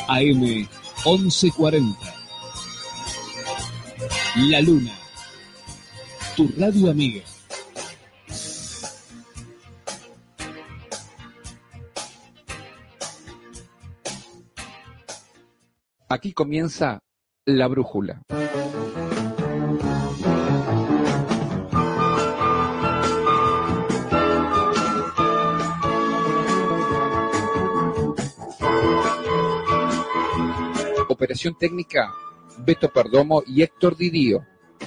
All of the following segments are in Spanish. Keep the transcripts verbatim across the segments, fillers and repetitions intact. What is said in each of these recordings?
A M once cuarenta. La Luna, tu radio amiga. Aquí comienza La Brújula. Operación técnica, Beto Perdomo y Héctor Didío.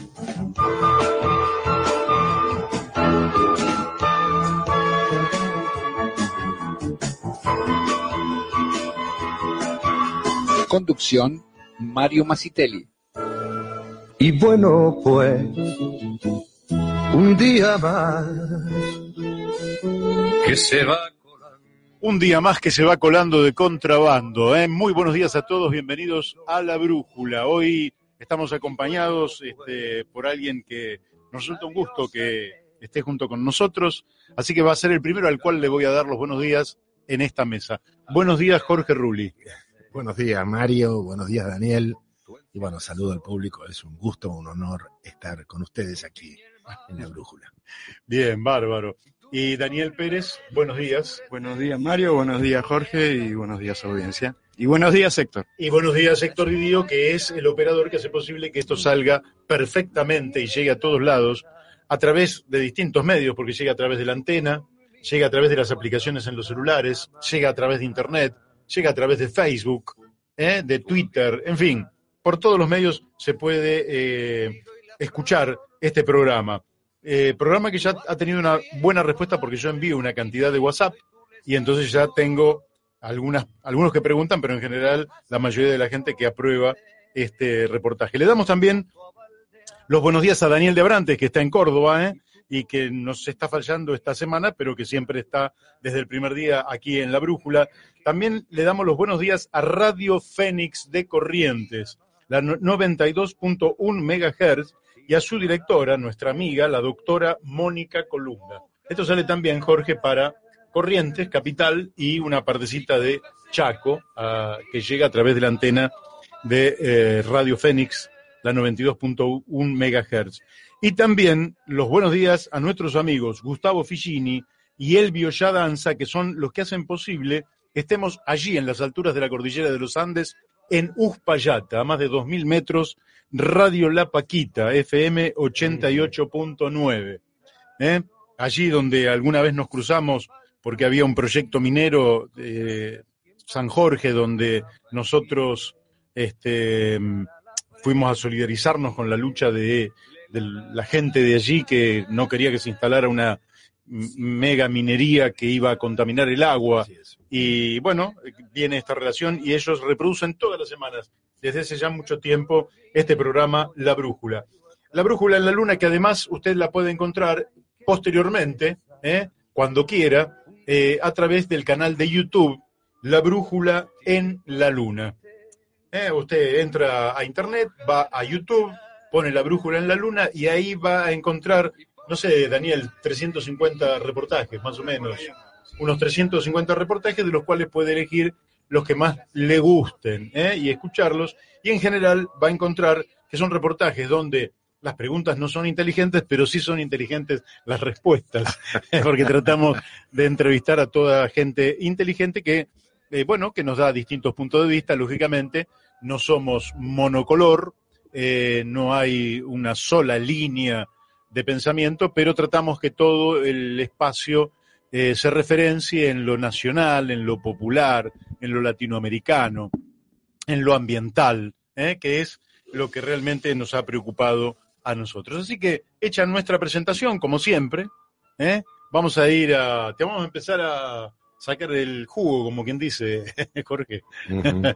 Conducción, Mario Masitelli. Y bueno, pues, un día más que se va colando. Un día más que se va colando de contrabando, ¿eh? Muy buenos días a todos, bienvenidos a La Brújula. Hoy estamos acompañados este, por alguien que nos resulta un gusto que esté junto con nosotros, así que va a ser el primero al cual le voy a dar los buenos días en esta mesa. Buenos días, Jorge Rulli. Buenos días, Mario. Buenos días, Daniel. Y bueno, saludo al público. Es un gusto, un honor estar con ustedes aquí en La Brújula. Bien, bárbaro. Y Daniel Pérez, buenos días. Buenos días, Mario. Buenos días, Jorge. Y buenos días, audiencia. Y buenos días, Héctor. Y buenos días, Héctor Didío, que es el operador que hace posible que esto salga perfectamente y llegue a todos lados a través de distintos medios, porque llega a través de la antena, llega a través de las aplicaciones en los celulares, llega a través de Internet, llega a través de Facebook, ¿eh? de Twitter, en fin, por todos los medios se puede eh, escuchar este programa. Eh, programa que ya ha tenido una buena respuesta porque yo envío una cantidad de WhatsApp y entonces ya tengo algunas, algunos que preguntan, pero en general la mayoría de la gente que aprueba este reportaje. Le damos también los buenos días a Daniel de Abrantes, que está en Córdoba, ¿eh? y que nos está fallando esta semana, pero que siempre está desde el primer día aquí en La Brújula. También le damos los buenos días a Radio Fénix de Corrientes, la noventa y dos punto uno megahertz, y a su directora, nuestra amiga, la doctora Mónica Columna. Esto sale también, Jorge, para Corrientes, capital, y una partecita de Chaco, uh, que llega a través de la antena de eh, Radio Fénix, la noventa y dos punto uno megahertz. Y también los buenos días a nuestros amigos Gustavo Figini y Elvio Yadanza, que son los que hacen posible que estemos allí en las alturas de la cordillera de los Andes, en Uspallata, a más de dos mil metros, Radio La Paquita, F M ochenta y ocho punto nueve. ¿Eh? Allí donde alguna vez nos cruzamos porque había un proyecto minero de San Jorge, donde nosotros este, fuimos a solidarizarnos con la lucha de... de la gente de allí que no quería que se instalara una mega minería que iba a contaminar el agua. Y bueno, viene esta relación y ellos reproducen todas las semanas, desde hace ya mucho tiempo, este programa La Brújula. La Brújula en la Luna, que además usted la puede encontrar posteriormente, ¿eh? cuando quiera, eh, a través del canal de YouTube La Brújula en la Luna. ¿Eh? Usted entra a internet, va a YouTube, pone La Brújula en la Luna y ahí va a encontrar, no sé, Daniel, trescientos cincuenta reportajes, más o menos. Unos trescientos cincuenta reportajes de los cuales puede elegir los que más le gusten, ¿eh? y escucharlos. Y en general va a encontrar que son reportajes donde las preguntas no son inteligentes, pero sí son inteligentes las respuestas, porque tratamos de entrevistar a toda gente inteligente que, eh, bueno, que nos da distintos puntos de vista, lógicamente. No somos monocolor, Eh, no hay una sola línea de pensamiento, pero tratamos que todo el espacio eh, se referencie en lo nacional, en lo popular, en lo latinoamericano, en lo ambiental, ¿eh? que es lo que realmente nos ha preocupado a nosotros. Así que, hecha nuestra presentación, como siempre, ¿eh? vamos a ir a... Te vamos a empezar a sacar el jugo, como quien dice, Jorge. Uh-huh.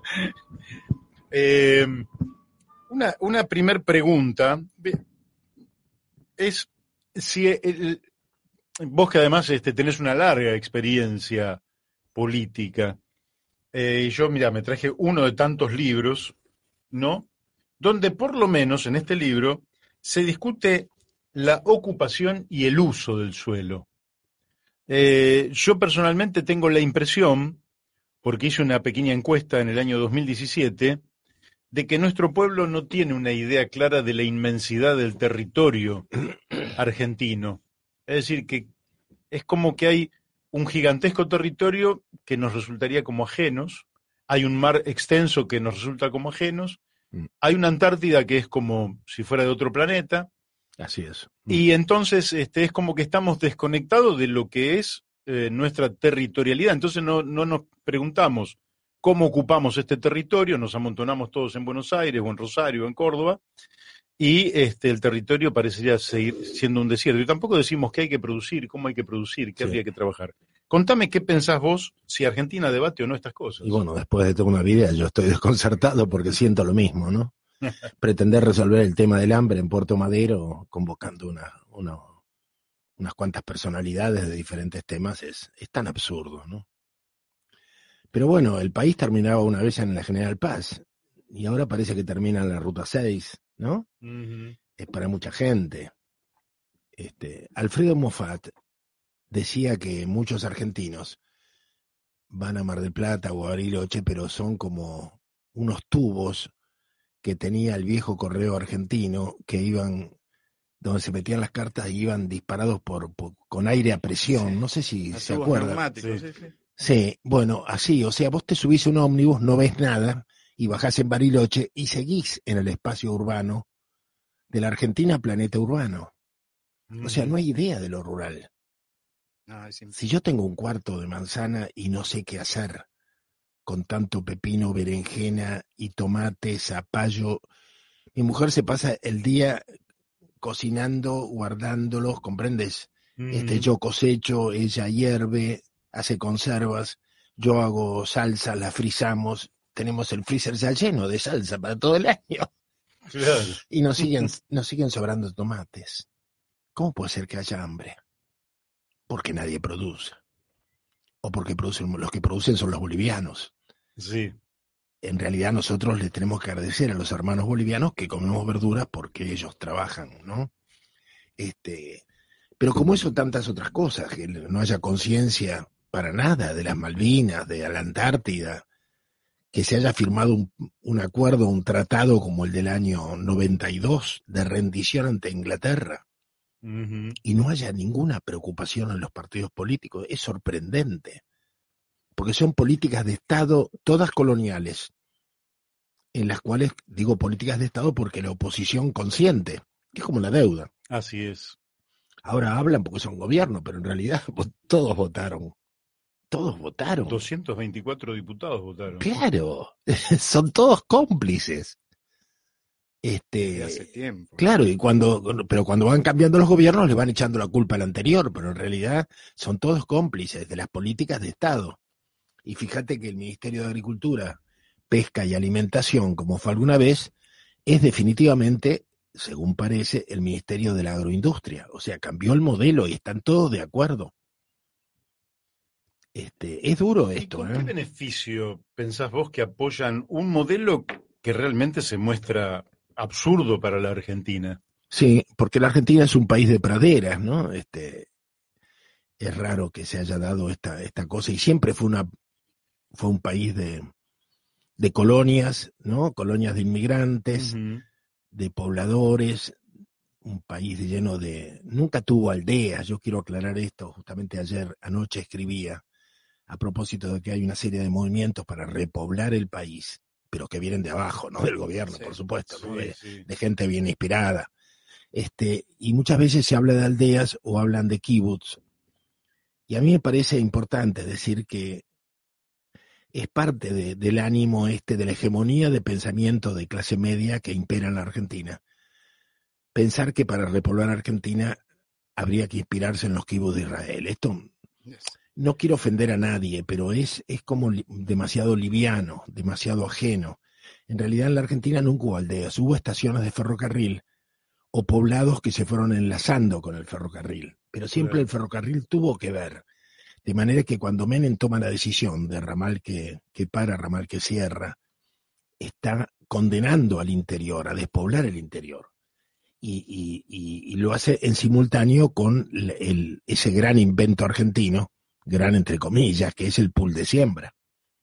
eh, Una, una primer pregunta es si el, vos que además este, tenés una larga experiencia política, eh, y yo, mira, me traje uno de tantos libros, ¿no? Donde por lo menos en este libro se discute la ocupación y el uso del suelo. Eh, yo personalmente tengo la impresión, porque hice una pequeña encuesta en el año dos mil diecisiete de que nuestro pueblo no tiene una idea clara de la inmensidad del territorio argentino. Es decir, que es como que hay un gigantesco territorio que nos resultaría como ajenos, hay un mar extenso que nos resulta como ajenos, hay una Antártida que es como si fuera de otro planeta. Así es. Y entonces este, es como que estamos desconectados de lo que es eh, nuestra territorialidad. Entonces no, no nos preguntamos cómo ocupamos este territorio, nos amontonamos todos en Buenos Aires o en Rosario o en Córdoba, y este, el territorio parecería seguir siendo un desierto. Y tampoco decimos qué hay que producir, cómo hay que producir, qué Sí. habría que trabajar. Contame qué pensás vos si Argentina debate o no estas cosas. Y bueno, después de toda una vida yo estoy desconcertado porque siento lo mismo, ¿no? Pretender resolver el tema del hambre en Puerto Madero convocando una, una, unas cuantas personalidades de diferentes temas es, es tan absurdo, ¿no? Pero bueno, el país terminaba una vez en la General Paz y ahora parece que termina en la Ruta seis, ¿no? Uh-huh. Es para mucha gente. Este, Alfredo Moffat decía que muchos argentinos van a Mar del Plata o a Bariloche, pero son como unos tubos que tenía el viejo correo argentino que iban, donde se metían las cartas y iban disparados por, por con aire a presión. Sí. No sé si Los se tubos acuerdan. neumáticos, Sí. sí, sí. Sí, bueno, así, o sea, vos te subís a un ómnibus, no ves nada y bajás en Bariloche y seguís en el espacio urbano de la Argentina planeta urbano. O sea, no hay idea de lo rural. No, es Si yo tengo un cuarto de manzana y no sé qué hacer con tanto pepino, berenjena y tomate, zapallo, mi mujer se pasa el día cocinando, guardándolos, ¿comprendes? Uh-huh. Este, yo cosecho, ella hierve, hace conservas, yo hago salsa, la frizamos, tenemos el freezer ya lleno de salsa para todo el año. Claro. Y nos siguen, nos siguen sobrando tomates. ¿Cómo puede ser que haya hambre? Porque nadie produce. O porque producen, los que producen son los bolivianos. Sí. En realidad nosotros les tenemos que agradecer a los hermanos bolivianos que comemos verduras porque ellos trabajan, ¿no? Este, pero como eso, tantas otras cosas, que no haya conciencia para nada de las Malvinas, de la Antártida, que se haya firmado un, un acuerdo, un tratado como el del año noventa y dos de rendición ante Inglaterra, Uh-huh. y no haya ninguna preocupación en los partidos políticos, es sorprendente, porque son políticas de Estado, todas coloniales, en las cuales digo políticas de Estado porque la oposición consiente, que es como la deuda. Así es. Ahora hablan porque son gobierno, pero en realidad todos votaron. Todos votaron. doscientos veinticuatro diputados votaron. Claro, son todos cómplices. de Este, hace tiempo. claro, y cuando, pero cuando van cambiando los gobiernos le van echando la culpa al anterior, pero en realidad son todos cómplices de las políticas de Estado. Y fíjate que el Ministerio de Agricultura, Pesca y Alimentación, como fue alguna vez, es definitivamente, según parece, el Ministerio de la Agroindustria. O sea, cambió el modelo y están todos de acuerdo. Este, es duro ¿Y esto, con ¿eh? qué beneficio pensás vos que apoyan un modelo que realmente se muestra absurdo para la Argentina? Sí, porque la Argentina es un país de praderas, ¿no? Este, es raro que se haya dado esta, esta cosa, y siempre fue una, fue un país de, de colonias, ¿no? Colonias de inmigrantes, Uh-huh. de pobladores, un país lleno de, nunca tuvo aldeas. Yo quiero aclarar esto, justamente ayer, anoche escribía, a propósito de que hay una serie de movimientos para repoblar el país, pero que vienen de abajo, no del gobierno, Sí, por supuesto, ¿no? Sí, De, sí. de gente bien inspirada. Este, y muchas veces se habla de aldeas o hablan de kibbutz. Y a mí me parece importante decir que es parte de, del ánimo este, de la hegemonía de pensamiento de clase media que impera en la Argentina. Pensar que para repoblar Argentina habría que inspirarse en los kibbutz de Israel. Esto Yes. no quiero ofender a nadie, pero es, es como li, demasiado liviano, demasiado ajeno. En realidad en la Argentina nunca hubo aldeas, hubo estaciones de ferrocarril o poblados que se fueron enlazando con el ferrocarril, pero siempre Claro. el ferrocarril tuvo que ver. De manera que cuando Menem toma la decisión de ramal que, que para, ramal que cierra, está condenando al interior, a despoblar el interior. Y, y, y, y lo hace en simultáneo con el, el, ese gran invento argentino, gran entre comillas, que es el pool de siembra.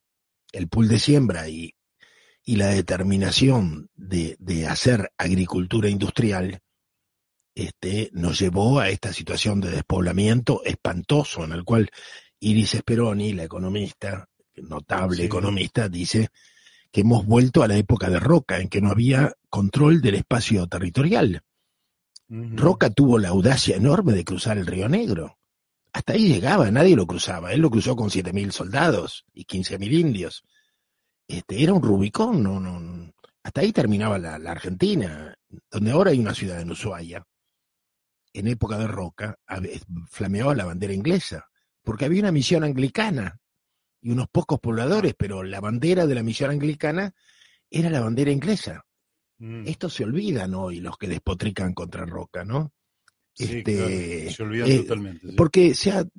el pool de siembra y, y la determinación de, de hacer agricultura industrial, este, nos llevó a esta situación de despoblamiento espantoso, en el cual Iris Speroni, la economista, notable sí. economista, dice que hemos vuelto a la época de Roca, en que no había control del espacio territorial. Uh-huh. Roca tuvo la audacia enorme de cruzar el Río Negro. Hasta ahí llegaba, nadie lo cruzaba. Él lo cruzó con siete mil soldados y quince mil indios. Este, era un Rubicón, no, no, hasta ahí terminaba la, la Argentina, donde ahora hay una ciudad en Ushuaia. En época de Roca flameaba la bandera inglesa, porque había una misión anglicana y unos pocos pobladores, pero la bandera de la misión anglicana era la bandera inglesa. Mm. Esto se olvidan hoy los que despotrican contra Roca, ¿no? Sí, este, claro, se olvidan eh, totalmente. ¿Sí? Porque se ha,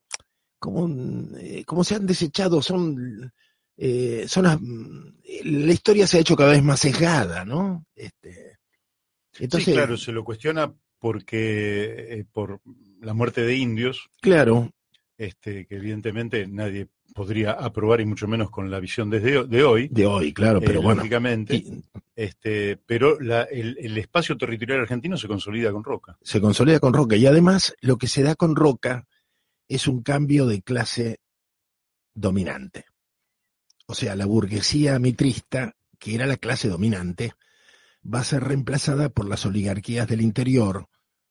como, eh, como se han desechado, son, eh, son las, la historia se ha hecho cada vez más sesgada, ¿no? Este, entonces, sí, claro, se lo cuestiona porque eh, por la muerte de indios. Claro. Este, que evidentemente nadie podría aprobar, y mucho menos con la visión desde de hoy. De hoy, claro, pero eh, bueno. Lógicamente, y, este, pero la, el, el espacio territorial argentino se consolida con Roca. Se consolida con Roca, y además lo que se da con Roca es un cambio de clase dominante. O sea, la burguesía mitrista, que era la clase dominante, va a ser reemplazada por las oligarquías del interior,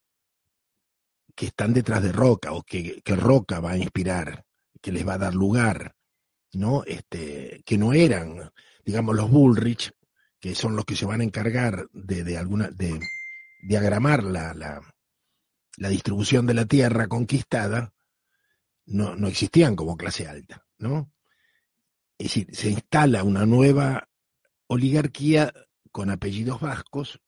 que están detrás de Roca, o que, que Roca va a inspirar, que les va a dar lugar, ¿no? Este, que no eran, digamos, los Bullrich, que son los que se van a encargar de, de alguna, de diagramar la, la, la distribución de la tierra conquistada, no, no existían como clase alta, ¿no? Es decir, se instala una nueva oligarquía con apellidos vascos,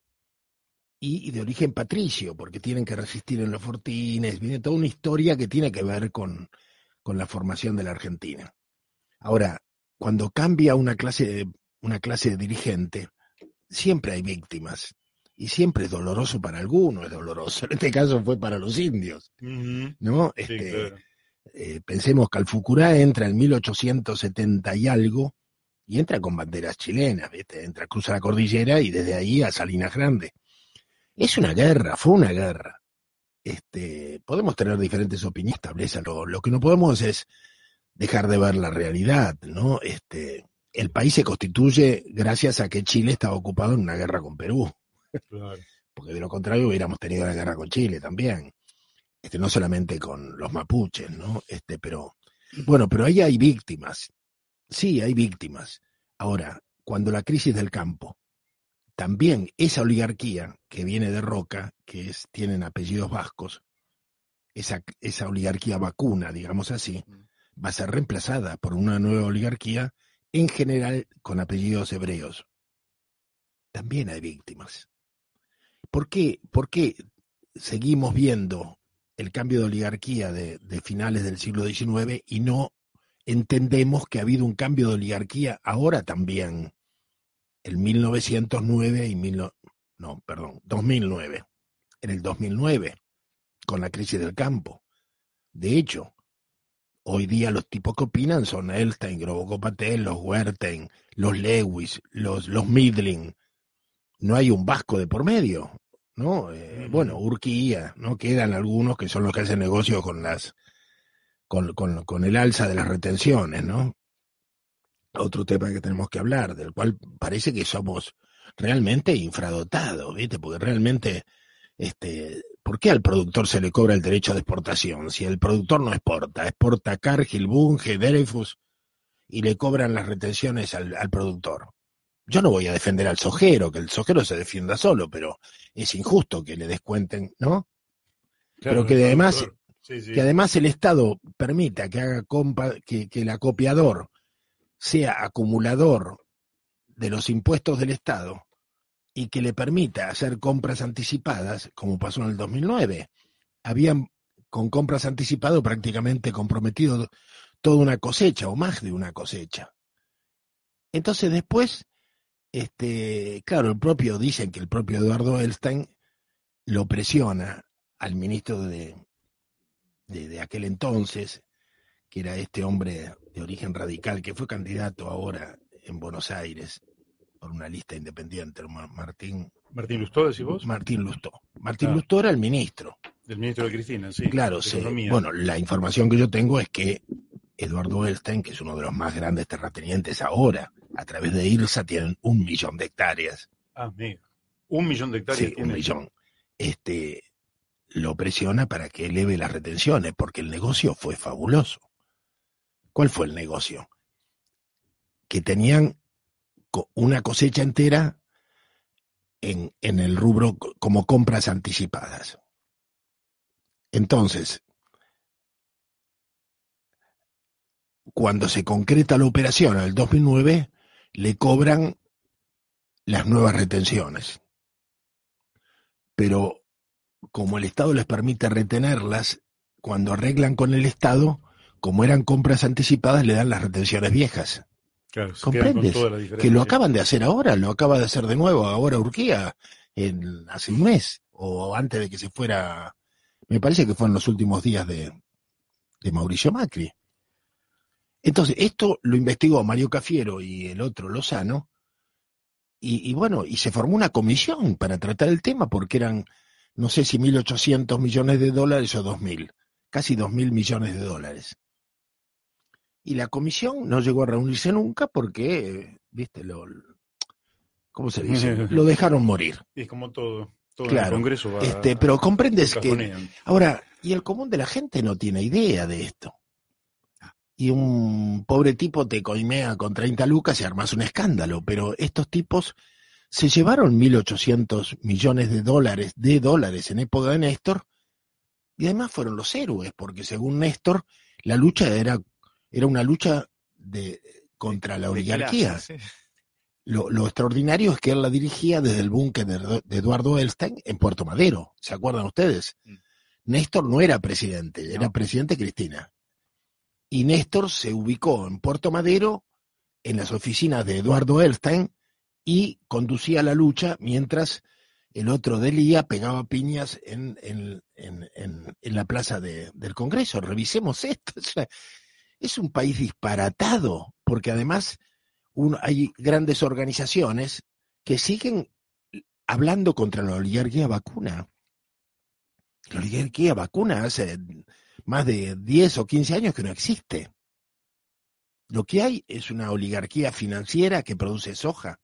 y de origen patricio, porque tienen que resistir en los fortines, viene toda una historia que tiene que ver con, con la formación de la Argentina. Ahora, cuando cambia una clase, una clase de dirigente, siempre hay víctimas, y siempre es doloroso para algunos, es doloroso. En este caso fue para los indios, uh-huh. ¿no? Este, sí, claro. eh, pensemos que Alfucurá entra en mil ochocientos setenta y algo, y entra con banderas chilenas, ¿viste? Entra, cruza la cordillera, y desde ahí a Salinas Grande. Es una guerra, fue una guerra. Este, podemos tener diferentes opiniones, establece lo, lo que no podemos es dejar de ver la realidad, ¿no? Este, el país se constituye gracias a que Chile estaba ocupado en una guerra con Perú. Claro. Porque de lo contrario hubiéramos tenido la guerra con Chile también. Este, no solamente con los mapuches, ¿no? Este, pero, bueno, pero ahí hay víctimas. Sí, hay víctimas. Ahora, cuando la crisis del campo, también esa oligarquía que viene de Roca, que es, tienen apellidos vascos, esa, esa oligarquía vacuna, digamos así, va a ser reemplazada por una nueva oligarquía, en general con apellidos hebreos. También hay víctimas. ¿Por qué, por qué seguimos viendo el cambio de oligarquía de, de finales del siglo diecinueve y no entendemos que ha habido un cambio de oligarquía ahora también? En mil novecientos nueve y mil, no, perdón, dos mil nueve, en el dos mil nueve, con la crisis del campo. De hecho, hoy día los tipos que opinan son Elstein, Grobokó Patel, los Wertheim, los Lewis, los, los Midling. No hay un vasco de por medio, ¿no? Eh, mm. Bueno, Urquía, ¿no? Quedan algunos que son los que hacen negocio con las, con, con, con el alza de las retenciones, ¿no? Otro tema que tenemos que hablar, del cual parece que somos realmente infradotados, ¿viste? Porque realmente, este, ¿por qué al productor se le cobra el derecho de exportación? Si el productor no exporta, exporta Cargill, Bunge, Dreyfus, y le cobran las retenciones al, al productor. Yo no voy a defender al sojero, que el sojero se defienda solo, pero es injusto que le descuenten, ¿no? Claro, pero que además, claro. sí, sí. que además el Estado permita que haga compa, que, que el acopiador sea acumulador de los impuestos del Estado y que le permita hacer compras anticipadas, como pasó en el dos mil nueve. Habían con compras anticipadas prácticamente comprometido toda una cosecha o más de una cosecha. Entonces después, este, claro, el propio, dicen que el propio Eduardo Elstein lo presiona al ministro de, de, de aquel entonces, que era este hombre de origen radical, que fue candidato ahora en Buenos Aires por una lista independiente, Martín... Martín Lustó, decís vos. Martín Lustó. Martín Ah. Lustó era el ministro. Del ministro de Cristina, sí. Claro, sí. Bueno, la información que yo tengo es que Eduardo Elstein, que es uno de los más grandes terratenientes ahora, a través de IRSA tienen un millón de hectáreas. Ah, amigo. Un millón de hectáreas. Sí, tiene. un millón. Este, lo presiona para que eleve las retenciones, porque el negocio fue fabuloso. ¿Cuál fue el negocio? Que tenían una cosecha entera en, en el rubro como compras anticipadas. Entonces, cuando se concreta la operación en el dos mil nueve, le cobran las nuevas retenciones. Pero como el Estado les permite retenerlas, cuando arreglan con el Estado, como eran compras anticipadas, le dan las retenciones viejas. Claro, se ¿comprendes? con toda la Que lo acaban de hacer ahora, lo acaba de hacer de nuevo ahora Urquía, en, hace un mes, o antes de que se fuera, me parece que fue en los últimos días de, de Mauricio Macri. Entonces, esto lo investigó Mario Cafiero y el otro Lozano, y, y bueno, y se formó una comisión para tratar el tema, porque eran, no sé si mil ochocientos millones de dólares o dos mil, casi dos mil millones de dólares. Y la comisión no llegó a reunirse nunca porque, viste, lo, ¿cómo se dice? Lo dejaron morir. Y es como todo, todo claro, en el Congreso va, este, pero comprendes que cajonean. Ahora, y el común de la gente no tiene idea de esto. Y un pobre tipo te coimea con treinta lucas y armas un escándalo, pero estos tipos se llevaron mil ochocientos millones de dólares, de dólares en época de Néstor, y además fueron los héroes, porque según Néstor, la lucha era Era una lucha de, contra la oligarquía. Clase, sí. Lo, lo extraordinario es que él la dirigía desde el búnker de, de Eduardo Elstein en Puerto Madero. ¿Se acuerdan ustedes? Mm. Néstor no era presidente, no. Era presidente Cristina. Y Néstor se ubicó en Puerto Madero, en las oficinas de Eduardo Elstein, y conducía la lucha mientras el otro Delía pegaba piñas en, en, en, en, en la plaza de, del Congreso. Revisemos esto. O sea, es un país disparatado, porque además uno, hay grandes organizaciones que siguen hablando contra la oligarquía vacuna. La oligarquía vacuna hace más de diez o quince años que no existe. Lo que hay es una oligarquía financiera que produce soja,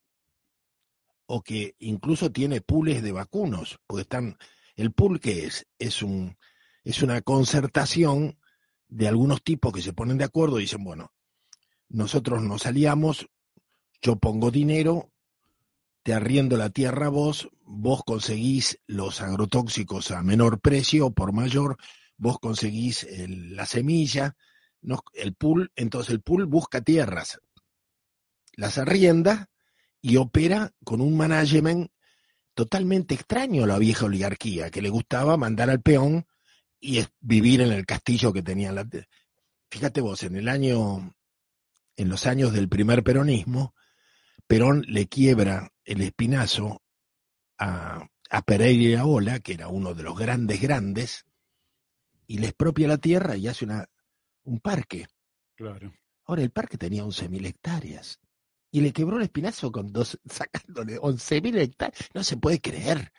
o que incluso tiene pools de vacunos, porque están, el pool que es, es un, es una concertación de algunos tipos que se ponen de acuerdo y dicen, bueno, nosotros nos aliamos, yo pongo dinero, te arriendo la tierra a vos, vos conseguís los agrotóxicos a menor precio o por mayor, vos conseguís el, la semilla, no, el pool, entonces el pool busca tierras, las arrienda y opera con un management totalmente extraño a la vieja oligarquía, que le gustaba mandar al peón y es vivir en el castillo que tenía la... Fíjate vos, en el año, en los años del primer peronismo, Perón le quiebra el espinazo a, a Pereira Ola, que era uno de los grandes grandes, y le expropia la tierra y hace una, un parque. Claro. Ahora el parque tenía once mil hectáreas, y le quebró el espinazo con dos, sacándole once mil hectáreas. No se puede creer.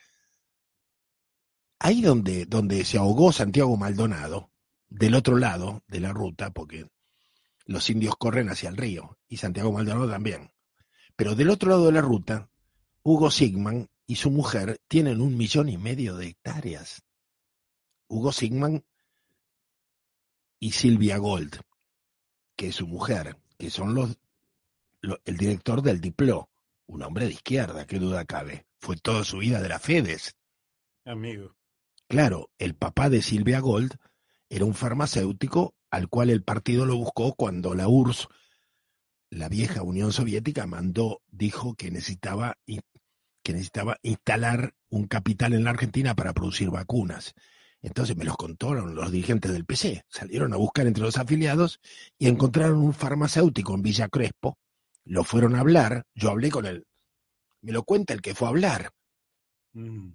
Ahí donde, donde se ahogó Santiago Maldonado, del otro lado de la ruta, porque los indios corren hacia el río, y Santiago Maldonado también. Pero del otro lado de la ruta, Hugo Sigman y su mujer tienen un millón y medio de hectáreas. Hugo Sigman y Silvia Gold, que es su mujer, que son los, los el director del Diplo, un hombre de izquierda, qué duda cabe. Fue toda su vida de la Fedes. Amigo. Claro, el papá de Silvia Gold era un farmacéutico al cual el partido lo buscó cuando la U R S S, la vieja Unión Soviética, mandó, dijo que necesitaba, que necesitaba instalar un capital en la Argentina para producir vacunas. Entonces me los contaron los dirigentes del P C, salieron a buscar entre los afiliados y encontraron un farmacéutico en Villa Crespo, lo fueron a hablar, yo hablé con él, me lo cuenta el que fue a hablar. Mm.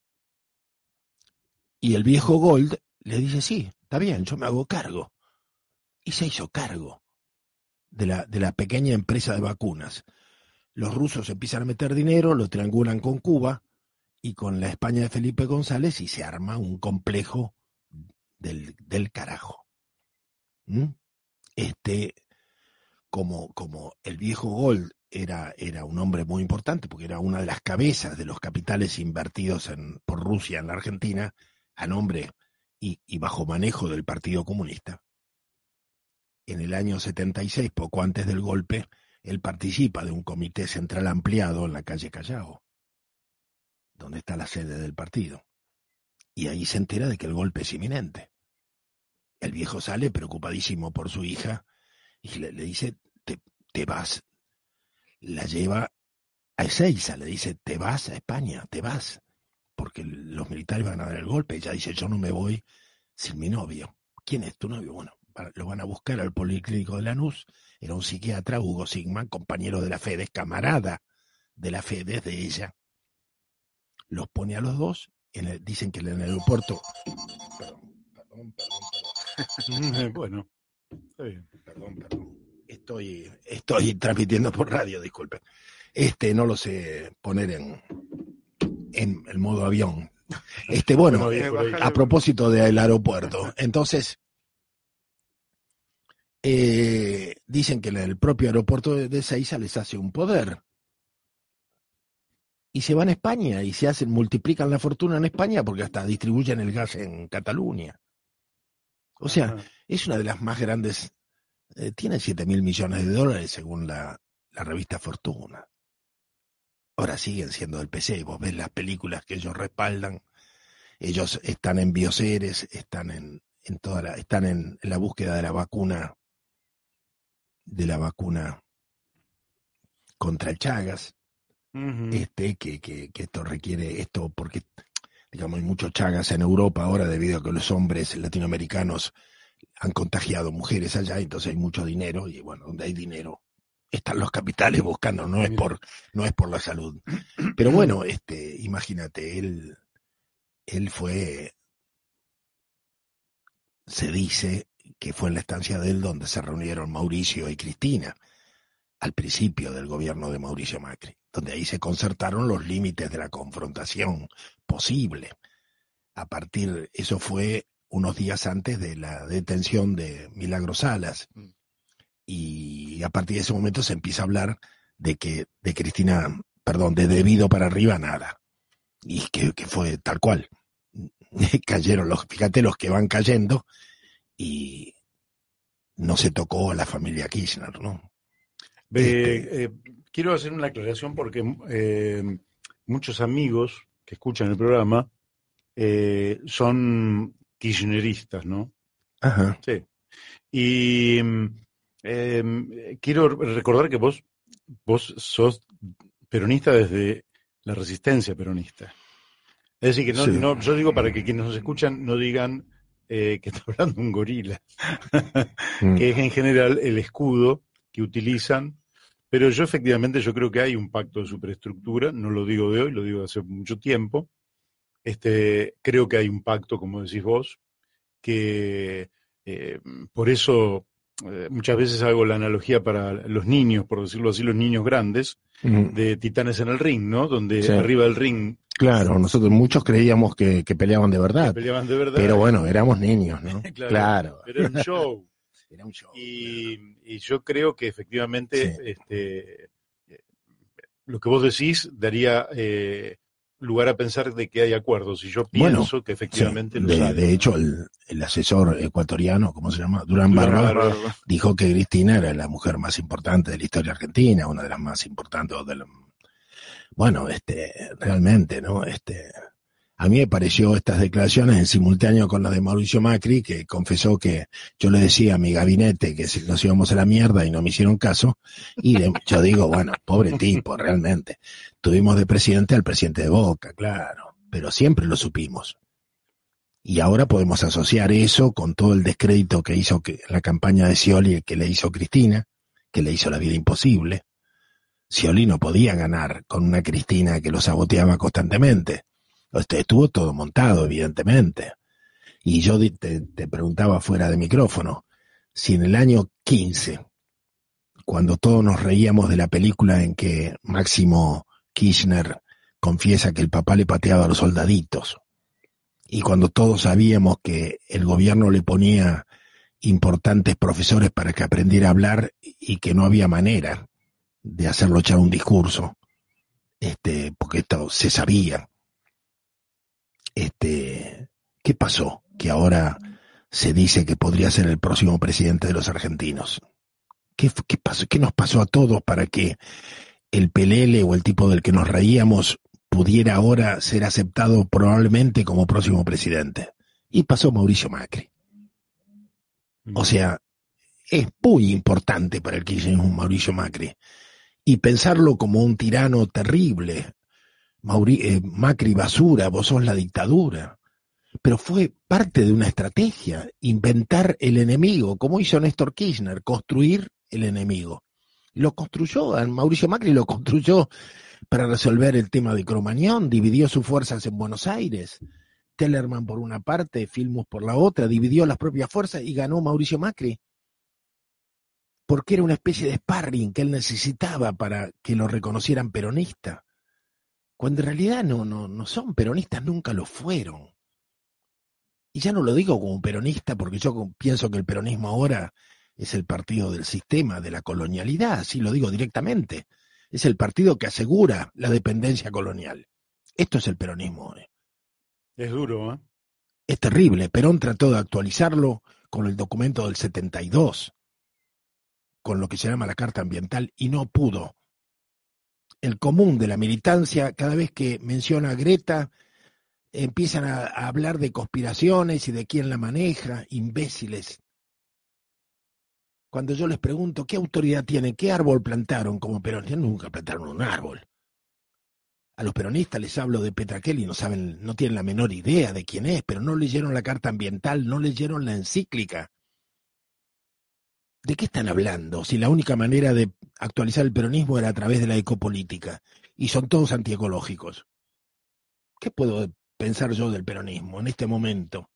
Y el viejo Gold le dice, sí, está bien, yo me hago cargo. y se hizo cargo de la, de la pequeña empresa de vacunas. Los rusos empiezan a meter dinero, lo triangulan con Cuba y con la España de Felipe González y se arma un complejo del, del carajo. ¿Mm? Este, como, como el viejo Gold era, era un hombre muy importante, porque era una de las cabezas de los capitales invertidos en, por Rusia en la Argentina, a nombre y, y bajo manejo del Partido Comunista. En el año setenta y seis, poco antes del golpe, él participa de un comité central ampliado en la calle Callao, donde está la sede del partido. Y ahí se entera de que el golpe es inminente. El viejo sale preocupadísimo por su hija y le, le dice, te, te vas. La lleva a Ezeiza, le dice, te vas a España, te vas, porque los militares van a dar el golpe. Ella dice, yo no me voy sin mi novio. ¿Quién es tu novio? Bueno, lo van a buscar al Policlínico de Lanús. Era un psiquiatra, Hugo Sigman, compañero de la Fede, camarada de la Fede, de ella. Los pone a los dos, en el, dicen que en el aeropuerto... Perdón, perdón, perdón, perdón. Bueno, está bien. Perdón, perdón. Estoy, estoy transmitiendo por radio, disculpen. Este no lo sé poner en, en el modo avión. Este, bueno, a propósito del aeropuerto. Entonces, eh, dicen que el propio aeropuerto de Ezeiza les hace un poder. Y se van a España y se hacen, multiplican la fortuna en España porque hasta distribuyen el gas en Cataluña. O sea, Ajá. es una de las más grandes, eh, tiene siete mil millones de dólares según la, la revista Fortuna. Ahora siguen siendo del P C, vos ves las películas que ellos respaldan, ellos están en Bioceres, están en, en toda la, están en, en la búsqueda de la vacuna, de la vacuna contra el Chagas. Uh-huh. Este, que, que, que esto requiere esto porque, digamos, hay muchos Chagas en Europa ahora debido a que los hombres latinoamericanos han contagiado mujeres allá, entonces hay mucho dinero y bueno, donde hay dinero están los capitales buscando, no es por, no es por la salud. Pero bueno, este, imagínate, él, él fue, se dice que fue en la estancia de él donde se reunieron Mauricio y Cristina al principio del gobierno de Mauricio Macri, donde ahí se concertaron los límites de la confrontación posible. A partir, eso fue unos días antes de la detención de Milagros Salas, y a partir de ese momento se empieza a hablar de que, de Cristina, perdón, de debido para arriba nada, y que, que fue tal cual. Cayeron los, fíjate los que van cayendo, y no se tocó a la familia Kirchner, ¿no? Eh, este, eh, quiero hacer una aclaración porque eh, muchos amigos que escuchan el programa eh, son kirchneristas, ¿no? Ajá. Sí. Y eh, quiero recordar que vos, vos sos peronista desde la resistencia peronista. Es decir, que no, sí. no, yo digo para que quienes nos escuchan no digan eh, que está hablando un gorila, mm. que es en general el escudo que utilizan, pero yo efectivamente yo creo que hay un pacto de superestructura, no lo digo de hoy, lo digo de hace mucho tiempo. Este, creo que hay un pacto, como decís vos, que eh, por eso eh, muchas veces hago la analogía para los niños, por decirlo así, los niños grandes, mm. de Titanes en el Ring, ¿no? Donde sí. arriba del ring... Claro, nosotros muchos creíamos que, que peleaban de verdad. Que peleaban de verdad. Pero bueno, éramos niños, ¿no? claro, claro. Pero era un show. Era un show. Y, claro. y yo creo que efectivamente sí. este, lo que vos decís daría eh, lugar a pensar de que hay acuerdos. Y yo pienso bueno, que efectivamente sí. los de, hay. De hecho, el, el asesor ecuatoriano, ¿cómo se llama? Durán Barba, Barba, dijo que Cristina era la mujer más importante de la historia argentina, una de las más importantes de la... Bueno, este, realmente, ¿no? Este, a mí me pareció estas declaraciones en simultáneo con las de Mauricio Macri, que confesó que yo le decía a mi gabinete que nos íbamos a la mierda y no me hicieron caso, y le, yo digo, bueno, pobre tipo, realmente. Tuvimos de presidente al presidente de Boca, claro, pero siempre lo supimos. Y ahora podemos asociar eso con todo el descrédito que hizo que, la campaña de Scioli, que le hizo Cristina, que le hizo la vida imposible. Scioli no podía ganar con una Cristina que lo saboteaba constantemente. Estuvo todo montado, evidentemente. Y yo te, te preguntaba fuera de micrófono, si en el año quince, cuando todos nos reíamos de la película en que Máximo Kirchner confiesa que el papá le pateaba a los soldaditos, y cuando todos sabíamos que el gobierno le ponía importantes profesores para que aprendiera a hablar y que no había manera de hacerlo echar un discurso, este, porque esto se sabía. Este, ¿qué pasó? Que ahora se dice que podría ser el próximo presidente de los argentinos. ¿Qué, qué pasó? ¿Qué nos pasó a todos para que el Pelele o el tipo del que nos reíamos pudiera ahora ser aceptado probablemente como próximo presidente? Y pasó Mauricio Macri. O sea, es muy importante para el kirchnerismo Mauricio Macri. Y pensarlo como un tirano terrible. Mauri, eh, Macri basura, vos sos la dictadura. Pero fue parte de una estrategia, inventar el enemigo, como hizo Néstor Kirchner, construir el enemigo. Lo construyó, Mauricio Macri lo construyó para resolver el tema de Cromañón, dividió sus fuerzas en Buenos Aires. Tellerman por una parte, Filmus por la otra, dividió las propias fuerzas y ganó Mauricio Macri. Porque era una especie de sparring que él necesitaba para que lo reconocieran peronista. Cuando en realidad no, no, no son peronistas, nunca lo fueron. Y ya no lo digo como peronista porque yo pienso que el peronismo ahora es el partido del sistema, de la colonialidad, así lo digo directamente. Es el partido que asegura la dependencia colonial. Esto es el peronismo hoy. Es duro, ¿eh? Es terrible. Perón trató de actualizarlo con el documento del setenta y dos, con lo que se llama la Carta Ambiental, y no pudo. El común de la militancia, cada vez que menciona a Greta, empiezan a, a hablar de conspiraciones y de quién la maneja, imbéciles. Cuando yo les pregunto qué autoridad tienen, qué árbol plantaron como peronistas, nunca plantaron un árbol. A los peronistas les hablo de Petra Kelly, no saben, no tienen la menor idea de quién es, pero no leyeron la Carta Ambiental, no leyeron la encíclica. ¿De qué están hablando? Si la única manera de actualizar el peronismo era a través de la ecopolítica, y son todos antiecológicos. ¿Qué puedo pensar yo del peronismo en este momento?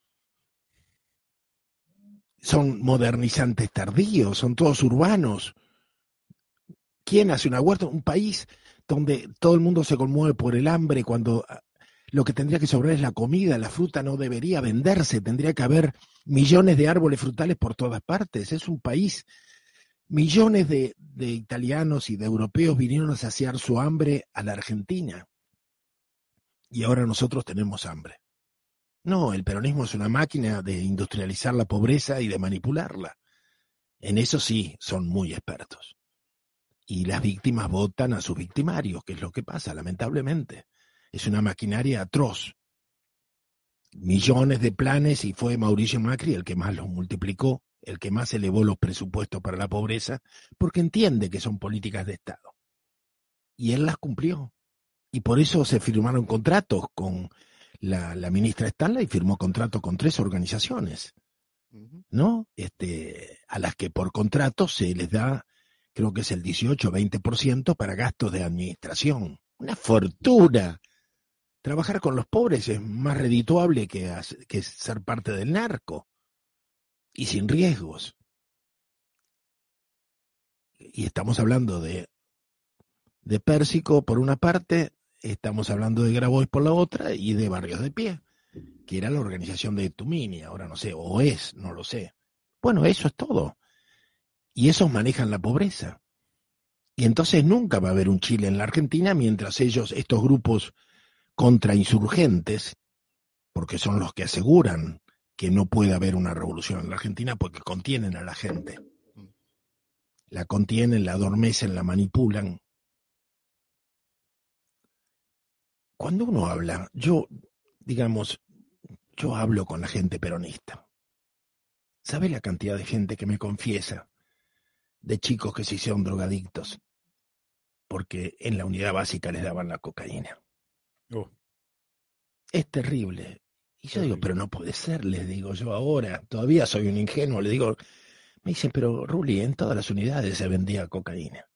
Son modernizantes tardíos, son todos urbanos. ¿Quién hace una huerta? Un país donde todo el mundo se conmueve por el hambre, cuando lo que tendría que sobrar es la comida, la fruta no debería venderse, tendría que haber millones de árboles frutales por todas partes. Es un país, millones de, de italianos y de europeos vinieron a saciar su hambre a la Argentina. Y ahora nosotros tenemos hambre. No, el peronismo es una máquina de industrializar la pobreza y de manipularla. En eso sí, son muy expertos. Y las víctimas votan a sus victimarios, que es lo que pasa, lamentablemente. Es una maquinaria atroz. Millones de planes, y fue Mauricio Macri el que más los multiplicó, el que más elevó los presupuestos para la pobreza, porque entiende que son políticas de Estado. Y él las cumplió. Y por eso se firmaron contratos con la, la ministra Stanley, firmó contratos con tres organizaciones, ¿no? Este, a las que por contrato se les da, creo que es el dieciocho o veinte por ciento para gastos de administración. Una fortuna. Trabajar con los pobres es más redituable que, que ser parte del narco. Y sin riesgos. Y estamos hablando de, de Pérsico por una parte, estamos hablando de Grabois por la otra, y de Barrios de Pie, que era la organización de Tumini, ahora no sé, o es, no lo sé. Bueno, eso es todo. Y esos manejan la pobreza. Y entonces nunca va a haber un Chile en la Argentina mientras ellos, estos grupos contrainsurgentes, porque son los que aseguran que no puede haber una revolución en la Argentina porque contienen a la gente. La contienen, la adormecen, la manipulan. Cuando uno habla, yo, digamos, yo hablo con la gente peronista. ¿Sabe la cantidad de gente que me confiesa de chicos que se hicieron drogadictos porque en la unidad básica les daban la cocaína? Oh. Es terrible. Y yo digo, pero no puede ser, les digo yo ahora, todavía soy un ingenuo, le digo, me dicen, pero Rulli, en todas las unidades se vendía cocaína.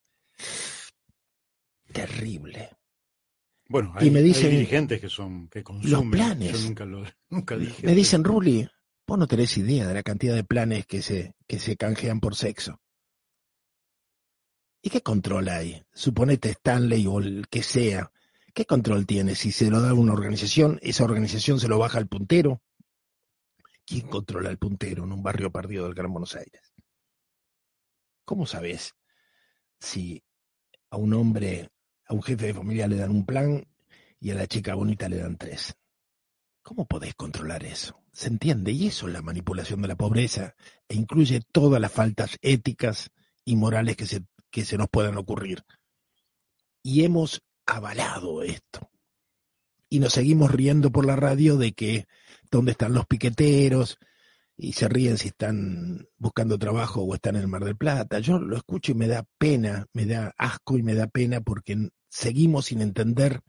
Terrible. Bueno, hay, y me dicen, hay dirigentes que son que consumen. Los planes. Yo nunca lo nunca dije. Me dicen, Rulli, Vos no tenés idea de la cantidad de planes que se, que se canjean por sexo. ¿Y qué control hay? Suponete Stanley o el que sea. ¿Qué control tiene? Si se lo da a una organización, esa organización se lo baja al puntero. ¿Quién controla al puntero en un barrio perdido del Gran Buenos Aires? ¿Cómo sabés si a un hombre, a un jefe de familia le dan un plan y a la chica bonita le dan tres? ¿Cómo podés controlar eso? ¿Se entiende? Y eso es la manipulación de la pobreza e incluye todas las faltas éticas y morales que se, que se nos puedan ocurrir. Y hemos avalado esto. Y nos seguimos riendo por la radio de que dónde están los piqueteros y se ríen si están buscando trabajo o están en el Mar del Plata. Yo lo escucho y me da pena, me da asco y me da pena porque seguimos sin entender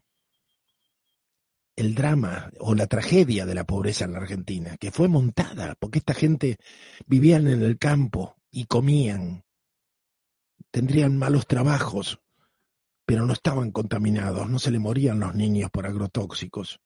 el drama o la tragedia de la pobreza en la Argentina, que fue montada, porque esta gente vivían en el campo y comían, tendrían malos trabajos, pero no estaban contaminados, no se le morían los niños por agrotóxicos.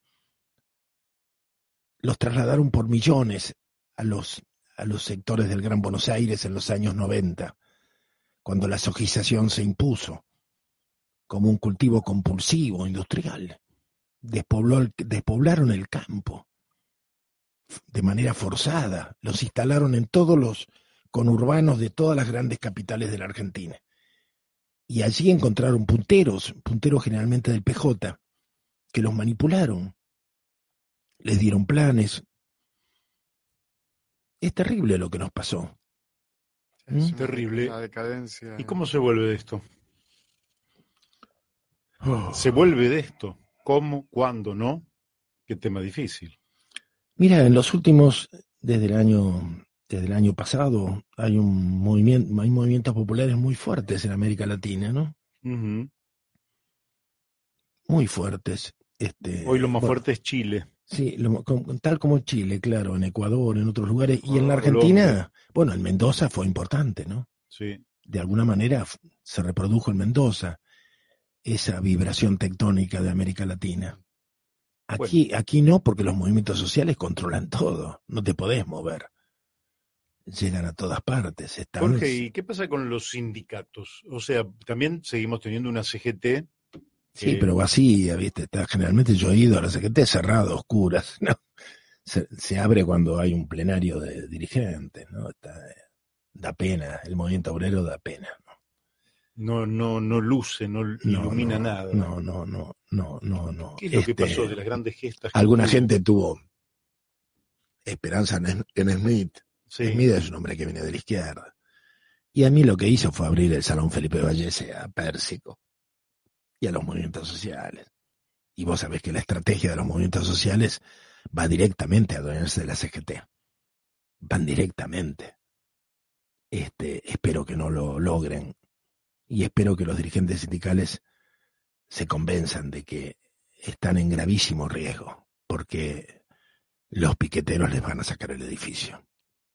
Los trasladaron por millones a los, a los sectores del Gran Buenos Aires en los años noventa, cuando la sojización se impuso como un cultivo compulsivo, industrial. Despobló, despoblaron el campo de manera forzada, los instalaron en todos los conurbanos de todas las grandes capitales de la Argentina. Y allí encontraron punteros, punteros generalmente del P J, que los manipularon, les dieron planes. Es terrible lo que nos pasó. Es ¿Mm? terrible. La decadencia. ¿Y cómo se vuelve de esto? Oh. ¿Se vuelve de esto? ¿Cómo? ¿Cuándo? ¿No? Qué tema difícil. Mira, en los últimos, desde el año, desde el año pasado, hay un movimiento, hay movimientos populares muy fuertes en América Latina, ¿no? Uh-huh. Muy fuertes. Este, Hoy lo más bueno, fuerte es Chile. Sí, lo, con, tal como Chile, claro, en Ecuador, en otros lugares, y en la Ah, Argentina, Colombia. bueno, en Mendoza fue importante, ¿no? Sí. De alguna manera f- se reprodujo en Mendoza esa vibración tectónica de América Latina. Aquí, aquí no, porque los movimientos sociales controlan todo, no te podés mover. Llegan a todas partes. Están, Jorge, ¿y qué pasa con los sindicatos? O sea, también seguimos teniendo una C G T. sí, eh, pero vacía, ¿viste? Está, generalmente yo he ido a la C G T cerrada, oscuras, ¿no? Se, se abre cuando hay un plenario de dirigentes, ¿no? Está, da pena, el movimiento obrero da pena. No, no, no luce, no, No, ilumina no, nada. No, no, no, no, no, no. ¿Qué es lo Este, que pasó de las grandes gestas? que Alguna hubo? gente tuvo esperanza en, en Smith. Sí. Smith es un hombre que viene de la izquierda. Y a mí lo que hizo fue abrir el Salón Felipe Vallese a Pérsico y a los movimientos sociales. Y vos sabés que la estrategia de los movimientos sociales va directamente a adueñarse de la C G T. Van directamente. Este, espero que no lo logren. Y espero que los dirigentes sindicales se convenzan de que están en gravísimo riesgo, porque los piqueteros les van a sacar el edificio.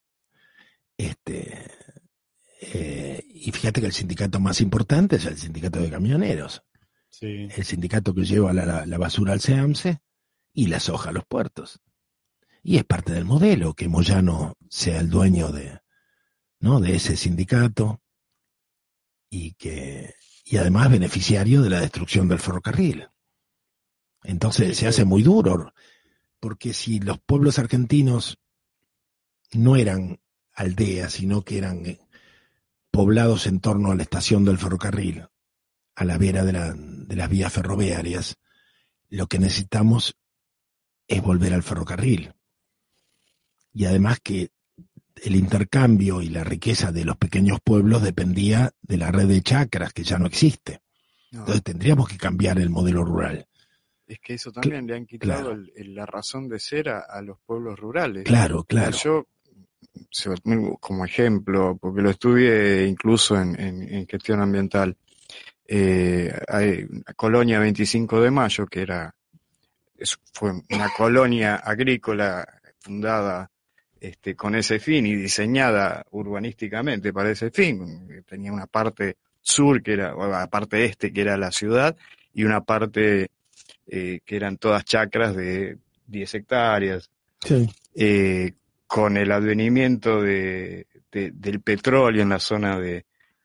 Este, eh, y fíjate que el sindicato más importante es el sindicato de camioneros, Sí. el sindicato que lleva la, la, la basura al SEAMSE y la soja a los puertos. Y es parte del modelo que Moyano sea el dueño de, ¿no? de ese sindicato y que y además beneficiario de la destrucción del ferrocarril. Entonces Sí, se claro. hace muy duro, porque si los pueblos argentinos no eran aldeas, sino que eran eh, poblados en torno a la estación del ferrocarril, a la vera de, la, de las vías ferroviarias, lo que necesitamos es volver al ferrocarril. Y además que el intercambio y la riqueza de los pequeños pueblos dependía de la red de chacras, que ya no existe. No, Entonces tendríamos que cambiar el modelo rural. es que eso también le han quitado claro. el- el- la razón de ser a, a los pueblos rurales. Claro, claro. Yo, se- como ejemplo, porque lo estudié incluso en, en- en gestión ambiental, eh, hay una colonia veinticinco de mayo, que era es- fue una colonia agrícola fundada este, con ese fin y diseñada urbanísticamente para ese fin. Tenía una parte sur, que era, o la parte este, que era la ciudad, y una parte eh, que eran todas chacras de diez hectáreas. Sí. Eh, con el advenimiento de, de, del petróleo en la zona de,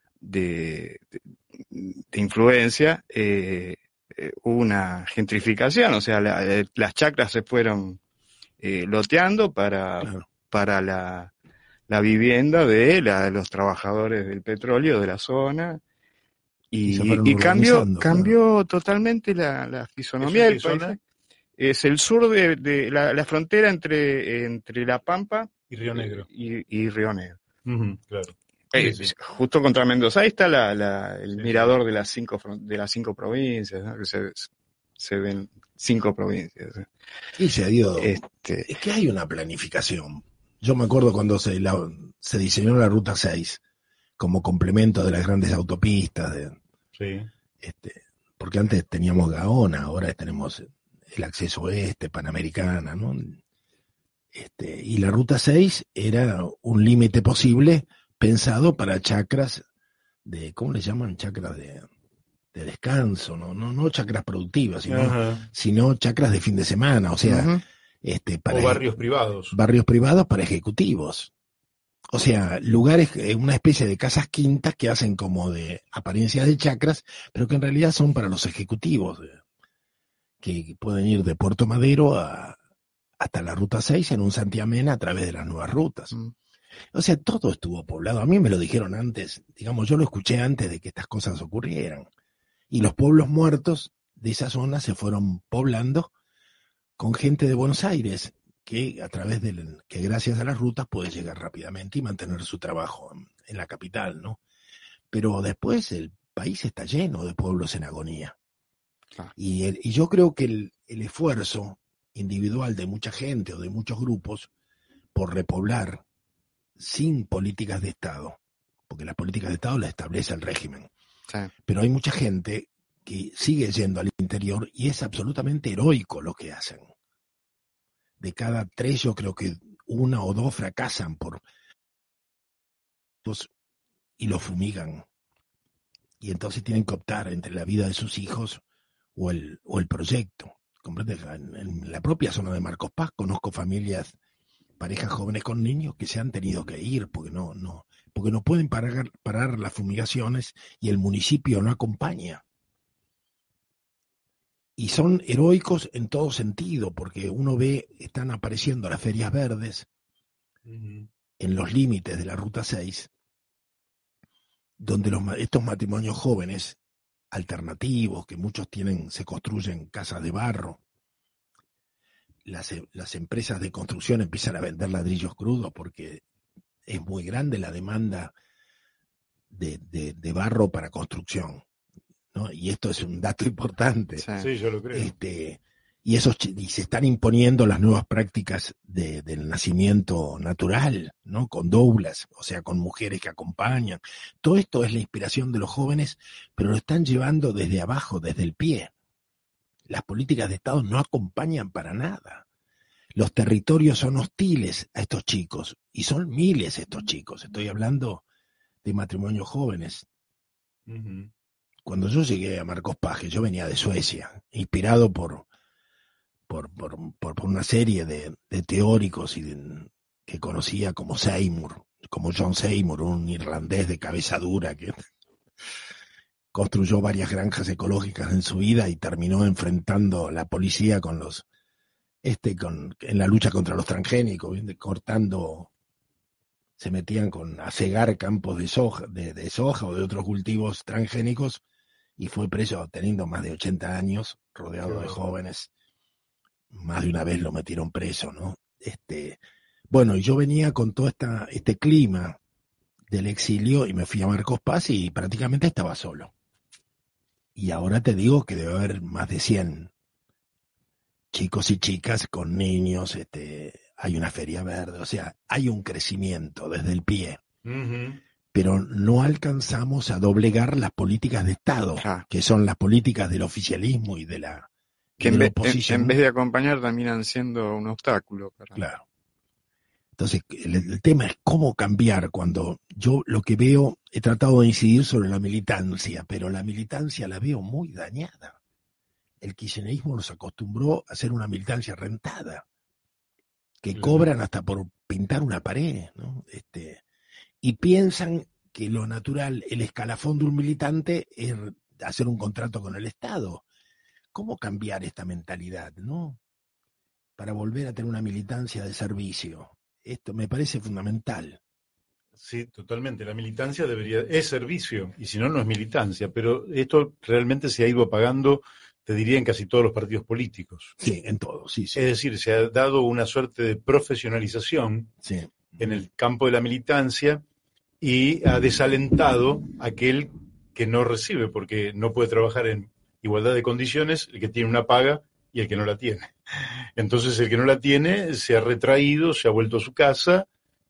de, de, de influencia, eh, eh, hubo una gentrificación, o sea, la, eh, las chacras se fueron eh, loteando para, Claro. para la, la vivienda de, la, de los trabajadores del petróleo de la zona. Y Y, se fueron y cambió, urbanizando, cambió totalmente la, la fisonomía ¿Eso en del qué país. zona? Es el sur de, de la, la frontera entre, entre La Pampa Y Río Negro. y, y Río Negro. Ujú, claro. Eh, Sí, sí. Justo contra Mendoza. Ahí está la, la, el Sí, mirador sí. de las cinco fron- de las cinco provincias, ¿no? Que se, se ven cinco provincias. Y se ha ido. Este, Es que hay una planificación. Yo me acuerdo cuando se, la, se diseñó la Ruta seis como complemento de las grandes autopistas, de, Sí. este, porque antes teníamos Gaona, ahora tenemos el acceso oeste, Panamericana, ¿no? Este, y la Ruta seis era un límite posible pensado para chacras de, ¿cómo le llaman? Chacras de, de descanso, ¿no? No, no chacras productivas, sino, Ajá. sino chacras de fin de semana, o sea, ujú. este, para O barrios privados. barrios privados para ejecutivos. O sea, lugares, eh, una especie de casas quintas que hacen como de apariencias de chacras, pero que en realidad son para los ejecutivos, eh, que pueden ir de Puerto Madero a, hasta la Ruta seis en un santiamén a través de las nuevas rutas. Mm. O sea, todo estuvo poblado. A mí me lo dijeron antes, digamos, yo lo escuché antes de que estas cosas ocurrieran. Y los pueblos muertos de esa zona se fueron poblando con gente de Buenos Aires, que a través del, que gracias a las rutas puede llegar rápidamente y mantener su trabajo en, en la capital, ¿no? Pero después el país está lleno de pueblos en agonía. Claro. Y, el, y yo creo que el, el esfuerzo individual de mucha gente o de muchos grupos por repoblar sin políticas de Estado, porque las políticas de Estado las establece el régimen, Sí. pero hay mucha gente que sigue yendo al interior y es absolutamente heroico lo que hacen. De cada tres, yo creo que una o dos fracasan por dos y lo fumigan. Y entonces tienen que optar entre la vida de sus hijos o el, o el proyecto. ¿Comprende? En, en la propia zona de Marcos Paz conozco familias, parejas jóvenes con niños que se han tenido que ir porque no, no, porque no pueden parar, parar las fumigaciones y el municipio no acompaña. Y son heroicos en todo sentido, porque uno ve, están apareciendo las ferias verdes Ujú. en los límites de la Ruta seis, donde los, estos matrimonios jóvenes, alternativos, que muchos tienen, se construyen casas de barro, las, las empresas de construcción empiezan a vender ladrillos crudos porque es muy grande la demanda de, de, de barro para construcción, ¿no? Y esto es un dato importante. Sí. Sí, yo lo creo. Este, y, esos, y se están imponiendo las nuevas prácticas de, del nacimiento natural, ¿no? Con doulas, o sea, con mujeres que acompañan. Todo esto es la inspiración de los jóvenes, pero lo están llevando desde abajo, desde el pie. Las políticas de Estado no acompañan para nada. Los territorios son hostiles a estos chicos, y son miles estos chicos. Estoy hablando de matrimonios jóvenes. Ujú. Cuando yo llegué a Marcos Paz, yo venía de Suecia, inspirado por, por, por, por, por una serie de, de teóricos y de, que conocía como Seymour, como John Seymour, un irlandés de cabeza dura que construyó varias granjas ecológicas en su vida y terminó enfrentando la policía con los, este, con, en la lucha contra los transgénicos, cortando, se metían con, a cegar campos de soja, de, de soja o de otros cultivos transgénicos, y fue preso teniendo más de ochenta años, rodeado de jóvenes. Más de una vez lo metieron preso, ¿no? Este, bueno, y yo venía con todo esta, este clima del exilio y me fui a Marcos Paz y prácticamente estaba solo. Y ahora te digo que debe haber más de cien chicos y chicas con niños, este, hay una feria verde, o sea, hay un crecimiento desde el pie. Ujú. Pero no alcanzamos a doblegar las políticas de Estado, Claro. que son las políticas del oficialismo y de la, y Que de en, la ve- en- oposición. en vez de acompañar terminan siendo un obstáculo. Para... Claro. Entonces, el, el tema es cómo cambiar cuando yo lo que veo, he tratado de incidir sobre la militancia, pero la militancia la veo muy dañada. El kirchnerismo nos acostumbró a hacer una militancia rentada, que Claro. cobran hasta por pintar una pared, ¿no? Este, y piensan que lo natural, el escalafón de un militante es hacer un contrato con el Estado. ¿Cómo cambiar esta mentalidad, no? Para volver a tener una militancia de servicio. Esto me parece fundamental. Sí, totalmente. La militancia debería es servicio, y si no, no es militancia. Pero esto realmente se ha ido apagando, te diría, en casi todos los partidos políticos. Sí, en todo, sí, sí. Es decir, se ha dado una suerte de profesionalización Sí. en el campo de la militancia y ha desalentado a aquel que no recibe, porque no puede trabajar en igualdad de condiciones el que tiene una paga y el que no la tiene. Entonces el que no la tiene se ha retraído, se ha vuelto a su casa.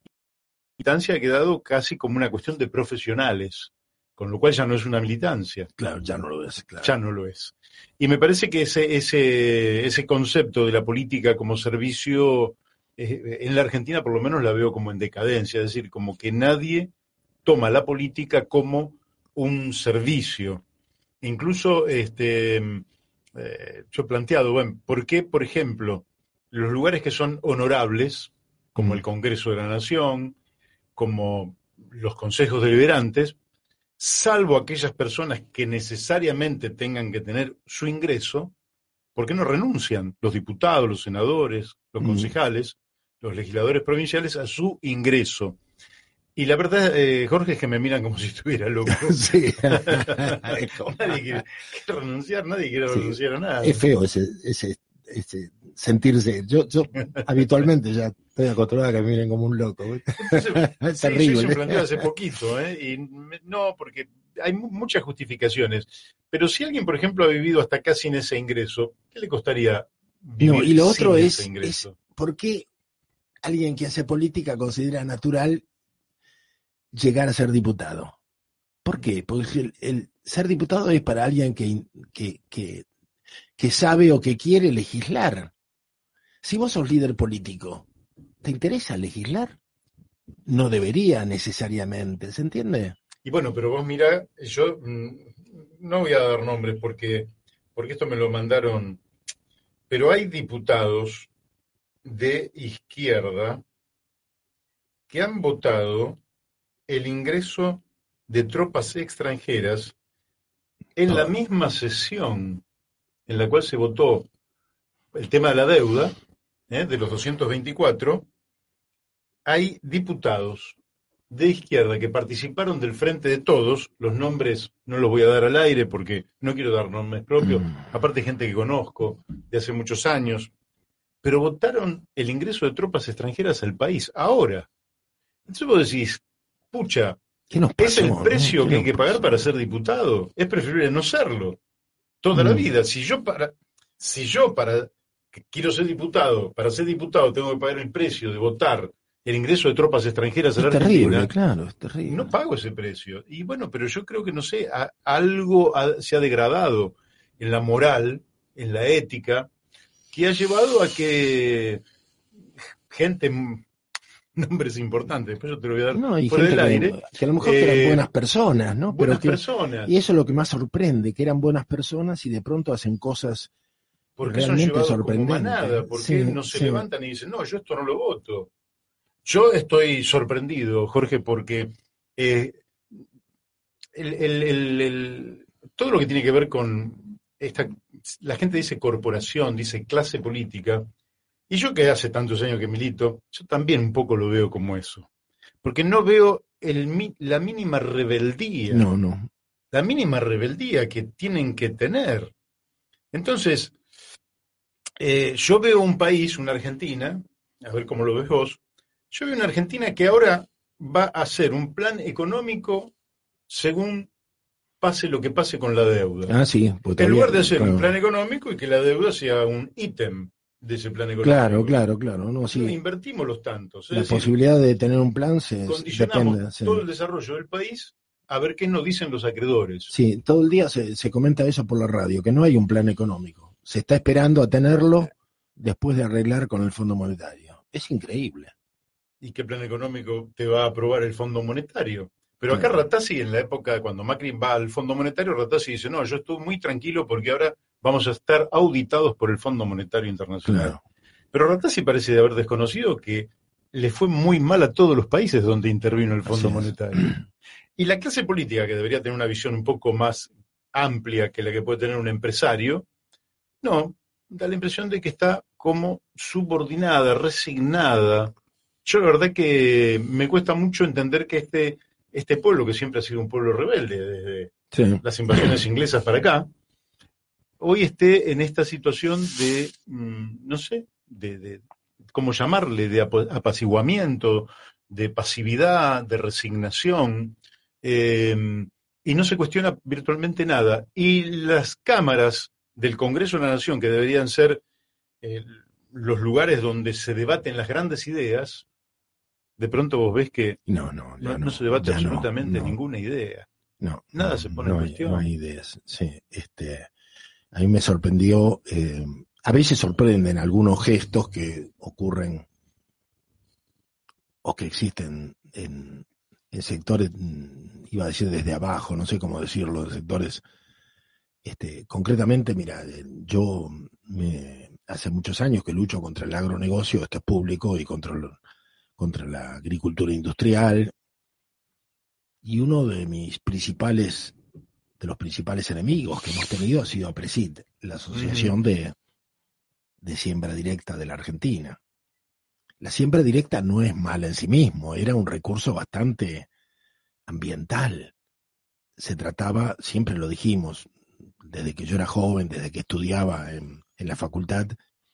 La militancia ha quedado casi como una cuestión de profesionales, con lo cual ya no es una militancia. Claro, ya no lo es, claro. Ya no lo es. Y me parece que ese, ese, ese concepto de la política como servicio, eh, en la Argentina por lo menos la veo como en decadencia, es decir, como que nadie toma la política como un servicio. Incluso este, eh, yo he planteado, bueno, ¿por qué, por ejemplo, los lugares que son honorables, como el Congreso de la Nación, como los consejos deliberantes, salvo aquellas personas que necesariamente tengan que tener su ingreso, ¿por qué no renuncian los diputados, los senadores, los concejales, los legisladores provinciales a su ingreso? Y la verdad, eh, Jorge, es que me miran como si estuviera loco. Sí. Nadie quiere, quiere renunciar, nadie quiere sí. renunciar a nada. Es feo ese, ese, ese sentirse. Yo, yo habitualmente ya estoy acostumbrado a que me miren como un loco. Entonces, es sí, terrible. Yo hice un planteo hace poquito, ¿eh? Y no, porque hay muchas justificaciones. Pero si alguien, por ejemplo, ha vivido hasta acá sin ese ingreso, ¿qué le costaría vivir no, y lo otro sin es, ese ingreso? Es ¿por qué alguien que hace política considera natural llegar a ser diputado? ¿Por qué? Porque el, el ser diputado es para alguien que, que, que, que sabe o que quiere legislar. Si vos sos líder político, ¿te interesa legislar? No debería necesariamente, ¿se entiende? Y bueno, pero vos mirá, yo mmm, no voy a dar nombres porque, porque esto me lo mandaron, pero hay diputados de izquierda que han votado el ingreso de tropas extranjeras en la misma sesión en la cual se votó el tema de la deuda, ¿eh? de los doscientos veinticuatro, hay diputados de izquierda que participaron del Frente de Todos, los nombres no los voy a dar al aire porque no quiero dar nombres propios, aparte hay gente que conozco de hace muchos años, pero votaron el ingreso de tropas extranjeras al país, ahora. Entonces vos decís, pucha, ¿es el precio ¿no? que hay que pagar para ser diputado? Es preferible no serlo toda mm. la vida. Si yo para, si yo para que quiero ser diputado, para ser diputado tengo que pagar el precio de votar el ingreso de tropas extranjeras a la Argentina. Es terrible, claro, es terrible. No pago ese precio. Y bueno, pero yo creo que, no sé, a, algo ha, se ha degradado en la moral, en la ética, que ha llevado a que gente... nombres importantes, después yo te lo voy a dar no, y fuera del aire. Que, que a lo mejor eh, eran buenas personas, ¿no? Buenas Pero que, personas. Y eso es lo que más sorprende, que eran buenas personas y de pronto hacen cosas porque realmente son llevados sorprendentes. Como manada, porque sí, no se sí. levantan y dicen, no, yo esto no lo voto. Yo estoy sorprendido, Jorge, porque eh, el, el, el, el, todo lo que tiene que ver con esta, la gente dice corporación, dice clase política. Y yo que hace tantos años que milito, yo también un poco lo veo como eso. Porque no veo el, la mínima rebeldía. No, no. La mínima rebeldía que tienen que tener. Entonces, eh, yo veo un país, una Argentina, a ver cómo lo ves vos, yo veo una Argentina que ahora va a hacer un plan económico según pase lo que pase con la deuda. Ah, sí. Pues en lugar de hacer claro. un plan económico y que la deuda sea un ítem de ese plan económico. Claro, claro, claro. No, sí. No invertimos los tantos. La decir, posibilidad de tener un plan se condicionamos depende, sí. todo el desarrollo del país a ver qué nos dicen los acreedores. Sí, todo el día se, se comenta eso por la radio, que no hay un plan económico. Se está esperando a tenerlo después de arreglar con el Fondo Monetario. Es increíble. ¿Y qué plan económico te va a aprobar el Fondo Monetario? Pero acá claro. Ratazzi, en la época cuando Macri va al Fondo Monetario, Ratazzi dice, no, yo estoy muy tranquilo porque ahora vamos a estar auditados por el Fondo Monetario Internacional. Claro. Pero Ratazzi parece de haber desconocido que le fue muy mal a todos los países donde intervino el Fondo Así es. Monetario. Y la clase política, que debería tener una visión un poco más amplia que la que puede tener un empresario, no, da la impresión de que está como subordinada, resignada. Yo la verdad que me cuesta mucho entender que este, este pueblo, que siempre ha sido un pueblo rebelde desde Sí. las invasiones inglesas para acá, hoy esté en esta situación de, mm, no sé, de, de, ¿cómo llamarle?, de ap- apaciguamiento, de pasividad, de resignación, eh, y no se cuestiona virtualmente nada. Y las cámaras del Congreso de la Nación, que deberían ser eh, los lugares donde se debaten las grandes ideas, de pronto vos ves que No, no, ya no, no, no se debate ya no, absolutamente no. ninguna idea. No, Nada no, se pone no en hay, cuestión. no hay ideas. Sí, este, a mí me sorprendió, eh, a veces sorprenden algunos gestos que ocurren o que existen en, en sectores, mm, iba a decir desde abajo, no sé cómo decirlo, de sectores, este, concretamente, mira, eh, yo me, hace muchos años que lucho contra el agronegocio, esto es público, y contra, el- contra la agricultura industrial, y uno de mis principales, de los principales enemigos que hemos tenido ha sido APRESID, la Asociación Ujú. de, de Siembra Directa de la Argentina. La siembra directa no es mala en sí mismo, era un recurso bastante ambiental. Se trataba, siempre lo dijimos, desde que yo era joven, desde que estudiaba en, en la facultad,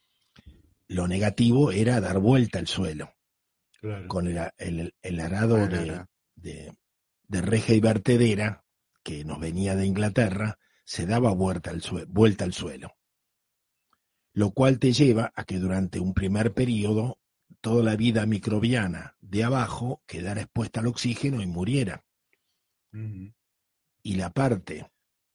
lo negativo era dar vuelta al suelo. Claro. Con el, el, el arado Bueno, de, era- de, de reja y vertedera, que nos venía de Inglaterra, se daba vuelta al, sue- vuelta al suelo. Lo cual te lleva a que durante un primer periodo toda la vida microbiana de abajo quedara expuesta al oxígeno y muriera. Ujú. Y la parte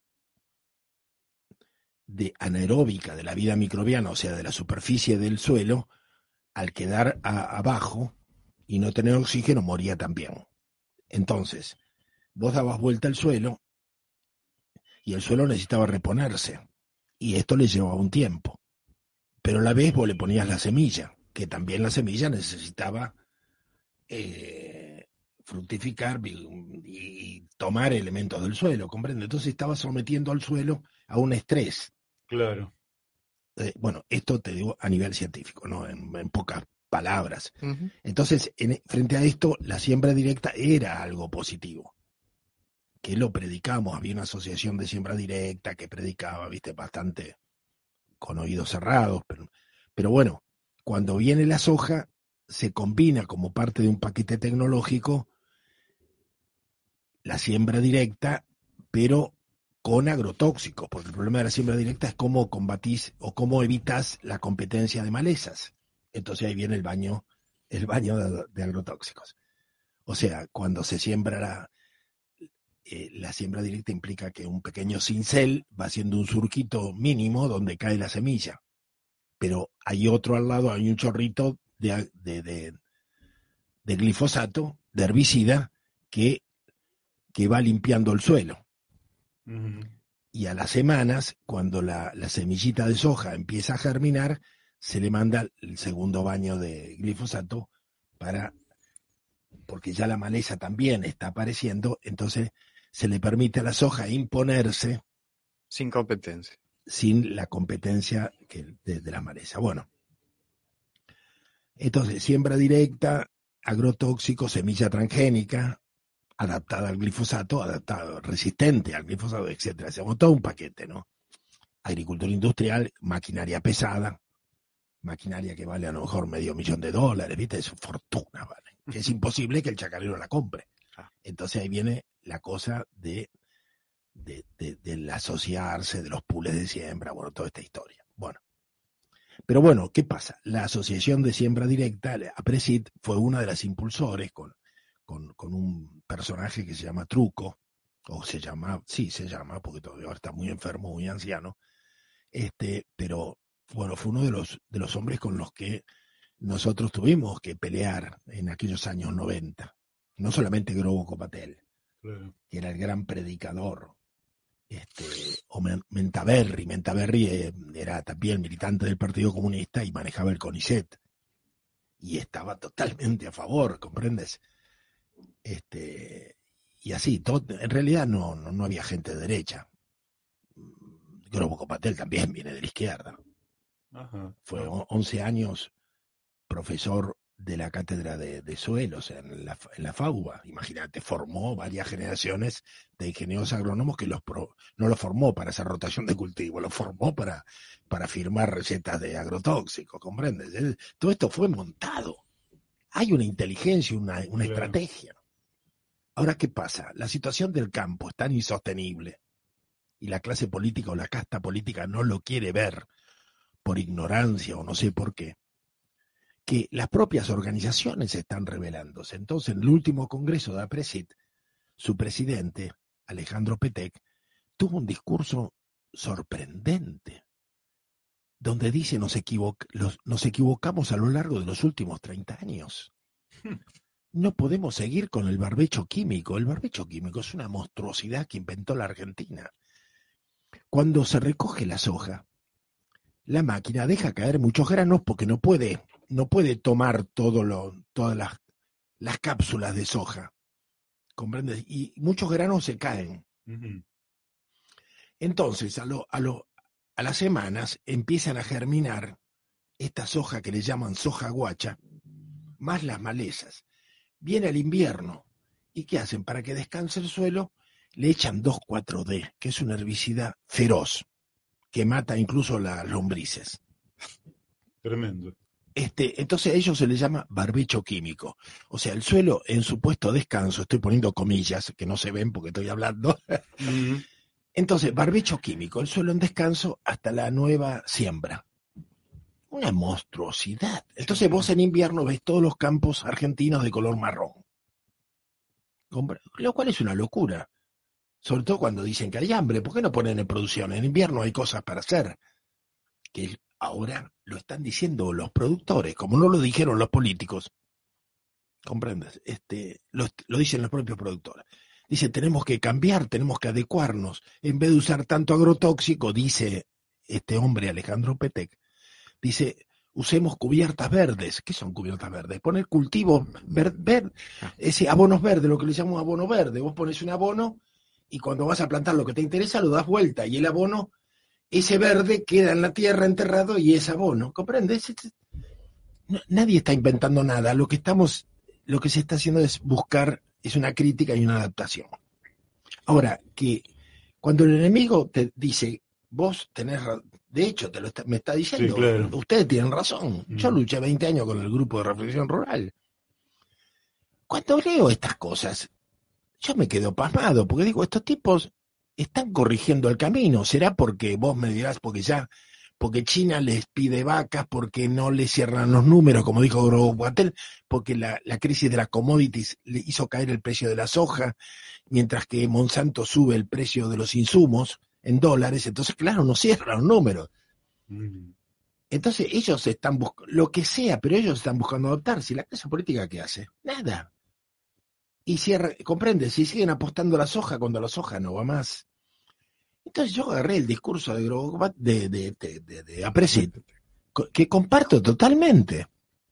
de anaeróbica de la vida microbiana, o sea, de la superficie del suelo, al quedar a- abajo y no tener oxígeno, moría también. Entonces, vos dabas vuelta al suelo y el suelo necesitaba reponerse. Y esto le llevaba un tiempo. Pero a la vez vos le ponías la semilla, que también la semilla necesitaba eh, fructificar y, y tomar elementos del suelo, ¿comprende? Entonces estaba sometiendo al suelo a un estrés. Claro. Eh, bueno, esto te digo a nivel científico, ¿no? En, en pocas palabras. Ujú. Entonces, en, frente a esto, la siembra directa era algo positivo, que lo predicamos. Había una asociación de siembra directa que predicaba, viste, bastante con oídos cerrados, pero, pero bueno, cuando viene la soja, se combina como parte de un paquete tecnológico la siembra directa, pero con agrotóxicos, porque el problema de la siembra directa es cómo combatís o cómo evitas la competencia de malezas. Entonces ahí viene el baño, el baño de, de agrotóxicos. O sea, cuando se siembra la, eh, la siembra directa implica que un pequeño cincel va haciendo un surquito mínimo donde cae la semilla. Pero hay otro al lado, hay un chorrito de, de, de, de glifosato, de herbicida, que, que va limpiando el suelo. Ujú. Y a las semanas, cuando la, la semillita de soja empieza a germinar, se le manda el segundo baño de glifosato para, porque ya la maleza también está apareciendo, entonces se le permite a la soja imponerse Sin competencia. sin la competencia que, de, de la maleza. Bueno, entonces siembra directa, agrotóxico, semilla transgénica, adaptada al glifosato, adaptada, resistente al glifosato, etcétera. Hacemos todo un paquete, ¿no? Agricultura industrial, maquinaria pesada, maquinaria que vale a lo mejor medio millón de dólares, ¿viste? Es fortuna, ¿vale? Que es imposible que el chacarero la compre. Entonces ahí viene la cosa de, de, de, del asociarse, de los pools de siembra, bueno, toda esta historia. Bueno. Pero bueno, ¿qué pasa? La Asociación de Siembra Directa, APRESID, fue una de las impulsores con, con, con un personaje que se llama Truco, o se llama, sí, se llama, porque todavía está muy enfermo, muy anciano, este, pero bueno, fue uno de los, de los hombres con los que nosotros tuvimos que pelear en aquellos años noventa. No solamente Grobo Copatel, Claro. que era el gran predicador, este, o Mentaverri. Mentaverri eh, era también militante del Partido Comunista y manejaba el CONICET. y estaba totalmente a favor, ¿comprendes? Este, y así, todo, en realidad no, no, no había gente de derecha. Grobo Copatel también viene de la izquierda. Ajá. Fue once años profesor de la cátedra de, de suelo, o sea, en la, en la FAUBA, imagínate, formó varias generaciones de ingenieros agrónomos que los pro, no los formó para hacer rotación de cultivo, los formó para, para firmar recetas de agrotóxicos, ¿comprendes? Es, todo esto fue montado. Hay una inteligencia, una, una Claro. estrategia. Ahora, ¿qué pasa? La situación del campo es tan insostenible y la clase política o la casta política no lo quiere ver por ignorancia o no sé por qué, que las propias organizaciones están rebelándose. Entonces, en el último congreso de APRESID, su presidente, Alejandro Petec, tuvo un discurso sorprendente, donde dice nos, equivoc los, nos equivocamos a lo largo de los últimos treinta años. No podemos seguir con el barbecho químico. El barbecho químico es una monstruosidad que inventó la Argentina. Cuando se recoge la soja, la máquina deja caer muchos granos porque no puede, no puede tomar todo lo, todas las, las cápsulas de soja, ¿comprendes? Y muchos granos se caen. Uh-huh. Entonces, a, lo, a, lo, a las semanas empiezan a germinar esta soja que le llaman soja guacha, más las malezas. Viene el invierno, ¿y qué hacen? Para que descanse el suelo, le echan dos cuatro D, que es un herbicida feroz, que mata incluso las lombrices. Tremendo. Este, entonces a ellos se les llama barbecho químico. O sea, el suelo en supuesto descanso, estoy poniendo comillas que no se ven porque estoy hablando. Uh-huh. Entonces, barbecho químico, el suelo en descanso hasta la nueva siembra. Una monstruosidad. Entonces vos en invierno ves todos los campos argentinos de color marrón. Lo cual es una locura. Sobre todo cuando dicen que hay hambre. ¿Por qué no ponen en producción? En invierno hay cosas para hacer. Que ahora lo están diciendo los productores, como no lo dijeron los políticos. ¿Comprendes? Este, lo, lo dicen los propios productores. Dicen, tenemos que cambiar, tenemos que adecuarnos. En vez de usar tanto agrotóxico, dice este hombre Alejandro Petec, dice, usemos cubiertas verdes. ¿Qué son cubiertas verdes? Poner cultivos verdes, ver, ese abonos verdes, lo que le llamamos abono verde. Vos pones un abono y cuando vas a plantar lo que te interesa lo das vuelta y el abono, ese verde queda en la tierra enterrado y es abono. ¿Comprendes? No, nadie está inventando nada. Lo que estamos, lo que se está haciendo es buscar, es una crítica y una adaptación. Ahora, que cuando el enemigo te dice, vos tenés, de hecho, te lo está, me está diciendo, sí, claro. Ustedes tienen razón. Mm. Yo luché veinte años con el grupo de reflexión rural. Cuando leo estas cosas, yo me quedo pasmado, porque digo, estos tipos están corrigiendo el camino. ¿Será porque vos me dirás, porque ya, porque China les pide vacas, porque no le cierran los números, como dijo Grobo Copatel, porque la, la crisis de las commodities le hizo caer el precio de la soja, mientras que Monsanto sube el precio de los insumos en dólares? Entonces, claro, no cierran los números. Mm. Entonces, ellos están buscando, lo que sea, pero ellos están buscando adoptarse. ¿Y la clase política qué hace? Nada. Y cierra, comprende, si siguen apostando a la soja cuando la soja no va más. Entonces yo agarré el discurso de Grobo de, de, de, de, de APRESID, que comparto totalmente.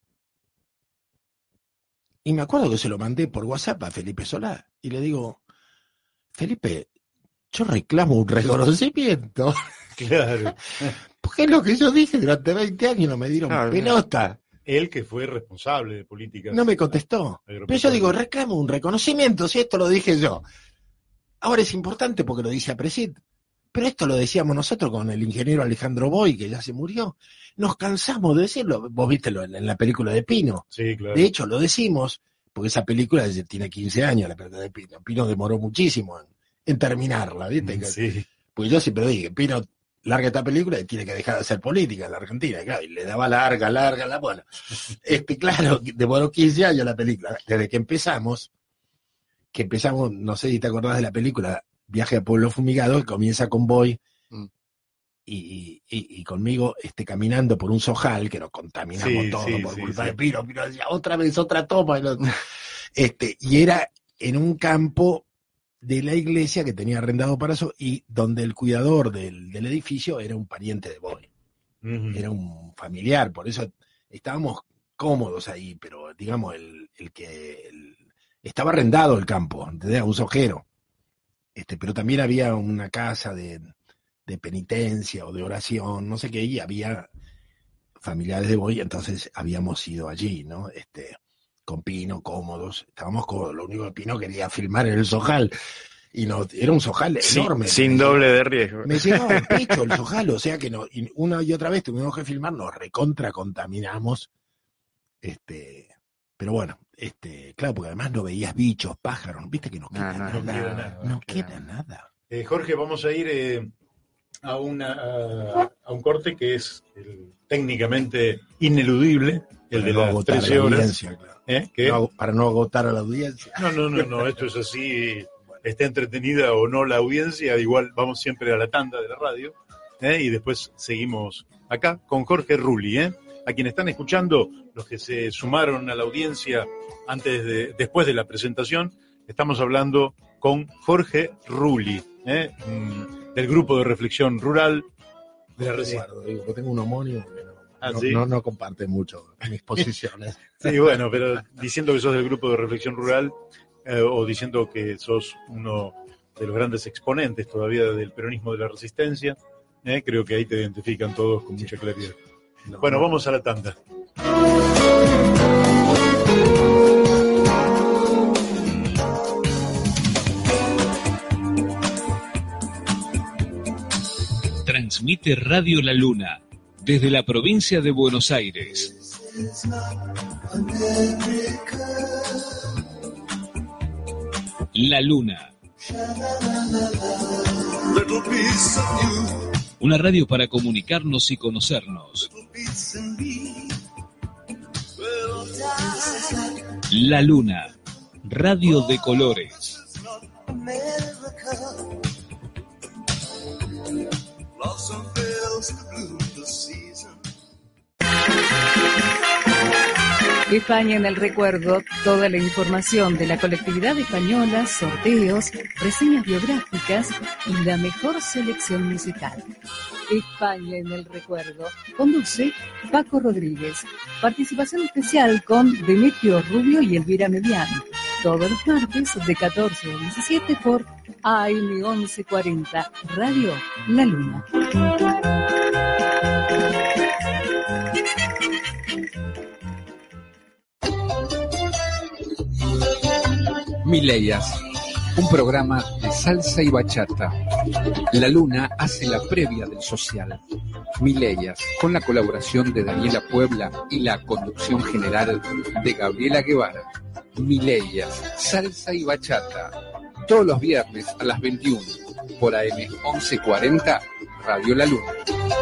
Y me acuerdo que se lo mandé por WhatsApp a Felipe Solá. Y le digo, Felipe, yo reclamo un reconocimiento. Claro. Porque es lo que yo dije durante veinte años, no me dieron Claro, pelota. Él que fue responsable de políticas. No me contestó. Pero yo digo, reclamo un reconocimiento, si esto lo dije yo. Ahora es importante porque lo dice APRESID. Pero esto lo decíamos nosotros con el ingeniero Alejandro Boy, que ya se murió. Nos cansamos de decirlo. Vos viste en la película de Pino. Sí, claro. De hecho, lo decimos, porque esa película tiene quince años, la película de Pino. Pino demoró muchísimo en, en terminarla, ¿viste? Sí. Pues yo siempre dije, Pino larga esta película y tiene que dejar de hacer política en la Argentina. Y, claro, y le daba larga, larga, la bueno. Este, claro, demoró quince años la película. Desde que empezamos, que empezamos, no sé si te acordás de la película Viaje a Pueblo Fumigado, que comienza con Boy mm. y, y, y conmigo este, caminando por un sojal, que nos contaminamos sí, todo sí, por sí, culpa sí. de Pino. Pino decía, otra vez, otra toma. Y, este, y era en un campo de la iglesia que tenía arrendado para eso y donde el cuidador del, del edificio era un pariente de Boy. Uh-huh. Era un familiar, por eso estábamos cómodos ahí, pero digamos, el, el que el, estaba arrendado el campo, ¿entendés? A un sojero. Este, pero también había una casa de, de penitencia o de oración, no sé qué, y había familiares de Boy, entonces habíamos ido allí, ¿no? Este, con Pino, cómodos, estábamos cómodos, lo único que Pino quería filmar en el Sojal, y no, era un Sojal enorme. Sin, sin doble de riesgo. Me llegaba al pecho el Sojal, o sea que no, y una y otra vez tuvimos que filmar, nos recontra contaminamos, este, pero bueno, este, claro, porque además no veías bichos, pájaros, viste que no queda No, nada, no, no, queda nada, no no queda queda nada. Eh, Jorge, vamos a ir eh, a, una, a, a un corte que es el, técnicamente ineludible, el Para de no las agotar a trece la horas. audiencia, claro. ¿Eh? ¿Qué? No, para no agotar a la audiencia. No, no, no, no, esto es así, esté entretenida o no la audiencia, igual vamos siempre a la tanda de la radio, ¿eh? Y después seguimos acá con Jorge Rulli, ¿eh? A quienes están escuchando, los que se sumaron a la audiencia antes de, después de la presentación, estamos hablando con Jorge Rulli, ¿eh? Mm, del grupo de reflexión rural de la Resistencia. Guardo, digo, yo tengo un homónimo que no, Ah, no, ¿sí? no, no comparte mucho mis posiciones. Sí, bueno, pero diciendo que sos del grupo de reflexión rural eh, o diciendo que sos uno de los grandes exponentes todavía del peronismo de la resistencia, eh, creo que ahí te identifican todos con mucha claridad. No, Bueno, no. vamos a la tanda. Transmite Radio La Luna desde la provincia de Buenos Aires. La Luna. Una radio para comunicarnos y conocernos. La Luna. Radio de colores. España en el recuerdo, toda la información de la colectividad española, sorteos, reseñas biográficas y la mejor selección musical. España en el recuerdo. Conduce Paco Rodríguez. Participación especial con Demetrio Rubio y Elvira Medián. Todos los martes de catorce a diecisiete por A M once cuarenta, Radio La Luna. Mileyas, un programa de salsa y bachata. La Luna hace la previa del social. Mileyas, con la colaboración de Daniela Puebla y la conducción general de Gabriela Guevara. Mileyas, salsa y bachata. Todos los viernes a las veintiuna por A M once cuarenta, Radio La Luna.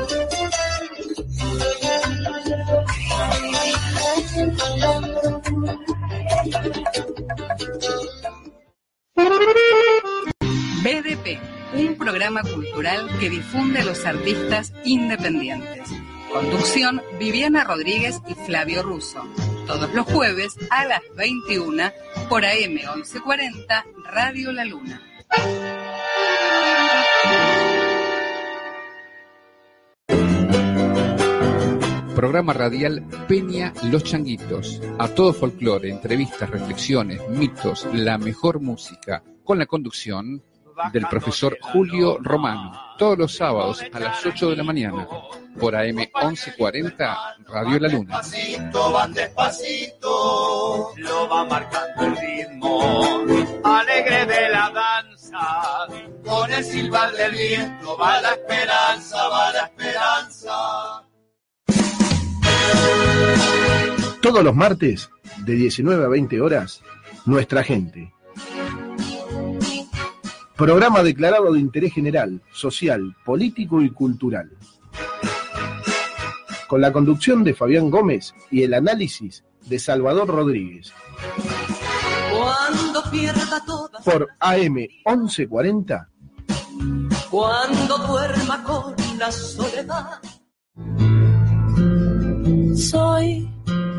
B D P, un programa cultural que difunde a los artistas independientes. Conducción, Viviana Rodríguez y Flavio Russo. Todos los jueves a las veintiuna por A M once cuarenta, Radio La Luna. Programa radial Peña Los Changuitos. A todo folclore, entrevistas, reflexiones, mitos, la mejor música. Con la conducción del profesor Julio Romano. Todos los sábados a las ocho de la mañana. Por A M once cuarenta, Radio La Luna. Despacito, van despacito, lo va marcando el ritmo, alegre de la danza, con el silbar del viento, va la esperanza, va la esperanza. Todos los martes, de diecinueve a veinte horas, Nuestra Gente. Programa declarado de interés general, social, político y cultural. Con la conducción de Fabián Gómez y el análisis de Salvador Rodríguez. Cuando pierda todas, Por A M once cuarenta. cuando duerma con la soledad. Soy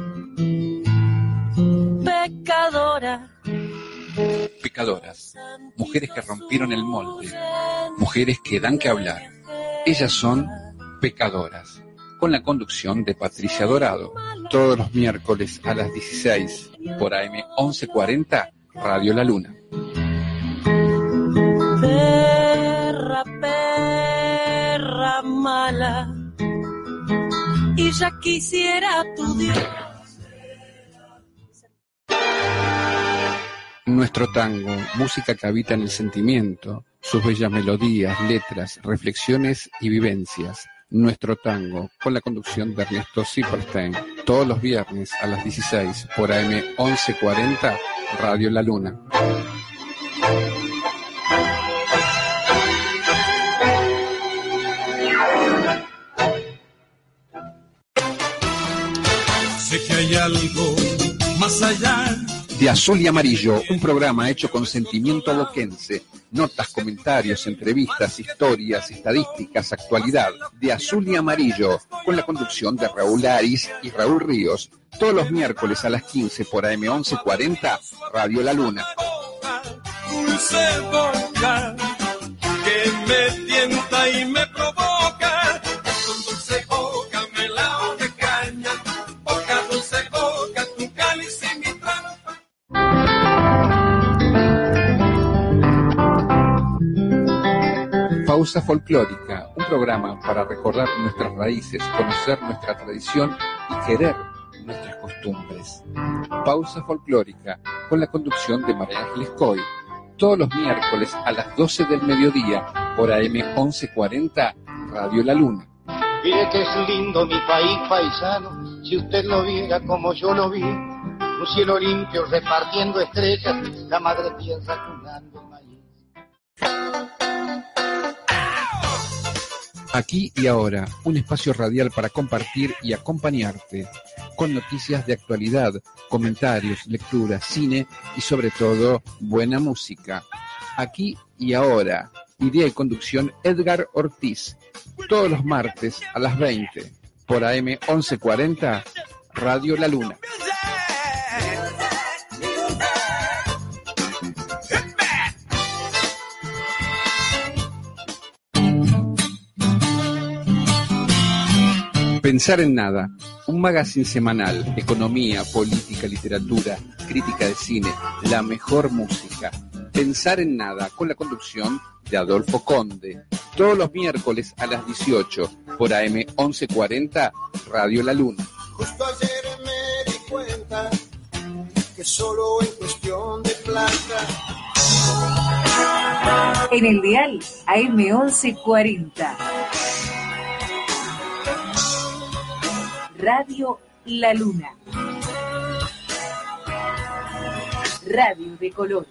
pecadora. Pecadoras, mujeres que rompieron el molde, mujeres que dan que hablar. Ellas son pecadoras, con la conducción de Patricia Dorado. todos los miércoles a las dieciséis por A M once cuarenta, Radio La Luna. Perra, perra mala, y ya quisiera tu Dios. Nuestro tango, música que habita en el sentimiento, sus bellas melodías, letras, reflexiones y vivencias. Nuestro tango, con la conducción de Ernesto Zipperstein, todos los viernes a las dieciséis por A M once cuarenta, Radio La Luna. Sé que hay algo más allá De Azul y Amarillo, un programa hecho con sentimiento boquense. Notas, comentarios, entrevistas, historias, estadísticas, actualidad. De Azul y Amarillo, con la conducción de Raúl Aris y Raúl Ríos. Todos los miércoles a las quince por A M once cuarenta, Radio La Luna. dulce boca que me tienta y me provoca. Con dulce boca melao de caña, boca dulce boca, tu cáliz y mi trampa. Pausa Folclórica, un programa para recordar nuestras raíces, conocer nuestra tradición y querer nuestras costumbres. Pausa Folclórica, con la conducción de María Ángeles Coy, todos los miércoles a las doce del mediodía por A M once cuarenta, Radio La Luna. Mire que es lindo mi país paisano, si usted lo viera como yo lo vi, un cielo limpio repartiendo estrellas, la madre tierra cunando el maíz. Aquí y ahora, un espacio radial para compartir y acompañarte, con noticias de actualidad, comentarios, lecturas, cine y sobre todo, buena música. Aquí y ahora, idea y conducción Edgar Ortiz, todos los martes a las veinte, por A M once cuarenta, Radio La Luna. Pensar en Nada, un magazine semanal, economía, política, literatura, crítica de cine, la mejor música. Pensar en Nada, con la conducción de Adolfo Conde, todos los miércoles a las dieciocho, por A M once cuarenta, Radio La Luna. Justo ayer me di cuenta que solo en cuestión de plata. En el dial A M once cuarenta. Radio La Luna. Radio de colores.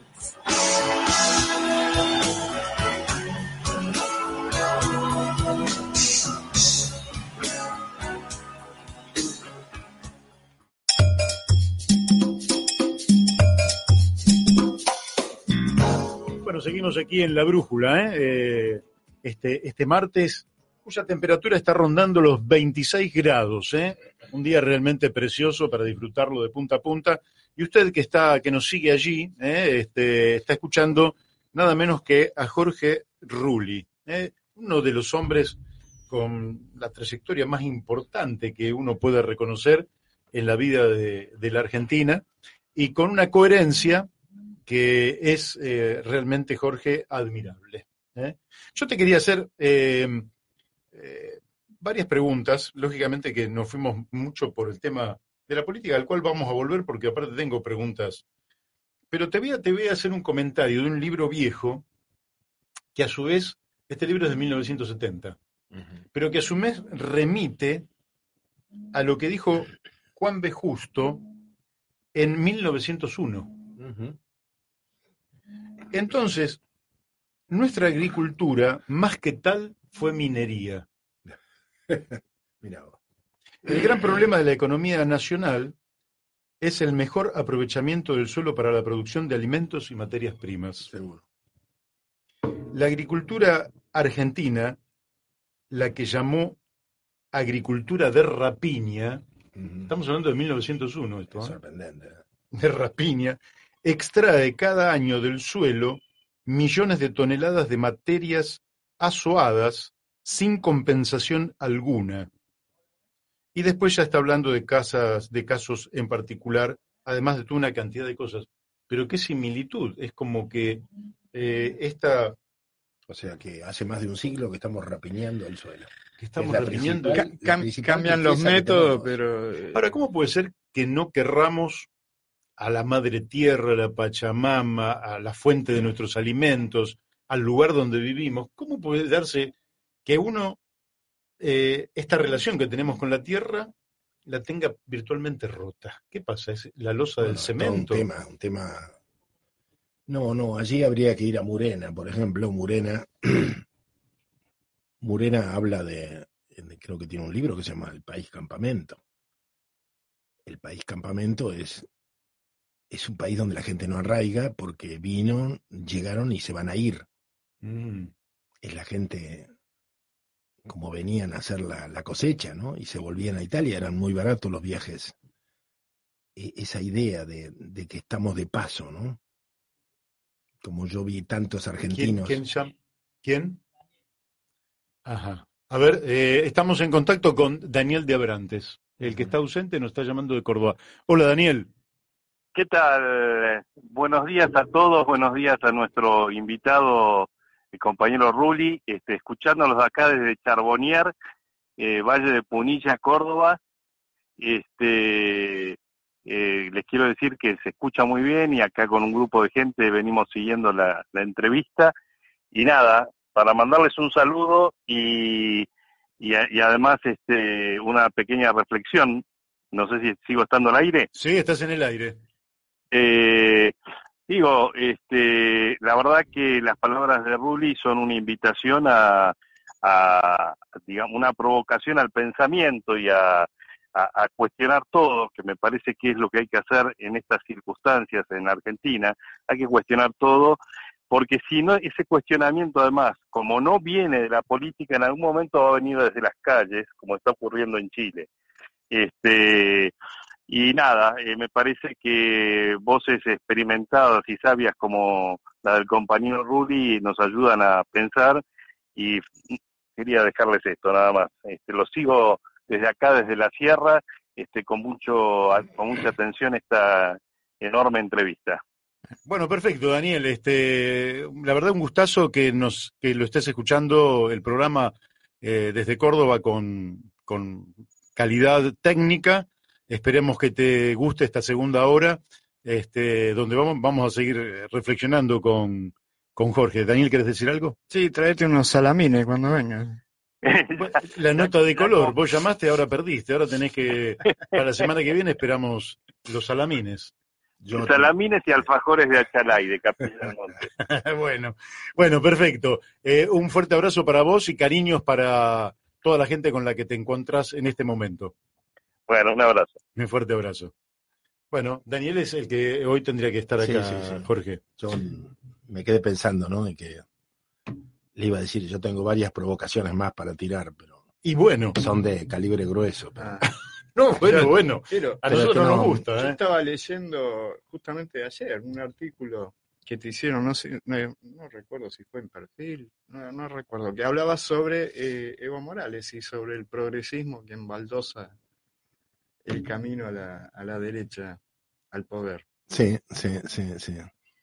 Bueno, seguimos aquí en La Brújula, ¿eh? Eh, este, este martes, cuya temperatura está rondando los veintiséis grados, ¿eh? Un día realmente precioso para disfrutarlo de punta a punta. Y usted que está, que nos sigue allí, ¿eh? este, está escuchando nada menos que a Jorge Rulli, ¿eh? Uno de los hombres con la trayectoria más importante que uno puede reconocer en la vida de, de la Argentina, y con una coherencia que es eh, realmente, Jorge, admirable, ¿eh? Yo te quería hacer eh, eh, varias preguntas, lógicamente que nos fuimos mucho por el tema de la política, al cual vamos a volver porque aparte tengo preguntas. Pero te voy a, te voy a hacer un comentario de un libro viejo, que a su vez, este libro es de mil novecientos setenta, uh-huh. pero que a su vez remite a lo que dijo Juan B. Justo en mil novecientos uno. Uh-huh. Entonces, nuestra agricultura, más que tal, fue minería. Mirá vos. El gran problema de la economía nacional es el mejor aprovechamiento del suelo para la producción de alimentos y materias primas. Seguro. La agricultura argentina, la que llamó agricultura de rapiña, uh-huh. estamos hablando de mil novecientos uno, esto, ¿eh? Sorprendente. De rapiña, extrae cada año del suelo millones de toneladas de materias azoadas sin compensación alguna. Y después ya está hablando de casas, de casos en particular, además de toda una cantidad de cosas. Pero qué similitud, es como que eh, esta... O sea que hace más de un siglo que estamos rapiñando el suelo. Que estamos rapiñando... Ca- cam- cambian los métodos, pero... Ahora, ¿cómo puede ser que no querramos a la madre tierra, a la Pachamama, a la fuente de nuestros alimentos, al lugar donde vivimos? ¿Cómo puede darse que uno, eh, esta relación que tenemos con la tierra, la tenga virtualmente rota? ¿Qué pasa? ¿Es la losa Bueno, del cemento? Un tema, un tema... No, no, allí habría que ir a Murena, por ejemplo. Murena, Murena habla de, de, creo que tiene un libro que se llama El País Campamento. El País Campamento es, es un país donde la gente no arraiga porque vino, llegaron y se van a ir. Mm. Es la gente como venían a hacer la, la cosecha, ¿no? Y se volvían a Italia, eran muy baratos los viajes. E, esa idea de, de que estamos de paso, ¿no? Como yo vi tantos argentinos. ¿Quién? ¿Quién? ¿Quién? Ajá. A ver, eh, estamos en contacto con Daniel de Abrantes. El que está ausente nos está llamando de Córdoba. Hola, Daniel. ¿Qué tal? Buenos días a todos, buenos días a nuestro invitado, el compañero Rulli, este, escuchándolos acá desde Charbonnier, eh, Valle de Punilla, Córdoba. Este, eh, les quiero decir que se escucha muy bien y acá con un grupo de gente venimos siguiendo la, la entrevista. Y nada, para mandarles un saludo y, y, y además este, una pequeña reflexión. No sé si sigo estando al aire. Sí, estás en el aire. Eh, digo, este, la verdad que las palabras de Rulli son una invitación a, a, digamos, una provocación al pensamiento y a, a, a cuestionar todo, que me parece que es lo que hay que hacer en estas circunstancias en Argentina. Hay que cuestionar todo, porque si no, ese cuestionamiento además, como no viene de la política, en algún momento va a venir desde las calles, como está ocurriendo en Chile. Este, y nada, eh, me parece que voces experimentadas y sabias como la del compañero Rulli nos ayudan a pensar, y quería dejarles esto nada más. Este, lo sigo desde acá, desde la sierra, este, con mucho, con mucha atención esta enorme entrevista. Bueno, perfecto, Daniel. Este, la verdad, un gustazo que nos, que lo estés escuchando el programa eh, desde Córdoba con, con calidad técnica. Esperemos que te guste esta segunda hora, este, donde vamos, vamos a seguir reflexionando con, con Jorge. Daniel, ¿querés decir algo? Sí, tráete unos salamines cuando vengas. La nota de color, vos llamaste, ahora perdiste, ahora tenés que, para la semana que viene esperamos los salamines. Yo Salamines y alfajores de Achalay, de Capilla Monte. bueno, bueno, perfecto. Eh, un fuerte abrazo para vos y cariños para toda la gente con la que te encuentras en este momento. Bueno, un abrazo. Un fuerte abrazo. Bueno, Daniel es el que hoy tendría que estar acá, sí, sí, sí. Jorge. Yo me quedé pensando, ¿no? De que le iba a decir, yo tengo varias provocaciones más para tirar, pero y bueno, son de calibre grueso. Pero... Ah. No, bueno, Pero, bueno. Pero, a nosotros no, nos gusta. Yo ¿eh? estaba leyendo justamente ayer un artículo que te hicieron, no sé, no, no recuerdo si fue en Perfil, no, no recuerdo, que hablaba sobre eh, Evo Morales y sobre el progresismo que embaldosa el camino a la, a la derecha, al poder. Sí, sí, sí, sí.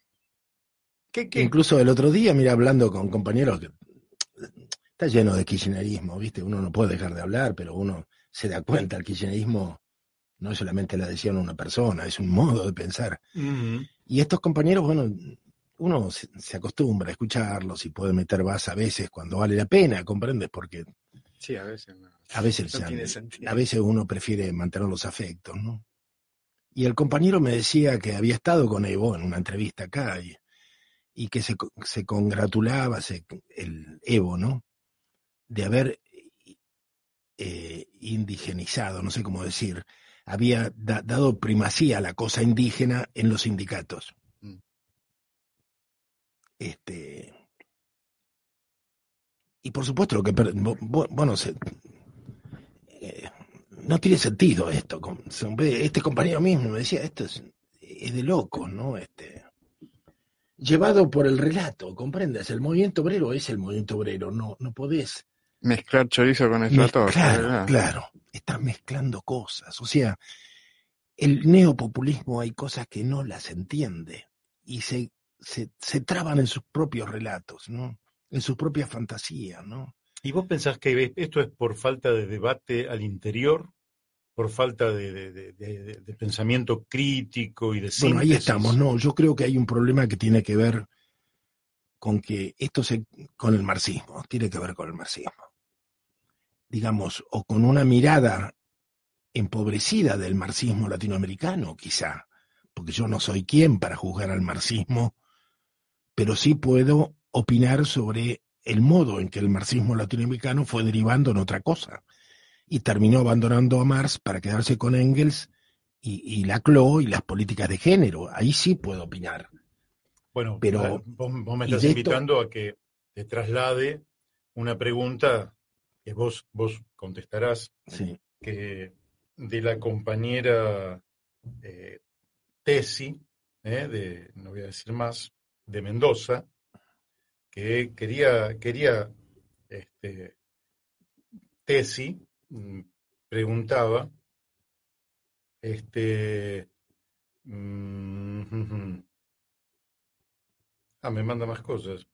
¿Qué, qué? Incluso el otro día, mira, hablando con compañeros, que está lleno de kirchnerismo, ¿viste? Uno no puede dejar de hablar, pero uno se da cuenta, el kirchnerismo no es solamente la adhesión a una persona, es un modo de pensar. Uh-huh. Y estos compañeros, bueno, uno se, se acostumbra a escucharlos y puede meter vas a veces cuando vale la pena, ¿comprendes? Porque sí, a veces no. A veces, no ya, tiene sentido. A veces uno prefiere mantener los afectos, ¿no? Y el compañero me decía que había estado con Evo en una entrevista acá y, y que se, se congratulaba, se, el Evo, ¿no? De haber eh, indigenizado, no sé cómo decir, había da, dado primacía a la cosa indígena en los sindicatos. Mm. Este... Y por supuesto lo que... Bueno, se, eh, no tiene sentido esto. Este compañero mismo me decía, esto es, es de locos, ¿no? Este, llevado por el relato, ¿comprendes? El movimiento obrero es el movimiento obrero, no, no podés... Mezclar chorizo con estratos. Claro, claro. estás mezclando cosas. O sea, el neopopulismo hay cosas que no las entiende y se, se, se traban en sus propios relatos, ¿no? En sus propias fantasías, ¿no? ¿Y vos pensás que esto es por falta de debate al interior? ¿Por falta de, de, de, de, de pensamiento crítico y de síntesis? Bueno, ahí estamos, no, yo creo que hay un problema que tiene que ver con que esto se, con el marxismo, tiene que ver con el marxismo. Digamos, o con una mirada empobrecida del marxismo latinoamericano, quizá, porque yo no soy quien para juzgar al marxismo, pero sí puedo opinar sobre el modo en que el marxismo latinoamericano fue derivando en otra cosa, y terminó abandonando a Marx para quedarse con Engels y, y Laclau y las políticas de género. Ahí sí puedo opinar. Bueno, pero vos, vos me estás invitando esto... a que te traslade una pregunta que vos, vos contestarás, sí. que de la compañera eh, Tesi, eh, de, no voy a decir más, de Mendoza, que quería, quería este, Tesi, preguntaba, este, mm, ah, me manda más cosas.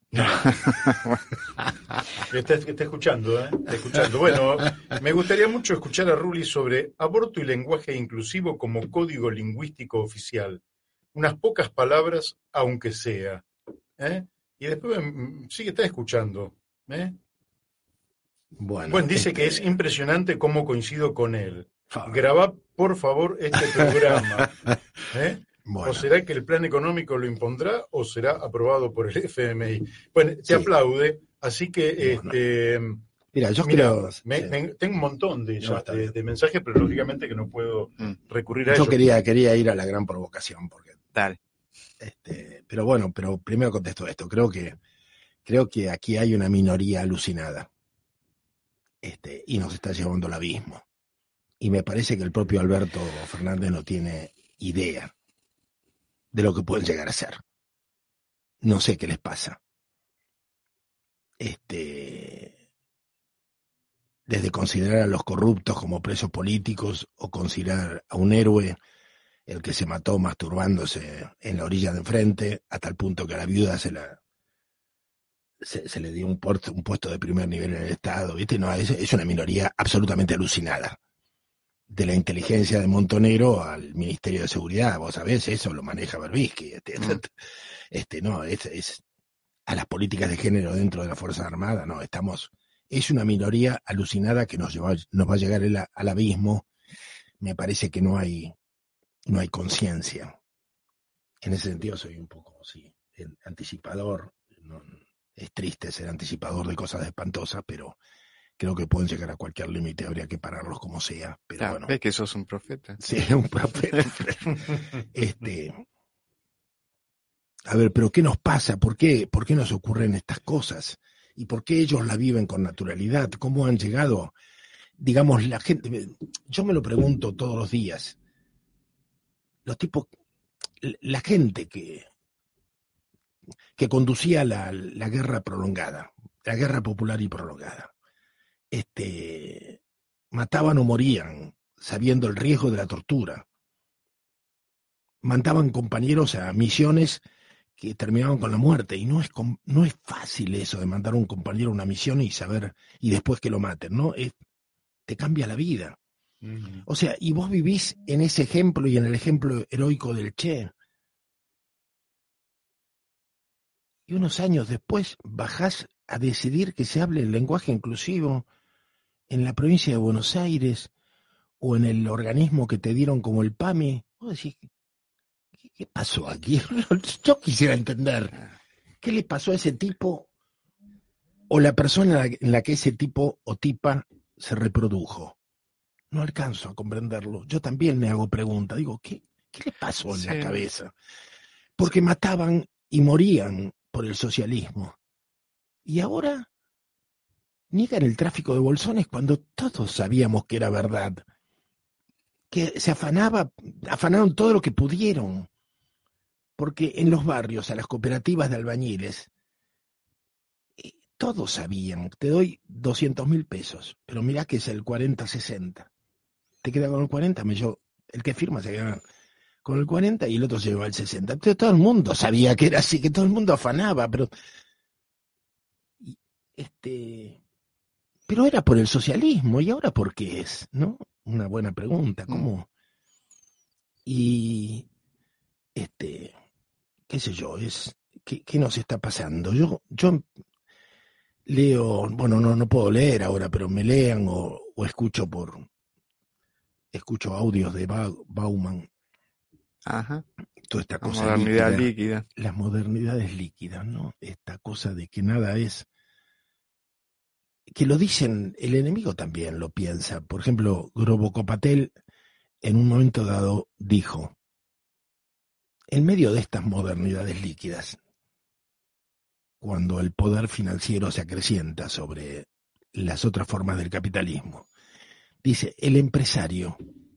está, está escuchando, ¿eh? Está escuchando. Bueno, me gustaría mucho escuchar a Rulli sobre aborto y lenguaje inclusivo como código lingüístico oficial. Unas pocas palabras, aunque sea. ¿eh? Y después sí que está escuchando. ¿eh? Bueno, bueno, dice este... que es impresionante cómo coincido con él. Grabá, por favor, este programa. ¿eh? Bueno. ¿O será que el plan económico lo impondrá o será aprobado por el F M I? Bueno, te sí. aplaude, así que... Bueno. este Mira, yo mira, creo... Me, sí. me, tengo un montón de, no, de, de mensajes, pero lógicamente que no puedo mm. recurrir a yo ellos. Yo quería, quería ir a la gran provocación, porque... Dale. Este, pero bueno, pero primero contesto esto. Creo que, creo que aquí hay una minoría alucinada. Este, y nos está llevando al abismo. Y me parece que el propio Alberto Fernández no tiene idea de lo que pueden llegar a ser. No sé qué les pasa. Este, desde considerar a los corruptos como presos políticos o considerar a un héroe el que se mató masturbándose en la orilla de enfrente, hasta el punto que a la viuda se la se, se le dio un puesto, un puesto de primer nivel en el Estado, ¿viste? No, es, es una minoría absolutamente alucinada. De la inteligencia de Montonero al Ministerio de Seguridad, vos sabés, eso lo maneja Berbisky. Este, mm. este no, es, es a las políticas de género dentro de la Fuerza Armada, no, estamos, es una minoría alucinada que nos, lleva, nos va a llegar el, al abismo. Me parece que no hay, no hay conciencia. En ese sentido soy un poco, sí, anticipador. No, es triste ser anticipador de cosas espantosas, pero creo que pueden llegar a cualquier límite, habría que pararlos como sea. Pero ah, bueno. Ves que sos un profeta. Sí, un profeta. este, a ver, pero ¿qué nos pasa? ¿Por qué? ¿Por qué nos ocurren estas cosas? ¿Y por qué ellos la viven con naturalidad? ¿Cómo han llegado? Digamos, la gente, yo me lo pregunto todos los días. Los tipos, la gente que, que conducía la, la guerra prolongada, la guerra popular y prolongada, este, mataban o morían sabiendo el riesgo de la tortura. Mandaban compañeros a misiones que terminaban con la muerte, y no es, no es fácil eso de mandar a un compañero a una misión y saber, y después que lo maten, ¿no? Es, te cambia la vida. Uh-huh. O sea, y vos vivís en ese ejemplo y en el ejemplo heroico del Che. Y unos años después bajás a decidir que se hable el lenguaje inclusivo en la provincia de Buenos Aires o en el organismo que te dieron como el P A M I. Vos decís, ¿qué, qué pasó aquí? Yo quisiera entender. ¿Qué le pasó a ese tipo o la persona en la que ese tipo o tipa se reprodujo? No alcanzo a comprenderlo. Yo también me hago preguntas. Digo, ¿qué, qué le pasó en sí. la cabeza? Porque mataban y morían por el socialismo. Y ahora niegan el tráfico de bolsones cuando todos sabíamos que era verdad. Que se afanaba, afanaron todo lo que pudieron. Porque en los barrios, a las cooperativas de albañiles, todos sabían, te doy doscientos mil pesos, pero mirá que es el cuarenta sesenta. te queda con el cuarenta, me yo, el que firma se queda con el cuarenta y el otro se lleva el sesenta. Entonces todo el mundo sabía que era así, que todo el mundo afanaba, pero este pero era por el socialismo, ¿y ahora por qué es? ¿No? Una buena pregunta, ¿cómo? Y este, qué sé yo, es ¿qué, qué nos está pasando? Yo, yo leo, bueno, no, no puedo leer ahora, pero me lean o, o escucho por escucho audios de ba Bauman. Ajá. Toda esta La cosa modernidad líquida, líquida. las modernidades líquidas, ¿no? Esta cosa de que nada es, que lo dicen, el enemigo también lo piensa. Por ejemplo, Grobocopatel en un momento dado dijo, en medio de estas modernidades líquidas, cuando el poder financiero se acrecienta sobre las otras formas del capitalismo, dice, el empresario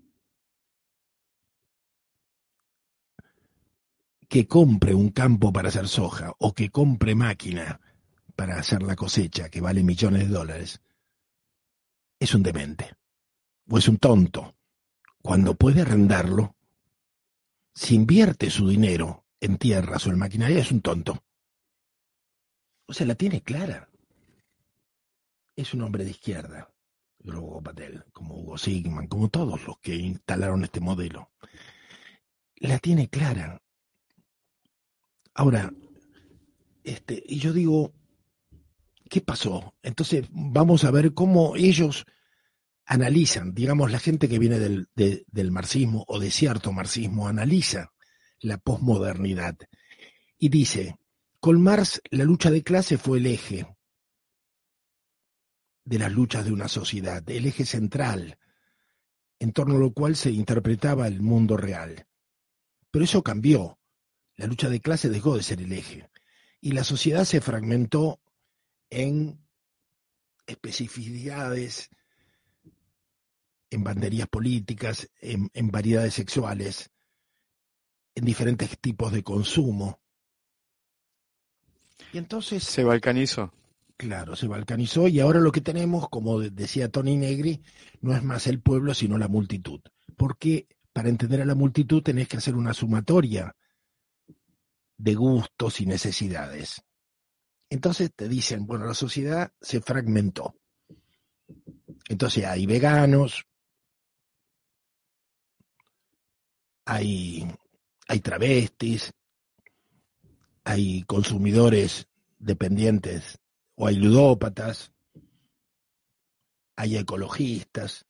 que compre un campo para hacer soja o que compre máquina para hacer la cosecha que vale millones de dólares, es un demente o es un tonto. Cuando puede arrendarlo, si invierte su dinero en tierras o en maquinaria, es un tonto. O sea, la tiene clara. Es un hombre de izquierda, Grobo Patel, como Hugo Sigman, como todos los que instalaron este modelo. La tiene clara. Ahora, este, y yo digo, ¿qué pasó? Entonces vamos a ver cómo ellos analizan, digamos, la gente que viene del, de, del marxismo o de cierto marxismo, analiza la posmodernidad y dice, con Marx la lucha de clase fue el eje de las luchas de una sociedad, el eje central, en torno a lo cual se interpretaba el mundo real. Pero eso cambió. La lucha de clase dejó de ser el eje y la sociedad se fragmentó en especificidades, en banderías políticas, en, en variedades sexuales, en diferentes tipos de consumo. Y entonces... Se balcanizó. Claro, se balcanizó y ahora lo que tenemos, como decía Tony Negri, no es más el pueblo, sino la multitud. Porque para entender a la multitud tenés que hacer una sumatoria de gustos y necesidades. Entonces te dicen, bueno, la sociedad se fragmentó. Entonces hay veganos, hay, hay travestis, hay consumidores dependientes o hay ludópatas, hay ecologistas,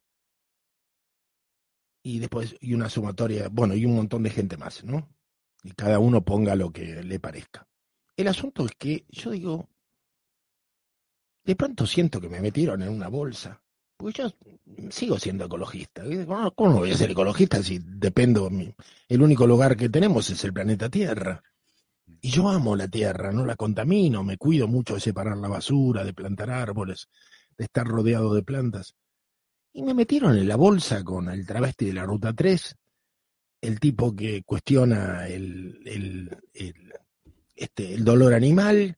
y después y una sumatoria, bueno, y un montón de gente más, ¿no? Y cada uno ponga lo que le parezca. El asunto es que yo digo, de pronto siento que me metieron en una bolsa, porque yo sigo siendo ecologista. ¿Cómo no voy a ser ecologista si dependo? El único lugar que tenemos es el planeta Tierra. Y yo amo la tierra, no la contamino, me cuido mucho de separar la basura, de plantar árboles, de estar rodeado de plantas. Y me metieron en la bolsa con el travesti de la Ruta tres, el tipo que cuestiona el, el, el, este, el dolor animal,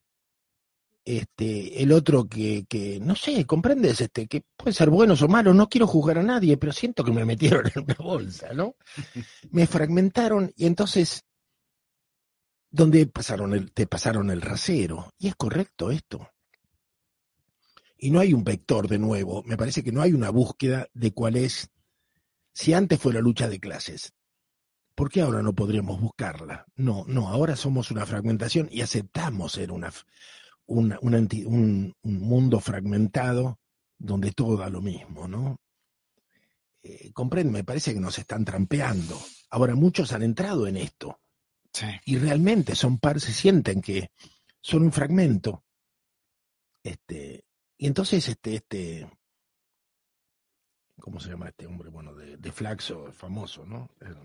este, el otro que, que, no sé, ¿comprendes? Este, que pueden ser buenos o malos, no quiero juzgar a nadie, pero siento que me metieron en una bolsa, ¿no? Me fragmentaron y entonces... donde pasaron el, te pasaron el rasero. Y es correcto esto. Y no hay un vector de nuevo. Me parece que no hay una búsqueda de cuál es. Si antes fue la lucha de clases, ¿por qué ahora no podríamos buscarla? No, no, ahora somos una fragmentación y aceptamos ser una, una, una un, un mundo fragmentado donde todo da lo mismo, ¿no? Eh, comprende, me parece que nos están trampeando. Ahora muchos han entrado en esto. Sí. Y realmente son par, se sienten que son un fragmento. Este, y entonces este, este, ¿cómo se llama este hombre? Bueno, de, de Flaxo, famoso, ¿no?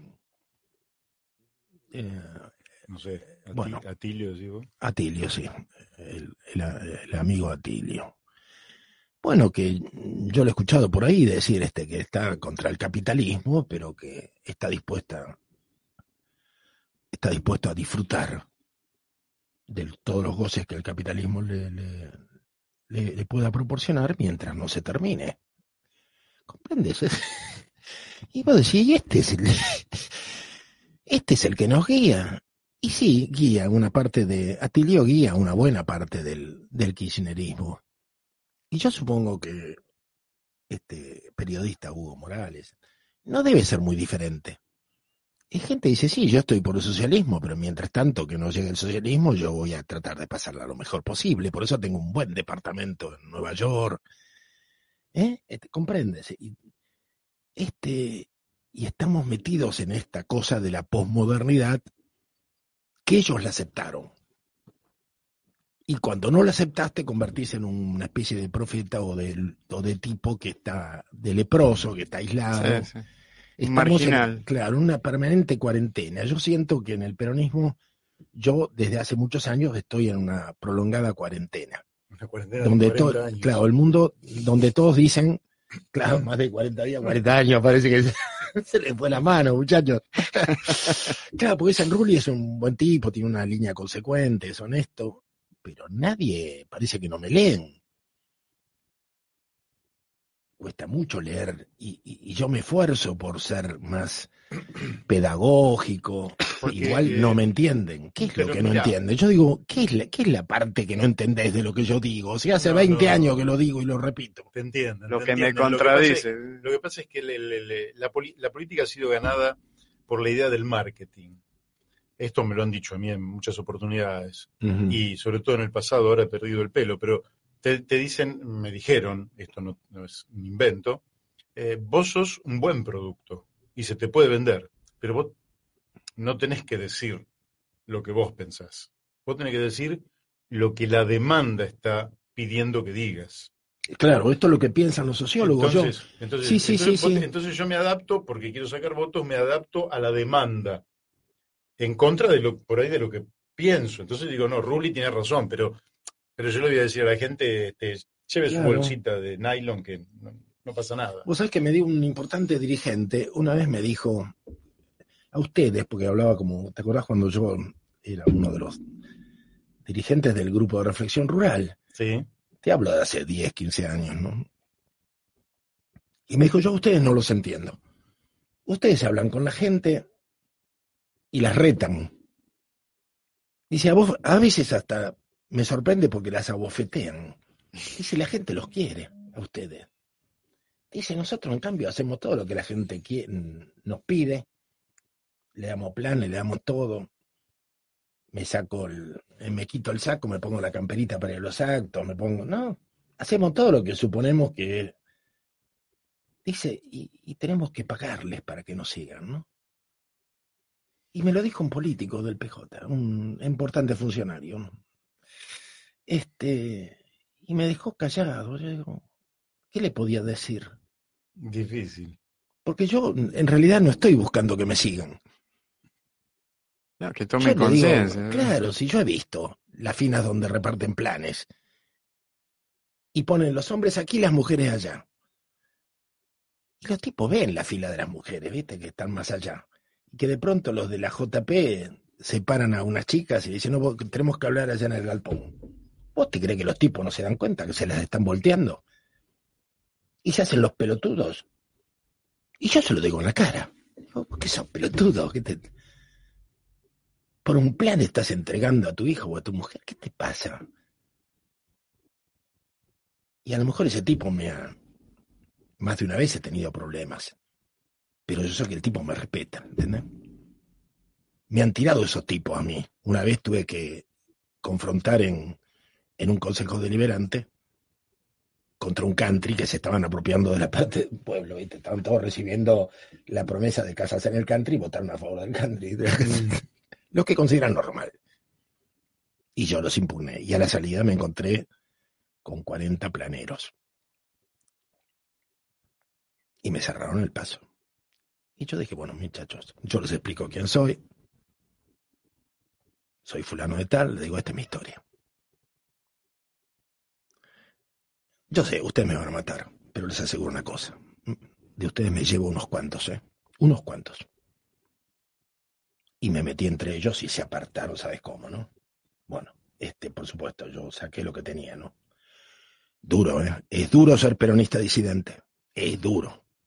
Eh, no sé, Atil, bueno, Atilio, digo. Atilio, sí, el, el, el amigo Atilio. Bueno, que yo lo he escuchado por ahí decir este que está contra el capitalismo, pero que está dispuesta está dispuesto a disfrutar de todos los goces que el capitalismo le, le, le, le pueda proporcionar mientras no se termine. ¿Comprendés? Y vos decís, y este es el, este es el que nos guía. Y sí, guía una parte de, Atilio guía una buena parte del, del kirchnerismo. Y yo supongo que este periodista Hugo Morales no debe ser muy diferente. Y gente dice, sí, yo estoy por el socialismo, pero mientras tanto que no llegue el socialismo, yo voy a tratar de pasarla lo mejor posible. Por eso tengo un buen departamento en Nueva York. ¿Eh? Este, ¿comprendes? Y, este, y estamos metidos en esta cosa de la posmodernidad que ellos la aceptaron. Y cuando no la aceptas, te convertís en una especie de profeta o de, o de tipo que está, de leproso, que está aislado. Sí, sí. Estamos Marginal. en, claro, una permanente cuarentena. Yo siento que en el peronismo, yo desde hace muchos años estoy en una prolongada cuarentena. Una cuarentena Donde de to- cuarenta años. claro, el mundo, donde todos dicen, claro, más de cuarenta días, cuarenta años, parece que se, se le fue la mano, muchachos. Claro, porque Sanrulli es un buen tipo, tiene una línea consecuente, es honesto, pero nadie, parece que no me leen. Cuesta mucho leer y, y, y yo me esfuerzo por ser más pedagógico. Porque, Igual eh, no me entienden. ¿Qué es pero lo que no mirá. entienden? Yo digo, ¿qué es, la, ¿qué es la parte que no entendés de lo que yo digo? Si hace No, veinte no, años no. que lo digo y lo repito. Te entienden. Lo te que me entienden. contradice. Lo que pasa es, lo que pasa es que le- le- le- la, poli- la política ha sido ganada por la idea del marketing. Esto me lo han dicho a mí en muchas oportunidades. Ujú. Y sobre todo en el pasado, ahora he perdido el pelo, pero te, te dicen, me dijeron, esto no, no es un invento, eh, vos sos un buen producto y se te puede vender, pero vos no tenés que decir lo que vos pensás. Vos tenés que decir lo que la demanda está pidiendo que digas. Claro, esto es lo que piensan los sociólogos. Entonces, yo, entonces, sí, sí, entonces, sí, vos- sí. entonces yo me adapto, porque quiero sacar votos, me adapto a la demanda, en contra de lo, por ahí de lo que pienso. Entonces digo, no, Rulli tiene razón, pero, pero yo le voy a decir a la gente, este, lleve su Claro. bolsita de nylon que no, no pasa nada. Vos sabés que me dio un importante dirigente, una vez me dijo, a ustedes, porque hablaba como, ¿te acordás cuando yo era uno de los dirigentes del grupo de reflexión rural? Sí. Te hablo de hace diez, quince años, ¿no? Y me dijo, yo a ustedes no los entiendo. Ustedes hablan con la gente y las retan. Dice, a vos, a veces hasta me sorprende porque las abofetean. Dice, la gente los quiere a ustedes. Dice, nosotros en cambio hacemos todo lo que la gente quiere, nos pide. Le damos planes, le damos todo. Me saco el, me quito el saco, me pongo la camperita para ir a los actos, me pongo, no, hacemos todo lo que suponemos que, dice, y, y tenemos que pagarles para que nos sigan, ¿no? Y me lo dijo un político del P J, un importante funcionario, ¿no? Este, y me dejó callado. Yo digo, ¿qué le podía decir? Difícil. Porque yo en realidad no estoy buscando que me sigan. No, que Yo tomen le digo, conciencia. claro, si yo he visto las finas donde reparten planes y ponen los hombres aquí, las mujeres allá. Y los tipos ven la fila de las mujeres, ¿viste? Que están más allá. Y que de pronto los de la J P separan a unas chicas y dicen, no, vos- tenemos que hablar allá en el galpón. ¿Vos te crees que los tipos no se dan cuenta que se las están volteando? Y se hacen los pelotudos. Y yo se lo digo en la cara. Digo, ¿por qué sos pelotudo? ¿Qué te... Por un plan estás entregando a tu hijo o a tu mujer. ¿Qué te pasa? Y a lo mejor ese tipo me ha... Más de una vez he tenido problemas. Pero yo sé que el tipo me respeta, ¿entendés? Me han tirado esos tipos a mí. Una vez tuve que confrontar en, en un consejo deliberante contra un country que se estaban apropiando de la parte del pueblo, ¿viste? Estaban todos recibiendo la promesa de casarse en el country y votaron a favor del country. Lo que consideran normal. Y yo los impugné. Y a la salida me encontré con cuarenta planeros. Y me cerraron el paso. Y yo dije, bueno, muchachos, yo les explico quién soy. Soy fulano de tal, le digo, esta es mi historia. Yo sé, ustedes me van a matar, pero les aseguro una cosa. De ustedes me llevo unos cuantos, ¿eh? Unos cuantos. Y me metí entre ellos y se apartaron, ¿sabes cómo, no? Bueno, este, por supuesto, yo saqué lo que tenía, ¿no? Duro, ¿eh? Es duro ser peronista disidente. Es duro.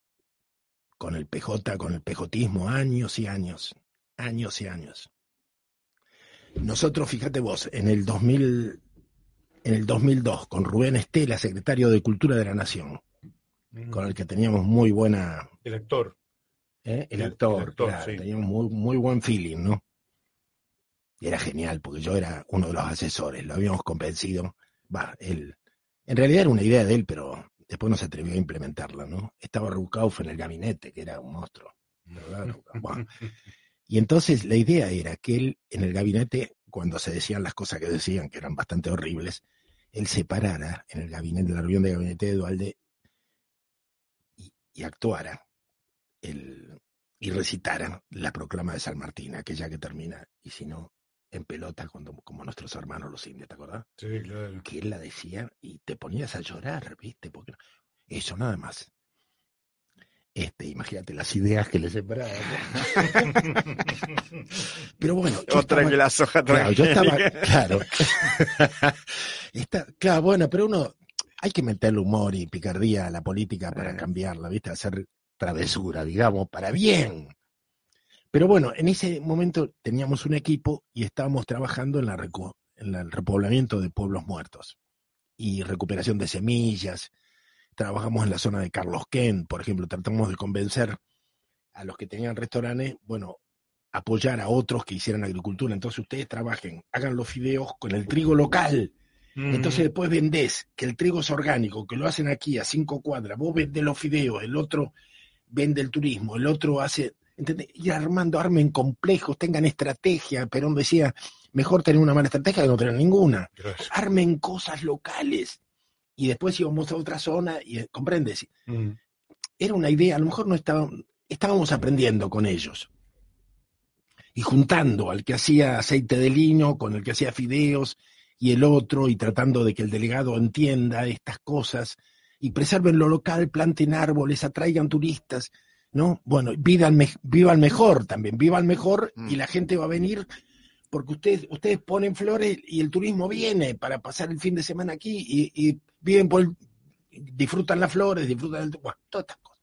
con el P J, con el pejotismo, años y años, años y años. Nosotros, fíjate vos, en el dos mil, en el dos mil dos, con Rubén Estela, secretario de Cultura de la Nación, mm. con el que teníamos muy buena... El actor. ¿Eh? El, el actor, el actor claro, sí. Teníamos muy, muy buen feeling, ¿no? Y era genial, porque yo era uno de los asesores, lo habíamos convencido. Va, él, en realidad era una idea de él, pero después no se atrevió a implementarla, ¿no? Estaba Rukauf en el gabinete, que era un monstruo, ¿verdad? Bueno. Y entonces la idea era que él, en el gabinete, cuando se decían las cosas que decían, que eran bastante horribles, él se parara en el gabinete, en la reunión de gabinete de Duhalde, y, y actuara el, y recitara la proclama de San Martín, aquella que termina, y si no, en pelota, cuando, como nuestros hermanos los indios, ¿te acordás? Sí, claro. Que él la decía y te ponías a llorar, ¿viste? Porque eso nada más. Este, imagínate las ideas que le separaban, ¿no? Pero bueno. Otra estaba, que la soja claro, yo estaba, claro. Está, claro, bueno, pero uno, hay que meterle humor y picardía a la política para cambiarla, ¿viste? Hacer travesura, digamos, para bien. Pero bueno, en ese momento teníamos un equipo y estábamos trabajando en, la recu- en la, el repoblamiento de pueblos muertos y recuperación de semillas. Trabajamos en la zona de Carlos Kent, por ejemplo, tratamos de convencer a los que tenían restaurantes, bueno, apoyar a otros que hicieran agricultura. Entonces ustedes trabajen, hagan los fideos con el trigo local. Mm. Entonces después vendés que el trigo es orgánico, que lo hacen aquí a cinco cuadras. Vos vendés los fideos, el otro vende el turismo, el otro hace... ¿Entendés? Ir armando, armen complejos, tengan estrategia. Perón decía, mejor tener una mala estrategia que no tener ninguna. Gracias. Armen cosas locales. Y después íbamos a otra zona, y ¿comprendes? Mm. Era una idea, a lo mejor no estaba, estábamos aprendiendo con ellos. Y juntando al que hacía aceite de lino con el que hacía fideos y el otro, y tratando de que el delegado entienda estas cosas, y preserven lo local, planten árboles, atraigan turistas, ¿no? Bueno, vivan, me, vivan mejor también, vivan mejor, mm. y la gente va a venir porque ustedes, ustedes ponen flores y el turismo viene para pasar el fin de semana aquí y, y viven por el, disfrutan las flores, disfrutan el... Bueno, todas estas cosas.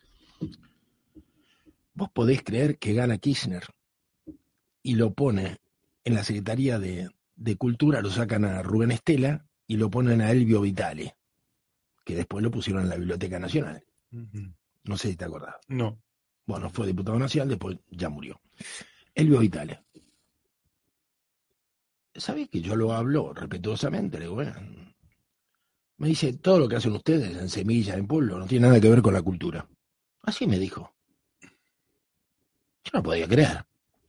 ¿Vos podés creer que gana Kirchner y lo pone en la Secretaría de, de Cultura, lo sacan a Rubén Estela y lo ponen a Elvio Vitale, que después lo pusieron en la Biblioteca Nacional? Uh-huh. No sé si te acordás. No. Bueno, fue diputado nacional, después ya murió. Elvio Vitale. ¿Sabés que yo lo hablo respetuosamente? Le digo, bueno, me dice, todo lo que hacen ustedes en Semilla, en Pueblo, no tiene nada que ver con la cultura. Así me dijo. Yo no podía creer.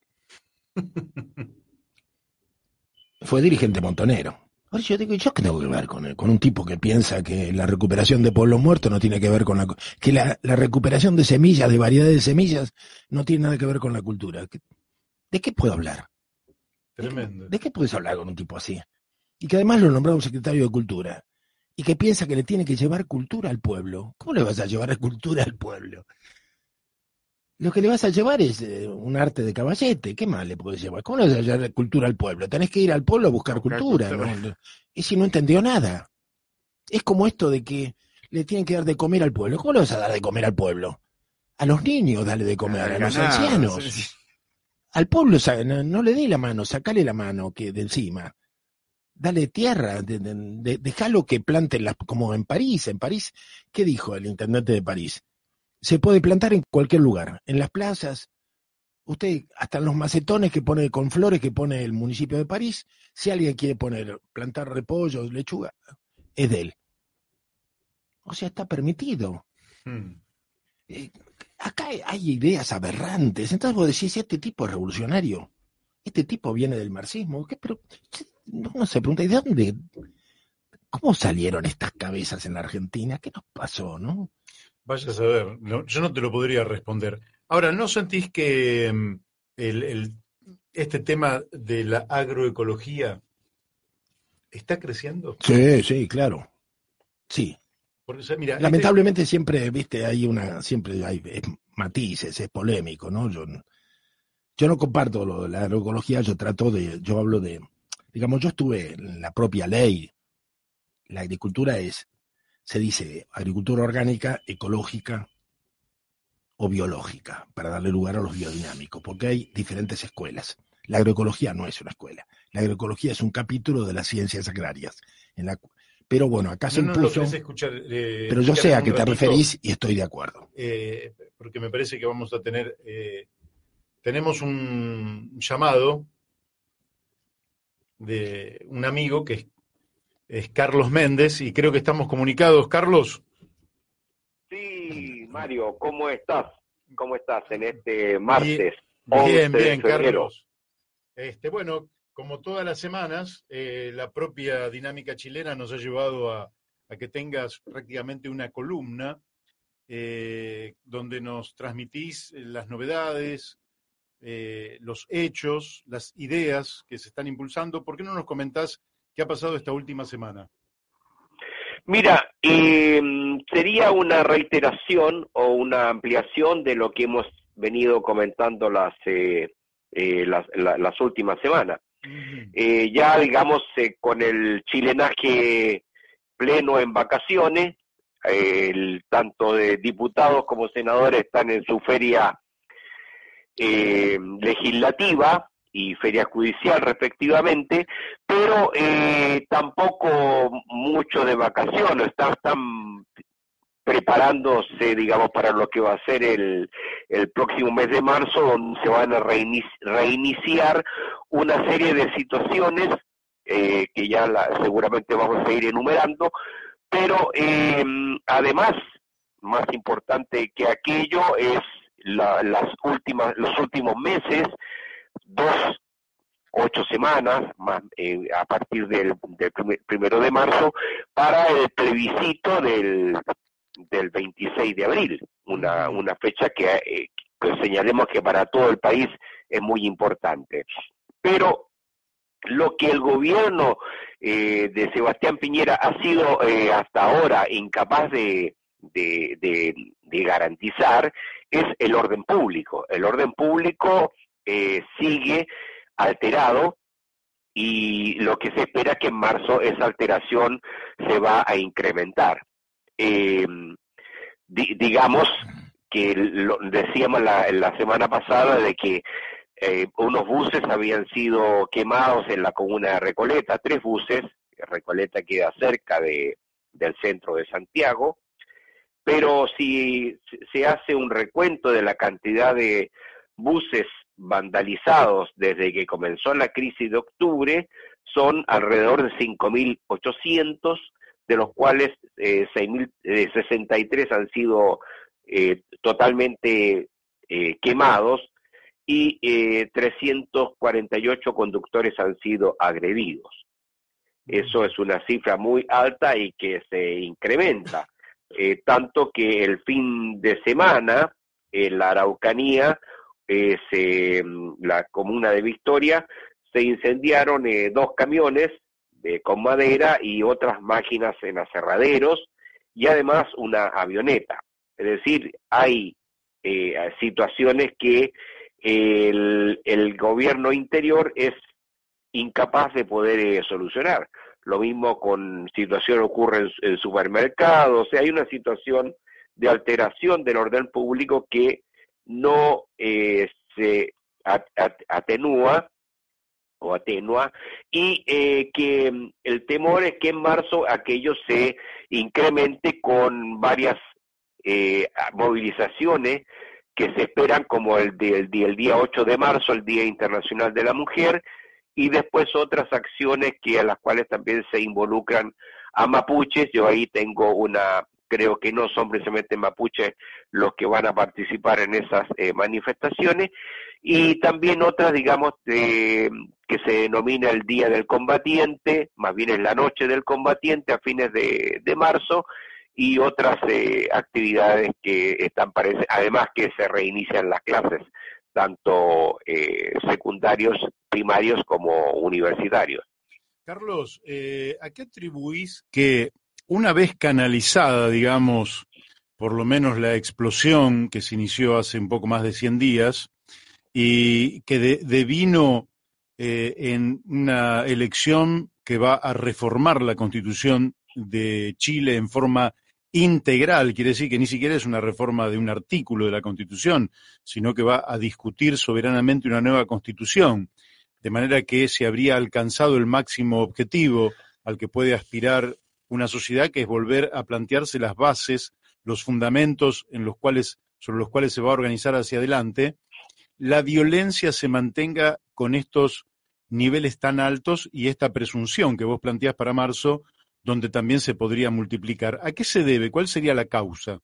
Fue dirigente montonero. Ahora yo digo, ¿yo qué tengo que ver con él? Con un tipo que piensa que la recuperación de pueblos muertos no tiene que ver con la... que la, la recuperación de semillas, de variedades de semillas, no tiene nada que ver con la cultura. ¿De qué puedo hablar? Tremendo. ¿De qué, ¿De qué puedes hablar con un tipo así? Y que además lo nombraron secretario de Cultura. Y que piensa que le tiene que llevar cultura al pueblo. ¿Cómo le vas a llevar cultura al pueblo? Lo que le vas a llevar es eh, un arte de caballete. ¿Qué más le puedes llevar? ¿Cómo le vas a llevar cultura al pueblo? Tenés que ir al pueblo a buscar, buscar cultura. cultura. ¿No? Y si no entendió nada. Es como esto de que le tienen que dar de comer al pueblo. ¿Cómo le vas a dar de comer al pueblo? A los niños dale de comer, a, a los ganado, ancianos. Sí, sí. Al pueblo no, no le dé la mano, sacale la mano que de encima. Dale tierra, de, de, de, dejalo que planten las, como en París. En París, ¿qué dijo el intendente de París? Se puede plantar en cualquier lugar, en las plazas. Usted, hasta en los macetones que pone con flores que pone el municipio de París, si alguien quiere poner, plantar repollo, lechuga, es de él. O sea, está permitido. Hmm. Eh, acá hay ideas aberrantes. Entonces vos decís, este tipo es revolucionario. Este tipo viene del marxismo. ¿Qué? Pero no se pregunta, ¿de dónde? ¿Cómo salieron estas cabezas en la Argentina? ¿Qué nos pasó, no? Vaya a saber, no, yo no te lo podría responder. Ahora, ¿no sentís que um, el, el, este tema de la agroecología está creciendo? Sí, sí, claro. Sí. Porque, o sea, mira, lamentablemente este... siempre, viste, hay una, siempre hay es, matices, es polémico, ¿no? Yo, yo no comparto lo de la agroecología, yo trato de, yo hablo de, digamos, yo estuve en la propia ley. La agricultura es, se dice agricultura orgánica, ecológica, o biológica, para darle lugar a los biodinámicos, porque hay diferentes escuelas. La agroecología no es una escuela. La agroecología es un capítulo de las ciencias agrarias. En la, pero bueno, acá se no, no, impuso... no escuchar, eh, pero yo sé a qué te ratito, referís y estoy de acuerdo. Eh, porque me parece que vamos a tener... Eh, tenemos un llamado de un amigo que es, es Carlos Méndez, y creo que estamos comunicados. Carlos. Sí, Mario, ¿cómo estás? ¿Cómo estás en este martes? Bien, bien, Carlos. Este, bueno, como todas las semanas, eh, la propia dinámica chilena nos ha llevado a, a que tengas prácticamente una columna eh, donde nos transmitís las novedades, eh, los hechos, las ideas que se están impulsando. ¿Por qué no nos comentás qué ha pasado esta última semana? Mira, eh, sería una reiteración o una ampliación de lo que hemos venido comentando las eh, eh, las, la, las últimas semanas. Uh-huh. Eh, ya, digamos, eh, con el chilenaje pleno en vacaciones, eh, el, tanto de diputados como senadores están en su feria eh, legislativa y feria judicial respectivamente, pero eh, tampoco mucho de vacaciones, están, están preparándose, digamos, para lo que va a ser el, el próximo mes de marzo, donde se van a reinici- reiniciar una serie de situaciones eh, que ya la, seguramente vamos a ir enumerando, pero eh, además, más importante que aquello es la, las últimas, los últimos meses, dos, ocho semanas, más, eh, a partir del, del primer, primero de marzo, para el plebiscito del, del veintiséis de abril, una, una fecha que, eh, que señalemos que para todo el país es muy importante. Pero lo que el gobierno eh, de Sebastián Piñera ha sido eh, hasta ahora incapaz de, de, de, de garantizar es el orden público. El orden público eh, sigue alterado y lo que se espera que en marzo esa alteración se va a incrementar. Eh, di, digamos que lo, decíamos la, la semana pasada de que eh, unos buses habían sido quemados en la comuna de Recoleta, tres buses. Recoleta queda cerca de, del centro de Santiago, pero si se hace un recuento de la cantidad de buses vandalizados desde que comenzó la crisis de octubre, son alrededor de cinco mil ochocientos, de los cuales eh, seis mil sesenta y tres han sido eh, totalmente eh, quemados y eh, trescientos cuarenta y ocho conductores han sido agredidos. Eso es una cifra muy alta y que se incrementa, eh, tanto que el fin de semana en la Araucanía, eh, se, la comuna de Victoria, se incendiaron eh, dos camiones eh, con madera y otras máquinas en aserraderos y además una avioneta. Es decir, hay eh, situaciones que el, el gobierno interior es incapaz de poder eh, solucionar. Lo mismo con situación ocurre en, en supermercados. O sea, hay una situación de alteración del orden público que no eh, se atenúa o atenúa y eh, que el temor es que en marzo aquello se incremente con varias eh, movilizaciones que se esperan, como el, de, el, el día ocho de marzo, el Día Internacional de la Mujer, y después otras acciones que a las cuales también se involucran a mapuches. Yo ahí tengo una, creo que no son precisamente mapuches los que van a participar en esas eh, manifestaciones, y también otras, digamos, de, que se denomina el Día del Combatiente, más bien es la Noche del Combatiente a fines de, de marzo, y otras eh, actividades que están, parece, además que se reinician las clases, tanto eh, secundarios, primarios como universitarios. Carlos, eh, ¿a qué atribuís que una vez canalizada, digamos, por lo menos la explosión que se inició hace un poco más de cien días y que de, devino eh, en una elección que va a reformar la Constitución de Chile en forma integral, quiere decir que ni siquiera es una reforma de un artículo de la Constitución, sino que va a discutir soberanamente una nueva Constitución, de manera que se habría alcanzado el máximo objetivo al que puede aspirar una sociedad, que es volver a plantearse las bases, los fundamentos en los cuales, sobre los cuales se va a organizar hacia adelante, la violencia se mantenga con estos niveles tan altos y esta presunción que vos planteás para marzo, donde también se podría multiplicar. ¿A qué se debe? ¿Cuál sería la causa?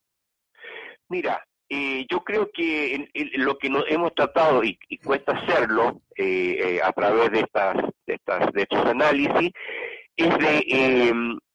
Mira, eh, yo creo que en, en lo que nos hemos tratado, y, y cuesta hacerlo eh, eh, a través de estas, de estas de estos análisis, es de, eh,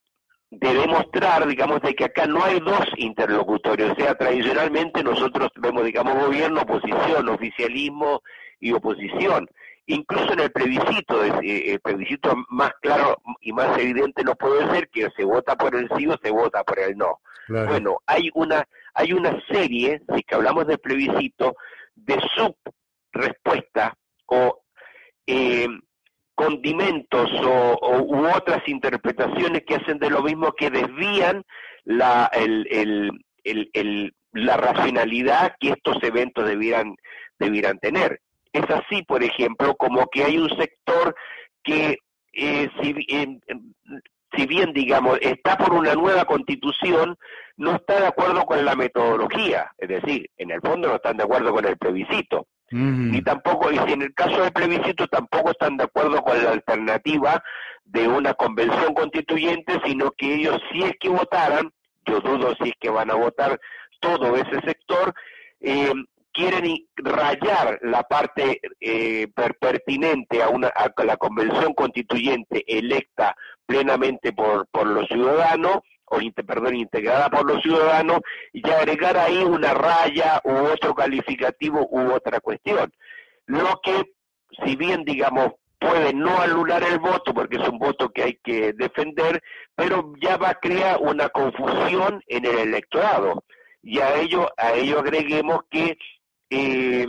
de demostrar, digamos, de que acá no hay dos interlocutores. O sea, tradicionalmente nosotros vemos, digamos, gobierno, oposición, oficialismo y oposición. Incluso en el plebiscito, eh, el plebiscito más claro y más evidente no puede ser que se vota por el sí o se vota por el no. Claro. Bueno, hay una hay una serie, si que hablamos del plebiscito, de subrespuesta o eh, condimentos o, o u otras interpretaciones que hacen de lo mismo, que desvían la el, el, el, el, la racionalidad que estos eventos debieran debieran tener. Es así, por ejemplo, como que hay un sector que, eh, si, eh, si bien, digamos, está por una nueva constitución, no está de acuerdo con la metodología. Es decir, en el fondo no están de acuerdo con el plebiscito. Mm. Ni tampoco, y si en el caso del plebiscito, tampoco están de acuerdo con la alternativa de una convención constituyente, sino que ellos, si es que votaran, yo dudo si es que van a votar todo ese sector, eh, quieren rayar la parte eh, per pertinente a una a la convención constituyente electa plenamente por por los ciudadanos, o perdón, integrada por los ciudadanos, y agregar ahí una raya u otro calificativo u otra cuestión. Lo que, si bien, digamos, puede no anular el voto, porque es un voto que hay que defender, pero ya va a crear una confusión en el electorado. Y a ello, a ello agreguemos que Eh,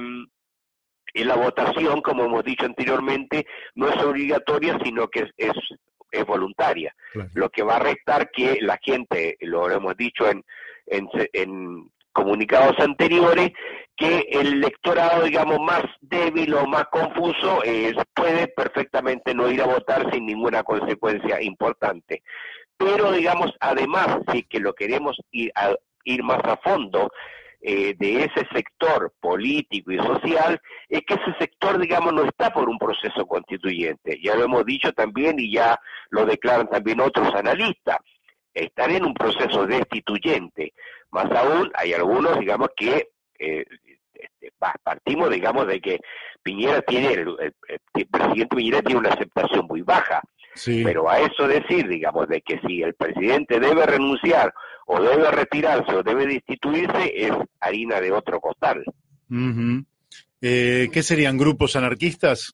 en la votación, como hemos dicho anteriormente, no es obligatoria, sino que es, es, es voluntaria. Claro. Lo que va a restar que la gente, lo hemos dicho en, en, en comunicados anteriores, que el electorado, digamos, más débil o más confuso eh, puede perfectamente no ir a votar sin ninguna consecuencia importante. Pero, digamos, además, si que lo queremos ir, a, ir más a fondo, Eh, de ese sector político y social, es que ese sector, digamos, no está por un proceso constituyente. Ya lo hemos dicho también, y ya lo declaran también otros analistas, están en un proceso destituyente. Más aún, hay algunos, digamos, que eh, este, partimos, digamos, de que Piñera tiene, el, el, el presidente Piñera tiene una aceptación muy baja. Sí. Pero a eso decir, digamos, de que si el presidente debe renunciar o debe retirarse o debe destituirse, es harina de otro costal. Uh-huh. eh, ¿Qué serían, grupos anarquistas?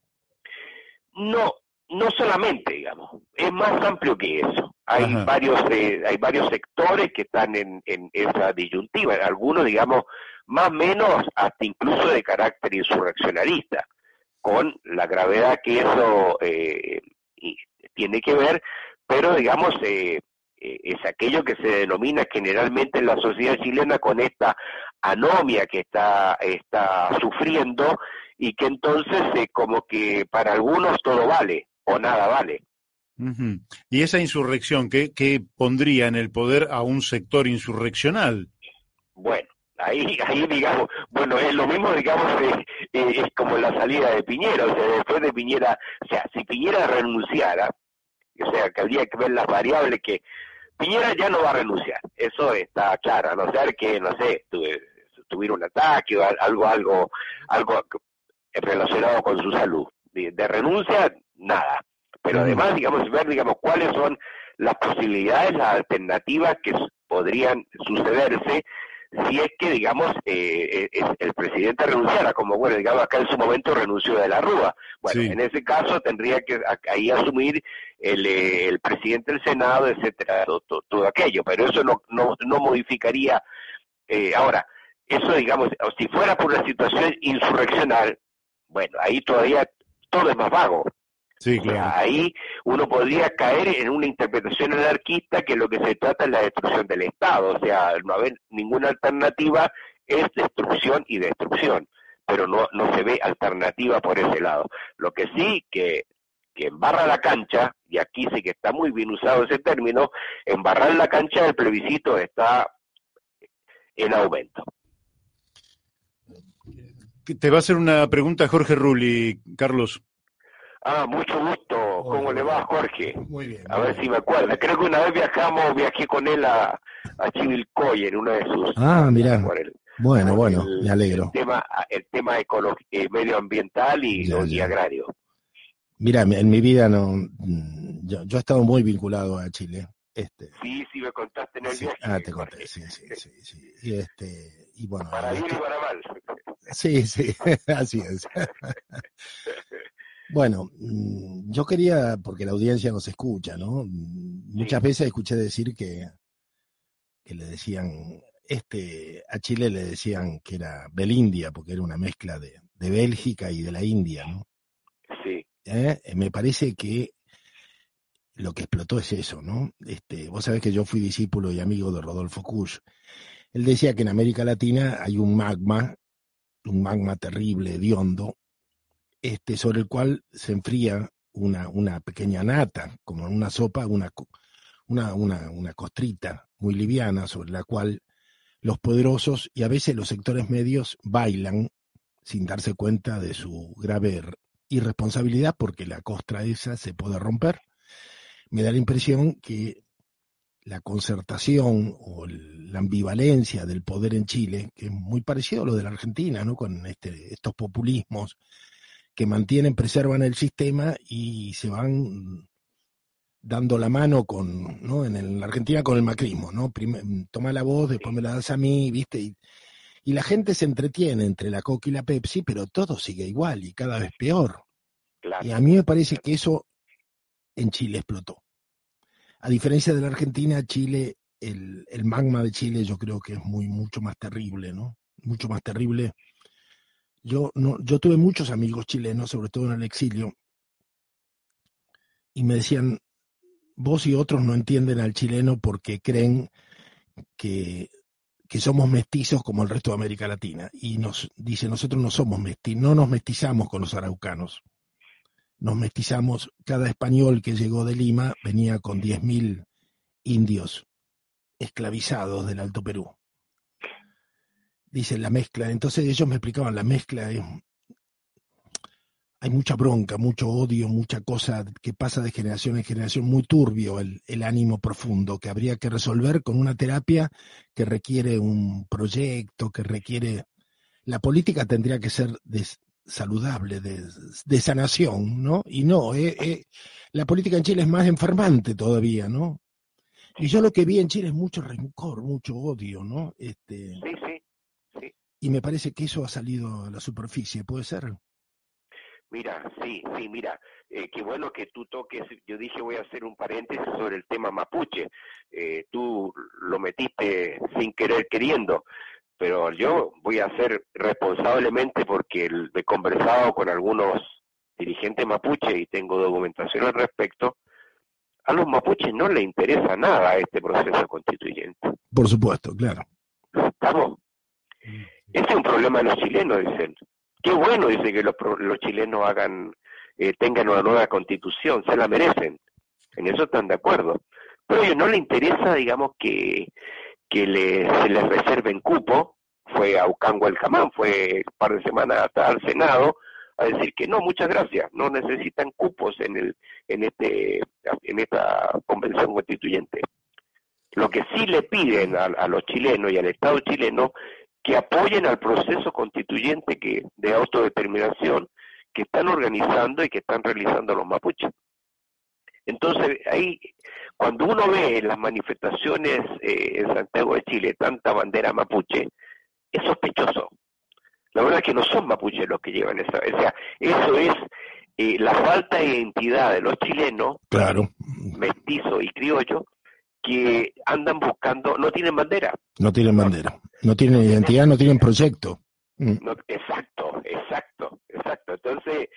No, no solamente, digamos, es más amplio que eso. Hay Ajá. varios eh, hay varios sectores que están en, en esa disyuntiva, algunos, digamos, más o menos hasta incluso de carácter insurreccionalista, con la gravedad que eso eh, tiene que ver, pero digamos eh, eh, es aquello que se denomina generalmente en la sociedad chilena con esta anomia que está está sufriendo, y que entonces eh, como que para algunos todo vale o nada vale. Uh-huh. Y esa insurrección, ¿qué, qué pondría en el poder a un sector insurreccional? Bueno, ahí, ahí digamos, bueno, es lo mismo, digamos, eh, eh, es como la salida de Piñera. O sea, después de Piñera, o sea, si Piñera renunciara, o sea, que habría que ver las variables, que Piñera ya no va a renunciar, eso está claro, a no ser que, no sé, tuve, tuviera un ataque o algo, algo, algo relacionado con su salud. De, de renuncia, nada. Pero además, digamos, ver, digamos, cuáles son las posibilidades, las alternativas que podrían sucederse si es que, digamos, eh, eh, el presidente renunciara, como, bueno, digamos, acá en su momento renunció de la Rúa. Bueno, sí. En ese caso tendría que ahí asumir el, eh, el presidente del Senado, etcétera, todo, todo, todo aquello, pero eso no, no, no modificaría. Eh, ahora, eso, digamos, si fuera por una situación insurreccional, bueno, ahí todavía todo es más vago. Sí, O claro. sea, ahí uno podría caer en una interpretación anarquista que lo que se trata es la destrucción del Estado, o sea, no haber ninguna alternativa es destrucción y destrucción, pero no, no se ve alternativa por ese lado. Lo que sí que, que embarra la cancha, y aquí sí que está muy bien usado ese término, embarrar la cancha del plebiscito está en aumento. Te va a hacer una pregunta Jorge Rulli, Carlos. Ah, mucho gusto. ¿Cómo le va, Jorge? Muy bien. A ver si me acuerda. Creo que una vez viajamos, viajé con él a, a Chivilcoy en una de sus... Ah, mirá. por el- Bueno, por bueno, el- me alegro. El tema, el tema ecolo- eh, medioambiental y, Ya, y ya. agrario. Mira, en mi vida no, mm, yo, yo he estado muy vinculado a Chile. Este, Sí, sí, me contaste en el sí, viaje. ah, te conté, sí, sí, sí, sí. Y este, y bueno, Para bien y este- para mal. sí, sí, así es. Bueno, mm, yo quería, porque la audiencia nos escucha, ¿no? Mm, Muchas veces escuché decir que, que le decían, este, a Chile le decían que era Belindia, porque era una mezcla de, de Bélgica y de la India, ¿no? Sí, ¿Eh? Me parece que lo que explotó es eso, ¿no? Este, vos sabés que yo fui discípulo y amigo de Rodolfo Kusch. Él decía que en América Latina hay un magma, un magma terrible, hediondo, este, sobre el cual se enfría una, una pequeña nata, como en una sopa, una, co- una, una, una costrita muy liviana, sobre la cual los poderosos y a veces los sectores medios bailan sin darse cuenta de su grave er- irresponsabilidad, porque la costra esa se puede romper. Me da la impresión que la concertación o el- la ambivalencia del poder en Chile, que es muy parecido a lo de la Argentina, ¿no? Con este, estos populismos que mantienen, preservan el sistema y se van dando la mano con, ¿no? En, el- en la Argentina con el macrismo, ¿no? Prime- toma la voz, después me la das a mí, ¿viste? Y, y la gente se entretiene entre la Coca y la Pepsi, pero todo sigue igual y cada vez peor. claro. Y a mí me parece que eso en Chile explotó. A diferencia de la Argentina, Chile, el, el magma de Chile yo creo que es muy, mucho más terrible, ¿no? Mucho más terrible. Yo, no, yo tuve muchos amigos chilenos, sobre todo en el exilio, y me decían, vos y otros no entienden al chileno porque creen que, que somos mestizos como el resto de América Latina. Y nos dice, nosotros no somos mestizos, no nos mestizamos con los araucanos. Nos mestizamos, cada español que llegó de Lima venía con diez mil indios esclavizados del Alto Perú. Dice la mezcla, entonces ellos me explicaban, la mezcla es, hay mucha bronca, mucho odio, mucha cosa que pasa de generación en generación, muy turbio el, el ánimo profundo que habría que resolver con una terapia que requiere un proyecto, que requiere... La política tendría que ser de, saludable, de, de sanación, ¿no? Y no, eh, eh, la política en Chile es más enfermante todavía, ¿no? Y yo lo que vi en Chile es mucho rencor, mucho odio, ¿no? Este, Sí, sí, sí. y me parece que eso ha salido a la superficie, ¿puede ser? Mira, sí, sí, mira, eh, qué bueno que tú toques, yo dije voy a hacer un paréntesis sobre el tema mapuche, eh, tú lo metiste sin querer queriendo, pero yo voy a hacer responsablemente porque el- he conversado con algunos dirigentes mapuche y tengo documentación al respecto. A los mapuches no les interesa nada este proceso constituyente. Por supuesto, claro. ¿Estamos? Ese es un problema de los chilenos, dicen. Qué bueno, dice, que los, pro- los chilenos hagan, eh, tengan una nueva constitución, se la merecen. En eso están de acuerdo. Pero a ellos no les interesa, digamos, que, que le, se les reserven cupo. Fue a Ucangua el Jamán, fue un par de semanas hasta al Senado a decir que no, muchas gracias, no necesitan cupos en el en este en esta convención constituyente. Lo que sí le piden a, a los chilenos y al Estado chileno que apoyen al proceso constituyente que de autodeterminación que están organizando y que están realizando los mapuches. Entonces, ahí, cuando uno ve en las manifestaciones eh, en Santiago de Chile tanta bandera mapuche, es sospechoso. La verdad es que no son mapuches los que llevan esa, o sea, eso es eh, la falta de identidad de los chilenos, Claro, mestizos y criollos, que andan buscando, no tienen bandera. no tienen bandera, no tienen identidad, no tienen proyecto. Mm. No, exacto, exacto, exacto. Entonces, eh,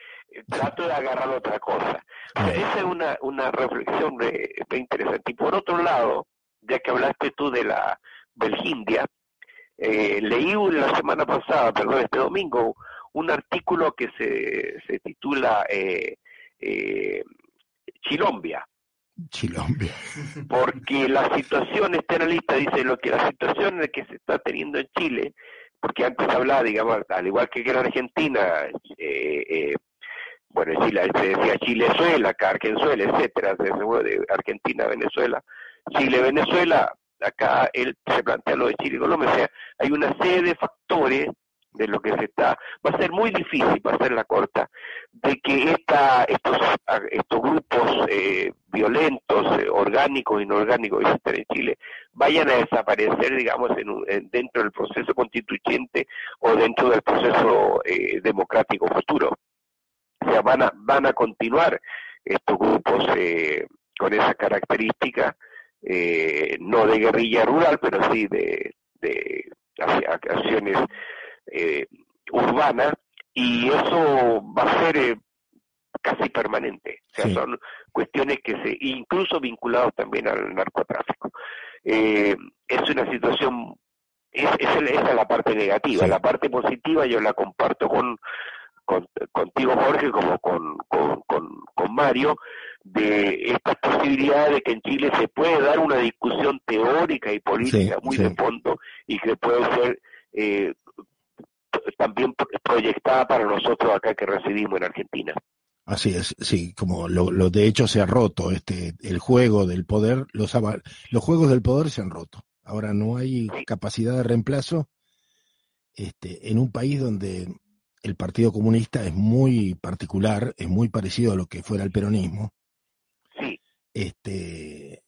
trato de agarrar otra cosa. O sea, esa es una, una reflexión de, de interesante. Y por otro lado, ya que hablaste tú de la Belgindia, eh, leí la semana pasada, perdón, este domingo, un artículo que se, se titula eh, eh, Chilombia. Chilombia. Porque la situación, este analista dice lo que la situación en la que se está teniendo en Chile, porque antes hablaba, digamos, al igual que en Argentina, eh, eh, bueno, Chile, se decía Chilezuela, acá Argenzuela, etcétera, de Argentina, Venezuela, Chile, Venezuela, acá él se plantea lo de Chile y Colombia, o sea, hay una serie de factores de lo que se está, va a ser muy difícil, para hacerla corta, de que esta, estos, estos grupos eh, violentos, eh, orgánicos, inorgánicos que existen en Chile, vayan a desaparecer, digamos, en un, en, dentro del proceso constituyente o dentro del proceso eh, democrático futuro. O sea, van a, van a continuar estos grupos eh, con esa característica, eh, no de guerrilla rural, pero sí de, de acciones eh, urbanas, y eso va a ser eh, casi permanente. O sea, sí. Son cuestiones que se, incluso vinculados también al narcotráfico. Eh, es una situación, es, es, esa es la parte negativa. Sí. La parte positiva yo la comparto con Con, contigo, Jorge, como con, con, con, con Mario, de esta posibilidad de que en Chile se puede dar una discusión teórica y política sí, muy sí. de fondo y que puede ser eh, también proyectada para nosotros acá que residimos en Argentina. Así es, sí, como lo, lo de hecho se ha roto, este, el juego del poder, los, los juegos del poder se han roto. Ahora no hay sí. capacidad de reemplazo este, en un país donde el Partido Comunista es muy particular, es muy parecido a lo que fuera el peronismo. Sí. Este,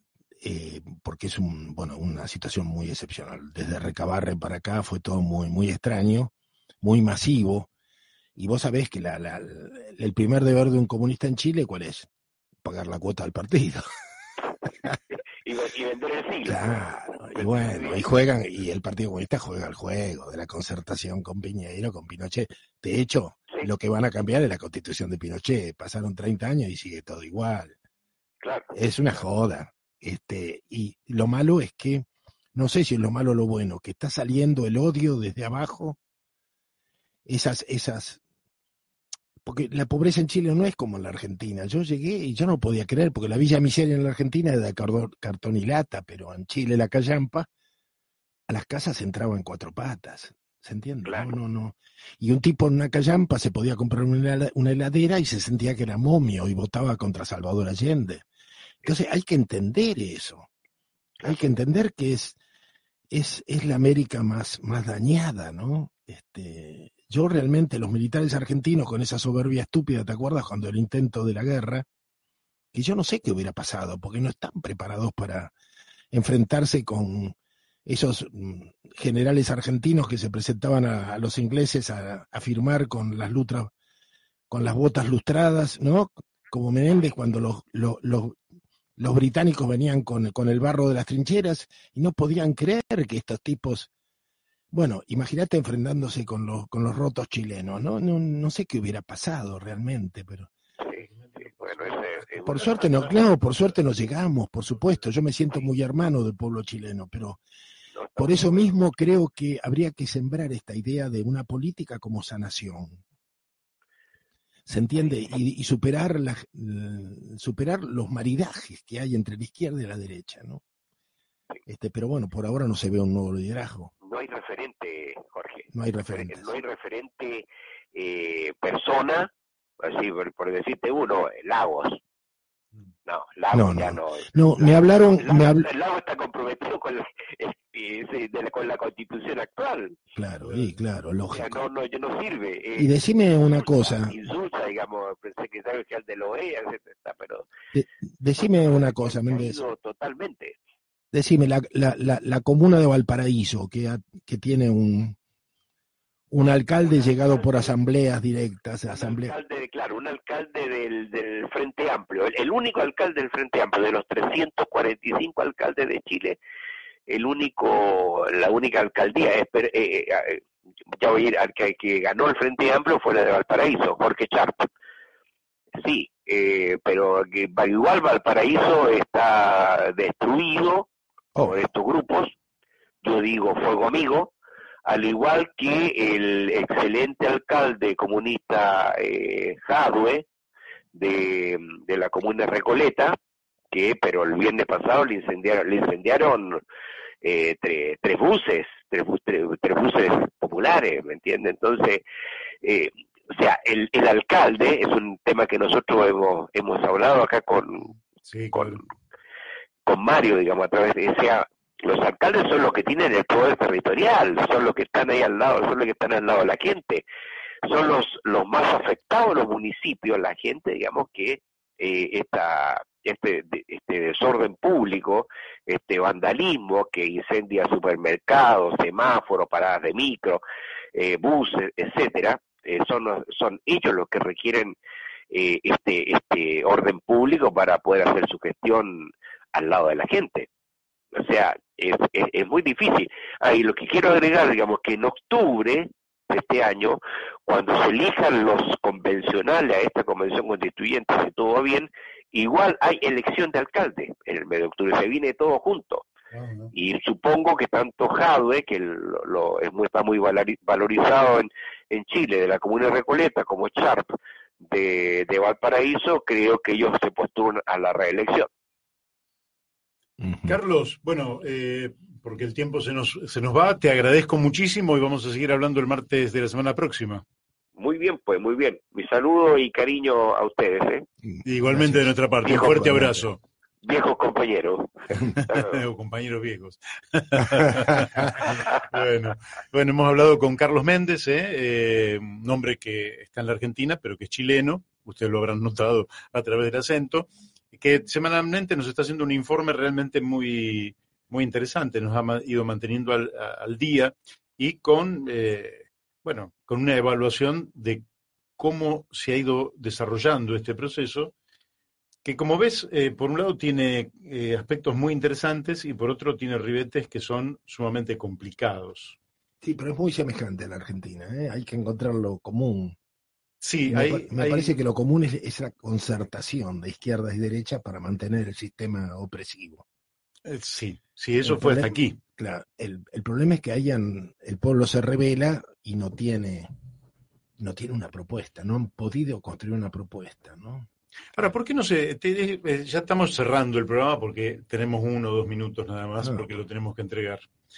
eh, porque es un, bueno, una situación muy excepcional. Desde Recabarren para acá fue todo muy, muy extraño, muy masivo. Y vos sabés que la, la, el primer deber de un comunista en Chile, ¿cuál es? Pagar la cuota al partido. y, y vender el siglo. Claro, y bueno, y juegan, y el Partido Comunista juega el juego de la concertación con Piñeiro, con Pinochet. De hecho, sí. lo que van a cambiar es la constitución de Pinochet. Pasaron treinta años y sigue todo igual. Claro. Es una joda. Este, y lo malo es que, no sé si es lo malo o lo bueno, que está saliendo el odio desde abajo, esas, esas, porque la pobreza en Chile no es como en la Argentina. Yo llegué y yo no podía creer, porque la Villa Miseria en la Argentina era de cartón y lata, pero en Chile la callampa, a las casas entraba en cuatro patas, ¿se entiende? Claro. No, no, no. Y un tipo en una callampa se podía comprar una heladera y se sentía que era momio y votaba contra Salvador Allende. Entonces hay que entender eso. Hay que entender que es, es, es la América más, más dañada, ¿no? Este... Yo realmente, los militares argentinos con esa soberbia estúpida, ¿te acuerdas cuando el intento de la guerra? Que yo no sé qué hubiera pasado, porque no están preparados para enfrentarse con esos generales argentinos que se presentaban a, a los ingleses a, a firmar con las lutras, con las botas lustradas, ¿no? Como Menéndez cuando los, los, los, los británicos venían con, con el barro de las trincheras y no podían creer que estos tipos... Bueno, imagínate enfrentándose con los con los rotos chilenos, ¿no? No, no sé qué hubiera pasado realmente, pero... Sí, sí, bueno, ese, es por suerte no, claro, por suerte nos llegamos, por supuesto, yo me siento muy hermano del pueblo chileno, pero por eso mismo creo que habría que sembrar esta idea de una política como sanación. ¿Se entiende? Y, y superar, la, superar los maridajes que hay entre la izquierda y la derecha, ¿no? Este, pero bueno, por ahora no se ve un nuevo liderazgo. No hay referente, Jorge. No hay referente. No hay referente eh, persona, así por, por decirte uno, Lagos. No, Lagos no, ya no. no. No, me hablaron... Lagos, me habl... Lagos está comprometido con la, eh, de la, con la Constitución actual. Claro, y claro, lógico. O sea, no, no, ya no sirve. Eh, y decime una cosa. Insulta, digamos, el secretario general de la O E A, etcétera, pero... De, decime una cosa, Méndez. Totalmente. Decime, la, la, la, la comuna de Valparaíso, que, que tiene un, un alcalde llegado por asambleas directas. Un asamblea... alcalde, claro, un alcalde del, del Frente Amplio, el, el único alcalde del Frente Amplio, de los trescientos cuarenta y cinco alcaldes de Chile, el único, la única alcaldía, eh, eh, eh, ya voy a ir, al que, que ganó el Frente Amplio fue la de Valparaíso, Jorge Sharp. sí, eh, pero que igual Valparaíso está destruido Oh. por estos grupos, yo digo fuego amigo, al igual que el excelente alcalde comunista eh, Jadwe de, de la comuna de Recoleta, que pero el viernes pasado le incendiaron, le incendiaron eh, tre, tres buses, tres, bus, tres, tres buses populares, ¿me entiende? Entonces, eh, o sea, el, el alcalde es un tema que nosotros hemos hemos hablado acá con, sí, con, claro. con Mario, digamos, a través de, o sea, los alcaldes son los que tienen el poder territorial, son los que están ahí al lado, son los que están al lado de la gente, son los los más afectados los municipios, la gente, digamos, que eh, esta este este desorden público, este vandalismo que incendia supermercados, semáforos, paradas de micro, eh, buses, etcétera, eh, son son ellos los que requieren eh, este este orden público para poder hacer su gestión al lado de la gente. O sea, es, es, es muy difícil. Ahí lo que quiero agregar, digamos, que en octubre de este año, cuando se elijan los convencionales a esta convención constituyente, si todo va bien, igual hay elección de alcalde en el mes de octubre, se viene todo junto. Uh-huh. Y supongo que tanto Jadwe, que lo, lo, es muy, está muy valorizado en, en Chile, de la comuna de Recoleta, como Sharp de, de Valparaíso, creo que ellos se postulan a la reelección. Carlos, bueno, eh, porque el tiempo se nos, se nos va, te agradezco muchísimo y vamos a seguir hablando el martes de la semana próxima. Muy bien, pues, muy bien. Mi saludo y cariño a ustedes. ¿eh? Igualmente. Gracias. De nuestra parte, Viejo, un fuerte abrazo. Viejos compañeros. o compañeros viejos. bueno, bueno, hemos hablado con Carlos Méndez, ¿eh? Eh, un hombre que está en la Argentina, pero que es chileno, ustedes lo habrán notado a través del acento, que semanalmente nos está haciendo un informe realmente muy, muy interesante, nos ha ido manteniendo al, al día y con, eh, bueno, con una evaluación de cómo se ha ido desarrollando este proceso, que como ves, eh, por un lado tiene eh, aspectos muy interesantes y por otro tiene ribetes que son sumamente complicados. Sí, pero es muy semejante a la Argentina, ¿eh? Hay que encontrar lo común. Sí, me, hay, me hay... parece que lo común es esa concertación de izquierda y derecha para mantener el sistema opresivo. Eh, sí, sí, eso el fue problema, hasta aquí. Claro, el, el problema es que hayan, el pueblo se revela y no tiene, no tiene una propuesta, no han podido construir una propuesta, ¿no? Ahora, ¿por qué no sé? Te, eh, ya estamos cerrando el programa porque tenemos uno o dos minutos nada más, ah, porque lo tenemos que entregar.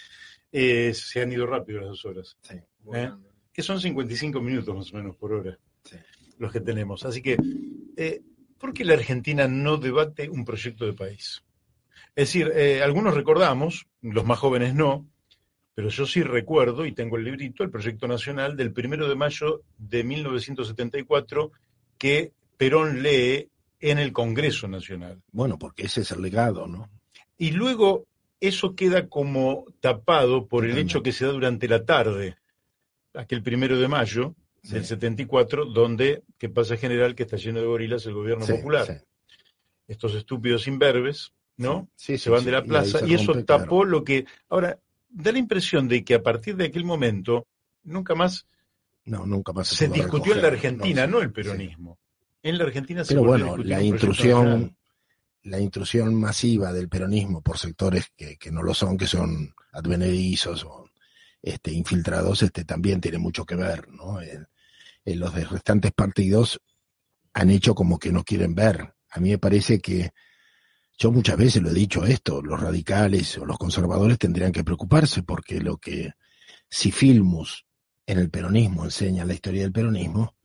Eh, se han ido rápido las dos horas. Sí, bueno. ¿Eh? Que son cincuenta y cinco minutos más o menos por hora, sí, los que tenemos. Así que, eh, ¿por qué la Argentina no debate un proyecto de país? Es decir, eh, algunos recordamos, los más jóvenes no, pero yo sí recuerdo, y tengo el librito, el proyecto nacional del primero de mayo de mil novecientos setenta y cuatro, que Perón lee en el Congreso Nacional. Bueno, porque ese es el legado, ¿no? Y luego eso queda como tapado por el hecho que se da durante la tarde, aquel primero de mayo sí. del setenta y cuatro, donde, ¿qué pasa general? Que está lleno de gorilas el gobierno sí, popular. Sí. Estos estúpidos imberbes, ¿no? Sí, sí, se van sí, de la plaza y, y eso rompe, tapó claro. lo que... Ahora, da la impresión de que a partir de aquel momento, nunca más, no, nunca más se, se discutió recoger, en la Argentina, no, no el peronismo. Sí. En la Argentina se Pero bueno, la intrusión, la intrusión masiva del peronismo por sectores que, que no lo son, que son advenedizos o este, infiltrados, este, también tiene mucho que ver, ¿no? El, el, los de restantes partidos han hecho como que no quieren ver. A mí me parece que, yo muchas veces lo he dicho esto, los radicales o los conservadores tendrían que preocuparse porque lo que, si Filmus en el peronismo enseña la historia del peronismo,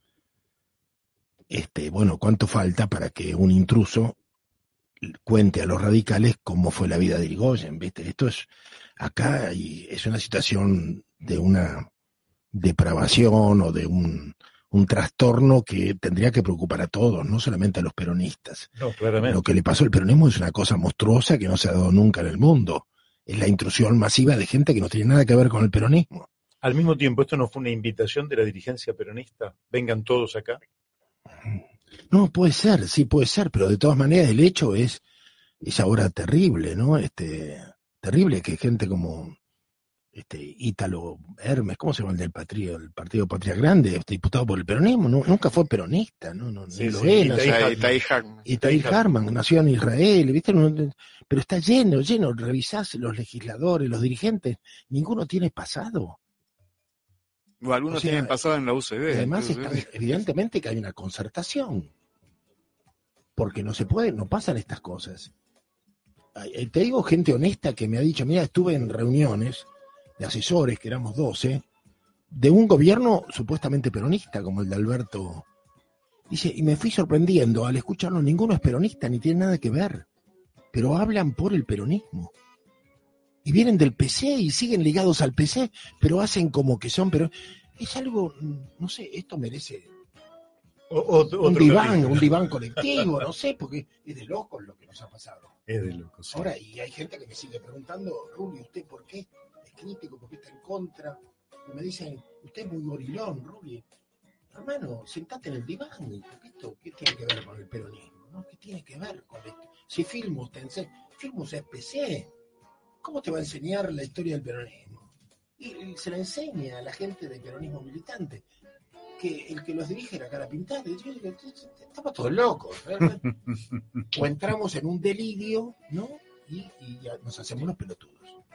Este, bueno, ¿cuánto falta para que un intruso cuente a los radicales cómo fue la vida de Irigoyen? ¿Viste? Esto es, acá y es una situación de una depravación o de un, un trastorno que tendría que preocupar a todos, no solamente a los peronistas. No, claramente. Lo que le pasó al peronismo es una cosa monstruosa que no se ha dado nunca en el mundo. Es la intrusión masiva de gente que no tiene nada que ver con el peronismo. Al mismo tiempo, ¿esto no fue una invitación de la dirigencia peronista? Vengan todos acá. No, puede ser, sí puede ser, pero de todas maneras el hecho es, es ahora terrible, ¿no? Este, terrible que gente como, este Ítalo Hermes, ¿cómo se llama el del partido, el partido Patria Grande, este diputado por el peronismo? No, nunca fue peronista, no, no, Sí, ni lo sí, es, Itaí- nació- Itaí Harman. Itaí Harman, nació en Israel, ¿viste? No, no, pero está lleno, lleno, revisás los legisladores, los dirigentes, ninguno tiene pasado. O algunos O sea, tienen pasado en la U C Y D. además entonces- está, evidentemente que hay una concertación, porque no se puede, no pasan estas cosas. Ay, eh, Te digo gente honesta que me ha dicho, mira, estuve en reuniones de asesores, que éramos doce, de un gobierno supuestamente peronista, como el de Alberto. Dice, y me fui sorprendiendo al escucharlo, ninguno es peronista, ni tiene nada que ver, pero hablan por el peronismo. Y vienen del P C y siguen ligados al P C, pero hacen como que son, pero es algo, no sé, esto merece O- otro- un otro diván, capítulo. un diván colectivo, no sé, porque es de locos lo que nos ha pasado. Es de loco, sí. Ahora, y hay gente que me sigue preguntando, Rubio, ¿usted por qué es crítico? ¿Por qué está en contra? Y me dicen, usted es muy gorilón, Rubio. Hermano, sentate en el diván. ¿Esto qué tiene que ver con el peronismo? ¿No? ¿Qué tiene que ver con esto? Si Filmus te enseña, Filmus es P C, ¿cómo te va a enseñar la historia del peronismo? Y, y se la enseña a la gente del peronismo militante, que el que los dirige era cara pintada. Y yo digo, estamos todos locos, ¿verdad? O entramos en un delirio, ¿no? Y, y ya nos hacemos los pelotudos.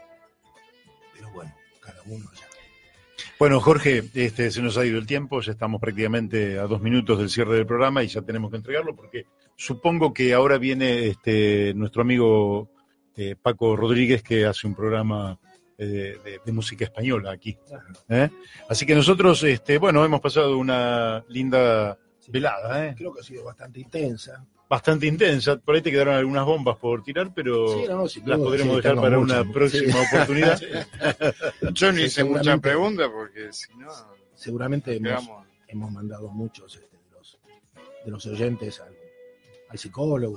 Pero bueno, cada uno ya. Bueno, Jorge, este, se nos ha ido el tiempo, ya estamos prácticamente a dos minutos del cierre del programa y ya tenemos que entregarlo porque supongo que ahora viene este, nuestro amigo eh, Paco Rodríguez, que hace un programa eh, de, de música española aquí. ¿eh? Así que nosotros, este, bueno, hemos pasado una linda velada, ¿eh? Creo que ha sido bastante intensa. Bastante intensa, por ahí te quedaron algunas bombas por tirar, pero Sí, no, sin las duda, podremos sí, dejar tengo para muchas. una próxima Sí. oportunidad. Yo no Sí, hice muchas seguramente- preguntas porque si no. Seguramente hemos, quedamos- hemos mandado muchos este, de, los, de los oyentes al, al psicólogo.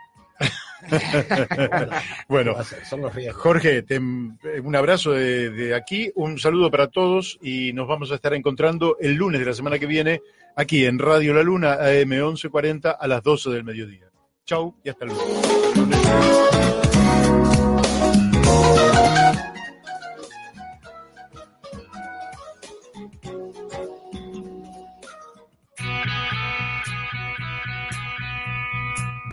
Bueno, ¿qué va a hacer? Son los riesgos. Jorge, te- un abrazo de, de aquí, un saludo para todos y nos vamos a estar encontrando el lunes de la semana que viene aquí en Radio La Luna A M once cuarenta a las doce del mediodía. Chau y hasta luego.